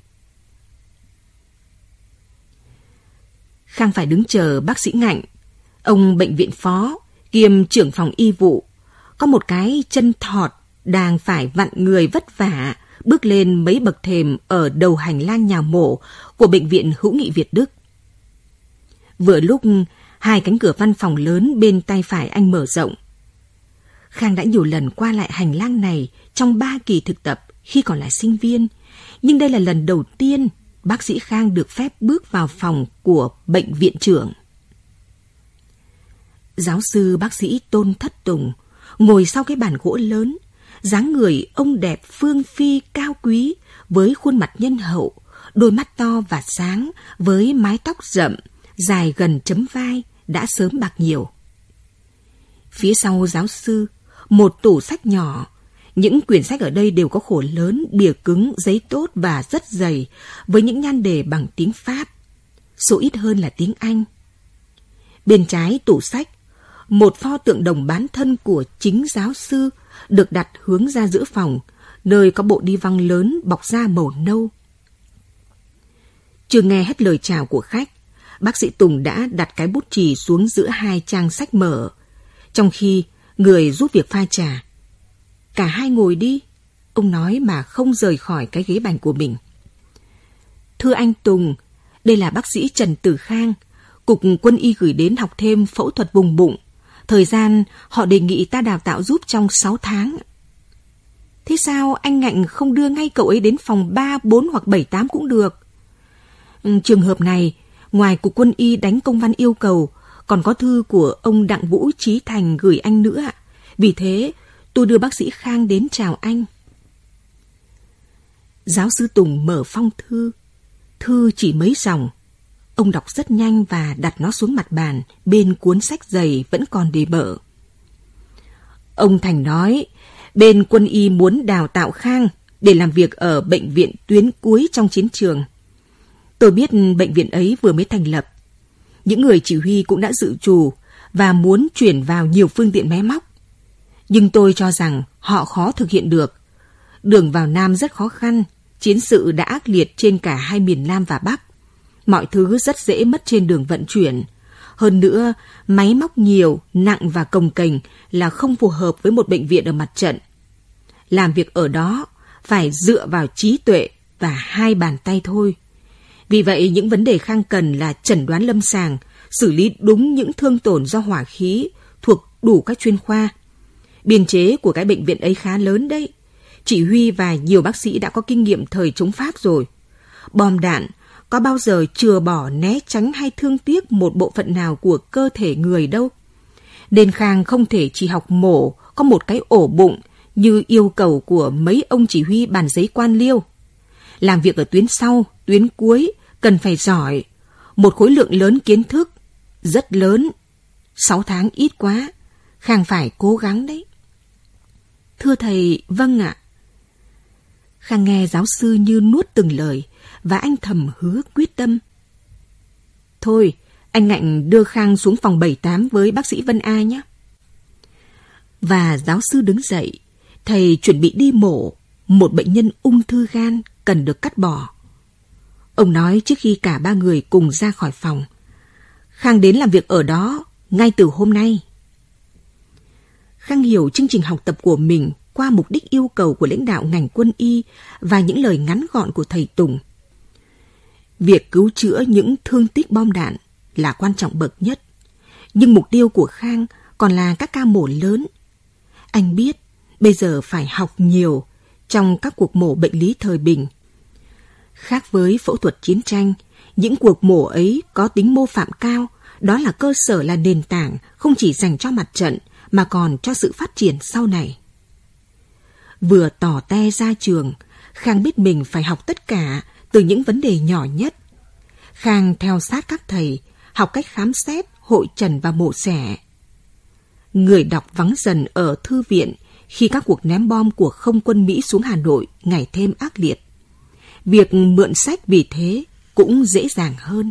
Khang phải đứng chờ bác sĩ Ngạnh, ông bệnh viện phó, kiêm trưởng phòng y vụ, có một cái chân thọt đang phải vặn người vất vả bước lên mấy bậc thềm ở đầu hành lang nhà mổ của bệnh viện Hữu nghị Việt Đức. Vừa lúc hai cánh cửa văn phòng lớn bên tay phải anh mở rộng. Khang đã nhiều lần qua lại hành lang này trong ba kỳ thực tập khi còn là sinh viên, nhưng đây là lần đầu tiên bác sĩ Khang được phép bước vào phòng của bệnh viện trưởng. Giáo sư bác sĩ Tôn Thất Tùng ngồi sau cái bàn gỗ lớn, dáng người ông đẹp phương phi cao quý với khuôn mặt nhân hậu, đôi mắt to và sáng với mái tóc rậm, dài gần chấm vai, đã sớm bạc nhiều. Phía sau giáo sư, một tủ sách nhỏ. Những quyển sách ở đây đều có khổ lớn, bìa cứng, giấy tốt và rất dày, với những nhan đề bằng tiếng Pháp. Số ít hơn là tiếng Anh. Bên trái tủ sách, một pho tượng đồng bán thân của chính giáo sư được đặt hướng ra giữa phòng, nơi có bộ đi văng lớn bọc da màu nâu. Chưa nghe hết lời chào của khách, bác sĩ Tùng đã đặt cái bút chì xuống giữa hai trang sách mở, trong khi người giúp việc pha trà. Cả hai ngồi đi, ông nói mà không rời khỏi cái ghế bành của mình. Thưa anh Tùng, đây là bác sĩ Trần Tử Khang, Cục Quân y gửi đến học thêm phẫu thuật vùng bụng. Thời gian họ đề nghị ta đào tạo giúp trong sáu tháng. Thế sao anh Ngạnh không đưa ngay cậu ấy đến phòng ba, bốn hoặc bảy, tám cũng được? Trường hợp này, ngoài Cục Quân y đánh công văn yêu cầu, còn có thư của ông Đặng Vũ Trí Thành gửi anh nữa. Vì thế, tôi đưa bác sĩ Khang đến chào anh. Giáo sư Tùng mở phong thư. Thư chỉ mấy dòng. Ông đọc rất nhanh và đặt nó xuống mặt bàn, bên cuốn sách dày vẫn còn để mở. Ông Thành nói, bên Quân y muốn đào tạo Khang để làm việc ở bệnh viện tuyến cuối trong chiến trường. Tôi biết bệnh viện ấy vừa mới thành lập. Những người chỉ huy cũng đã dự trù và muốn chuyển vào nhiều phương tiện máy móc. Nhưng tôi cho rằng họ khó thực hiện được. Đường vào Nam rất khó khăn, chiến sự đã ác liệt trên cả hai miền Nam và Bắc. Mọi thứ rất dễ mất trên đường vận chuyển. Hơn nữa, máy móc nhiều, nặng và cồng kềnh là không phù hợp với một bệnh viện ở mặt trận. Làm việc ở đó phải dựa vào trí tuệ và hai bàn tay thôi. Vì vậy, những vấn đề Khang cần là chẩn đoán lâm sàng, xử lý đúng những thương tổn do hỏa khí, thuộc đủ các chuyên khoa. Biên chế của cái bệnh viện ấy khá lớn đấy. Chỉ huy và nhiều bác sĩ đã có kinh nghiệm thời chống Pháp rồi. Bom đạn có bao giờ chừa bỏ né tránh hay thương tiếc một bộ phận nào của cơ thể người đâu. Nên Khang không thể chỉ học mổ có một cái ổ bụng như yêu cầu của mấy ông chỉ huy bàn giấy quan liêu. Làm việc ở tuyến sau, tuyến cuối cần phải giỏi, một khối lượng lớn kiến thức, rất lớn. Sáu tháng ít quá, Khang phải cố gắng đấy. Thưa thầy, vâng ạ. Khang nghe giáo sư như nuốt từng lời và anh thầm hứa quyết tâm. Thôi, anh Ngạnh đưa Khang xuống phòng bảy tám với bác sĩ Vân A nhé. Và giáo sư đứng dậy, thầy chuẩn bị đi mổ một bệnh nhân ung thư gan cần được cắt bỏ. Ông nói trước khi cả ba người cùng ra khỏi phòng. Khang đến làm việc ở đó ngay từ hôm nay. Khang hiểu chương trình học tập của mình qua mục đích yêu cầu của lãnh đạo ngành quân y và những lời ngắn gọn của thầy Tùng. Việc cứu chữa những thương tích bom đạn là quan trọng bậc nhất, nhưng mục tiêu của Khang còn là các ca mổ lớn. Anh biết bây giờ phải học nhiều trong các cuộc mổ bệnh lý thời bình. Khác với phẫu thuật chiến tranh, những cuộc mổ ấy có tính mô phạm cao, đó là cơ sở, là nền tảng không chỉ dành cho mặt trận mà còn cho sự phát triển sau này. Vừa tỏ te ra trường, Khang biết mình phải học tất cả từ những vấn đề nhỏ nhất. Khang theo sát các thầy, học cách khám xét, hội trần và mổ xẻ. Người đọc vắng dần ở thư viện khi các cuộc ném bom của không quân Mỹ xuống Hà Nội ngày thêm ác liệt. Việc mượn sách vì thế cũng dễ dàng hơn.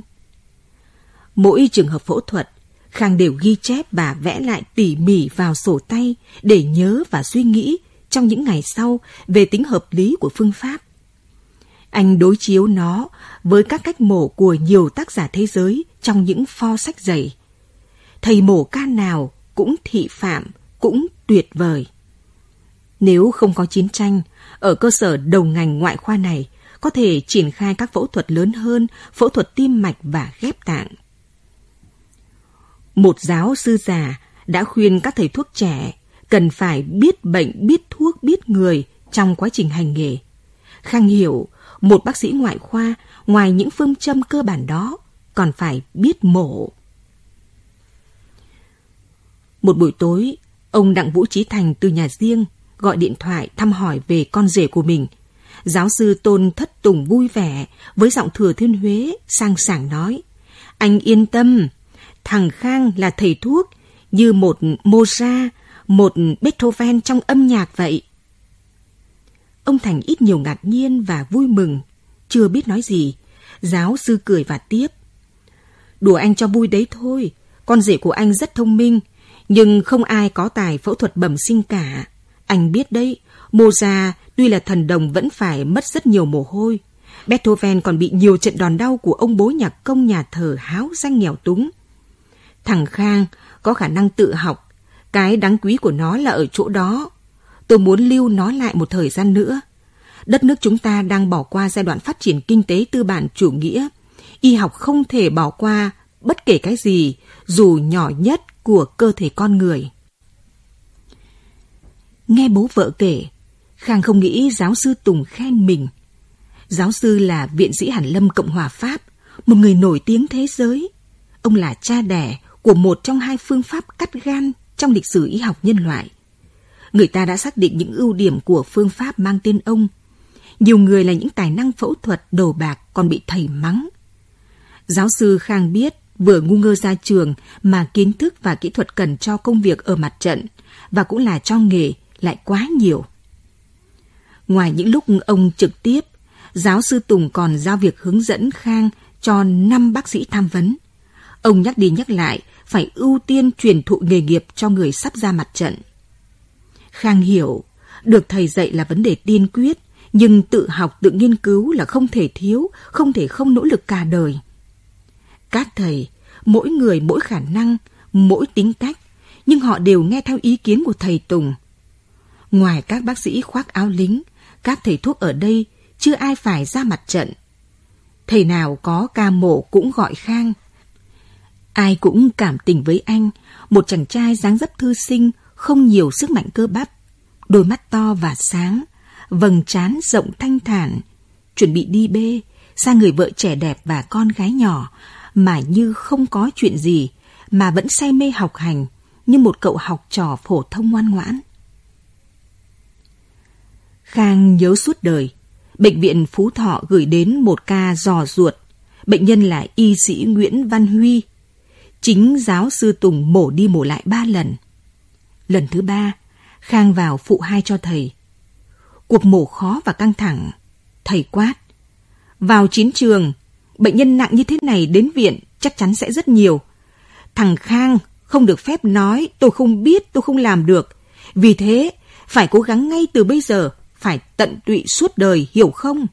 Mỗi trường hợp phẫu thuật, Khang đều ghi chép và vẽ lại tỉ mỉ vào sổ tay để nhớ và suy nghĩ trong những ngày sau về tính hợp lý của phương pháp. Anh đối chiếu nó với các cách mổ của nhiều tác giả thế giới trong những pho sách dày. Thầy mổ ca nào cũng thị phạm, cũng tuyệt vời. Nếu không có chiến tranh, ở cơ sở đầu ngành ngoại khoa này có thể triển khai các phẫu thuật lớn hơn, phẫu thuật tim mạch và ghép tạng. Một giáo sư già đã khuyên các thầy thuốc trẻ cần phải biết bệnh, biết thuốc, biết người trong quá trình hành nghề. Khang hiểu, một bác sĩ ngoại khoa, ngoài những phương châm cơ bản đó, còn phải biết mổ. Một buổi tối, ông Đặng Vũ Trí Thành từ nhà riêng gọi điện thoại thăm hỏi về con rể của mình. Giáo sư Tôn Thất Tùng vui vẻ, với giọng Thừa Thiên Huế, sang sảng nói: Anh yên tâm, thằng Khang là thầy thuốc, như một Mozart, một Beethoven trong âm nhạc vậy. Ông Thành ít nhiều ngạc nhiên và vui mừng, chưa biết nói gì. Giáo sư cười và tiếp: Đùa anh cho vui đấy thôi, con rể của anh rất thông minh, nhưng không ai có tài phẫu thuật bẩm sinh cả. Anh biết đấy, Mozart tuy là thần đồng vẫn phải mất rất nhiều mồ hôi. Beethoven còn bị nhiều trận đòn đau của ông bố nhạc công nhà thờ háo danh nghèo túng. Thằng Khang có khả năng tự học, cái đáng quý của nó là ở chỗ đó. Tôi muốn lưu nó lại một thời gian nữa. Đất nước chúng ta đang bỏ qua giai đoạn phát triển kinh tế tư bản chủ nghĩa. Y học không thể bỏ qua bất kể cái gì, dù nhỏ nhất của cơ thể con người. Nghe bố vợ kể, Khang không nghĩ giáo sư Tùng khen mình. Giáo sư là viện sĩ hàn lâm Cộng hòa Pháp, một người nổi tiếng thế giới. Ông là cha đẻ của một trong hai phương pháp cắt gan trong lịch sử y học nhân loại. Người ta đã xác định những ưu điểm của phương pháp mang tên ông. Nhiều người là những tài năng phẫu thuật đồ bạc còn bị thầy mắng. Giáo sư Khang biết vừa ngu ngơ ra trường mà kiến thức và kỹ thuật cần cho công việc ở mặt trận và cũng là cho nghề lại quá nhiều. Ngoài những lúc ông trực tiếp, giáo sư Tùng còn giao việc hướng dẫn Khang cho năm bác sĩ tham vấn. Ông nhắc đi nhắc lại phải ưu tiên truyền thụ nghề nghiệp cho người sắp ra mặt trận. Khang hiểu, được thầy dạy là vấn đề tiên quyết, nhưng tự học tự nghiên cứu là không thể thiếu, không thể không nỗ lực cả đời. Các thầy, mỗi người mỗi khả năng, mỗi tính cách, nhưng họ đều nghe theo ý kiến của thầy Tùng. Ngoài các bác sĩ khoác áo lính, các thầy thuốc ở đây chưa ai phải ra mặt trận. Thầy nào có ca mổ cũng gọi Khang. Ai cũng cảm tình với anh, một chàng trai dáng dấp thư sinh, không nhiều sức mạnh cơ bắp, đôi mắt to và sáng, vầng trán rộng thanh thản, chuẩn bị đi bê, sang người vợ trẻ đẹp và con gái nhỏ, mà như không có chuyện gì, mà vẫn say mê học hành, như một cậu học trò phổ thông ngoan ngoãn. Khang nhớ suốt đời, Bệnh viện Phú Thọ gửi đến một ca giò ruột, bệnh nhân là y sĩ Nguyễn Văn Huy. Chính giáo sư Tùng mổ đi mổ lại ba lần. Lần thứ ba, Khang vào phụ hai cho thầy. Cuộc mổ khó và căng thẳng, thầy quát. Vào chiến trường, bệnh nhân nặng như thế này đến viện chắc chắn sẽ rất nhiều. Thằng Khang không được phép nói tôi không biết, tôi không làm được. Vì thế, phải cố gắng ngay từ bây giờ, phải tận tụy suốt đời, hiểu không?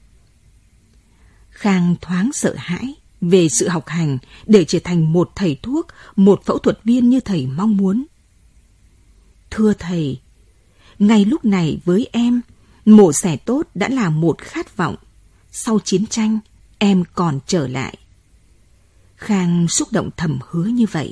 Khang thoáng sợ hãi về sự học hành để trở thành một thầy thuốc, một phẫu thuật viên như thầy mong muốn. Thưa thầy, ngay lúc này với em, mổ xẻ tốt đã là một khát vọng. Sau chiến tranh, em còn trở lại. Khang xúc động thầm hứa như vậy.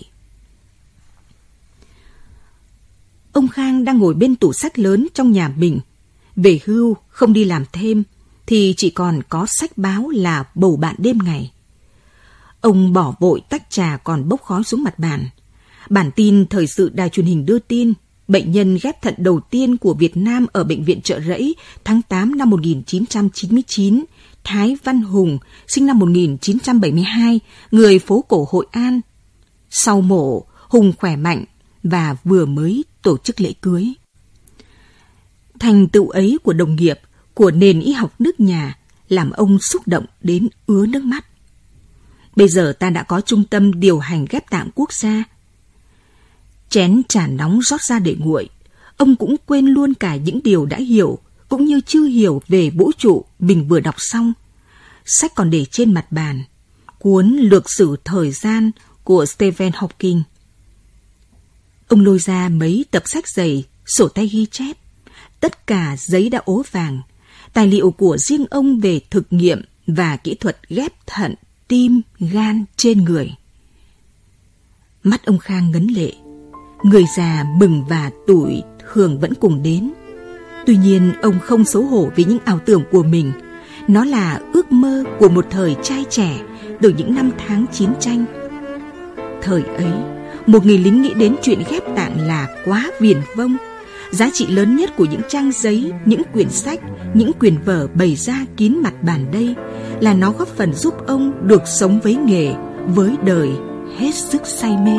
Ông Khang đang ngồi bên tủ sách lớn trong nhà mình. Về hưu, không đi làm thêm, thì chỉ còn có sách báo là bầu bạn đêm ngày. Ông bỏ vội tách trà còn bốc khói xuống mặt bàn. Bản tin thời sự đài truyền hình đưa tin, bệnh nhân ghép thận đầu tiên của Việt Nam ở Bệnh viện Chợ Rẫy tháng tám năm một nghìn chín trăm chín mươi chín, Thái Văn Hùng, sinh năm một nghìn chín trăm bảy mươi hai, người phố cổ Hội An. Sau mổ, Hùng khỏe mạnh và vừa mới tổ chức lễ cưới. Thành tựu ấy của đồng nghiệp, của nền y học nước nhà, làm ông xúc động đến ứa nước mắt. Bây giờ ta đã có trung tâm điều hành ghép tạng quốc gia. Chén trà nóng rót ra để nguội, ông cũng quên luôn cả những điều đã hiểu, cũng như chưa hiểu về vũ trụ mình vừa đọc xong. Sách còn để trên mặt bàn, cuốn Lược sử thời gian của Stephen Hawking. Ông lôi ra mấy tập sách dày, sổ tay ghi chép, tất cả giấy đã ố vàng, tài liệu của riêng ông về thực nghiệm và kỹ thuật ghép thận, tim, gan trên người. Mắt ông Khang ngấn lệ. Người già mừng và tuổi thường vẫn cùng đến. Tuy nhiên ông không xấu hổ vì những ảo tưởng của mình. Nó là ước mơ của một thời trai trẻ từ những năm tháng chiến tranh. Thời ấy, một người lính nghĩ đến chuyện ghép tạng là quá viển vông. Giá trị lớn nhất của những trang giấy, những quyển sách, những quyển vở bày ra kín mặt bàn đây là nó góp phần giúp ông được sống với nghề, với đời hết sức say mê.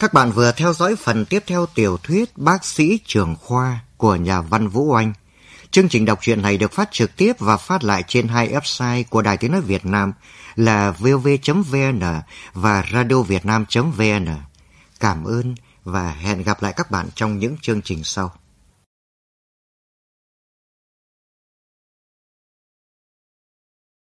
Các bạn vừa theo dõi phần tiếp theo tiểu thuyết Bác sĩ trưởng khoa của nhà văn Vũ Oanh. Chương trình đọc truyện này được phát trực tiếp và phát lại trên hai website của Đài Tiếng nói Việt Nam là vov chấm vn và radiovietnam chấm vn. Cảm ơn và hẹn gặp lại các bạn trong những chương trình sau.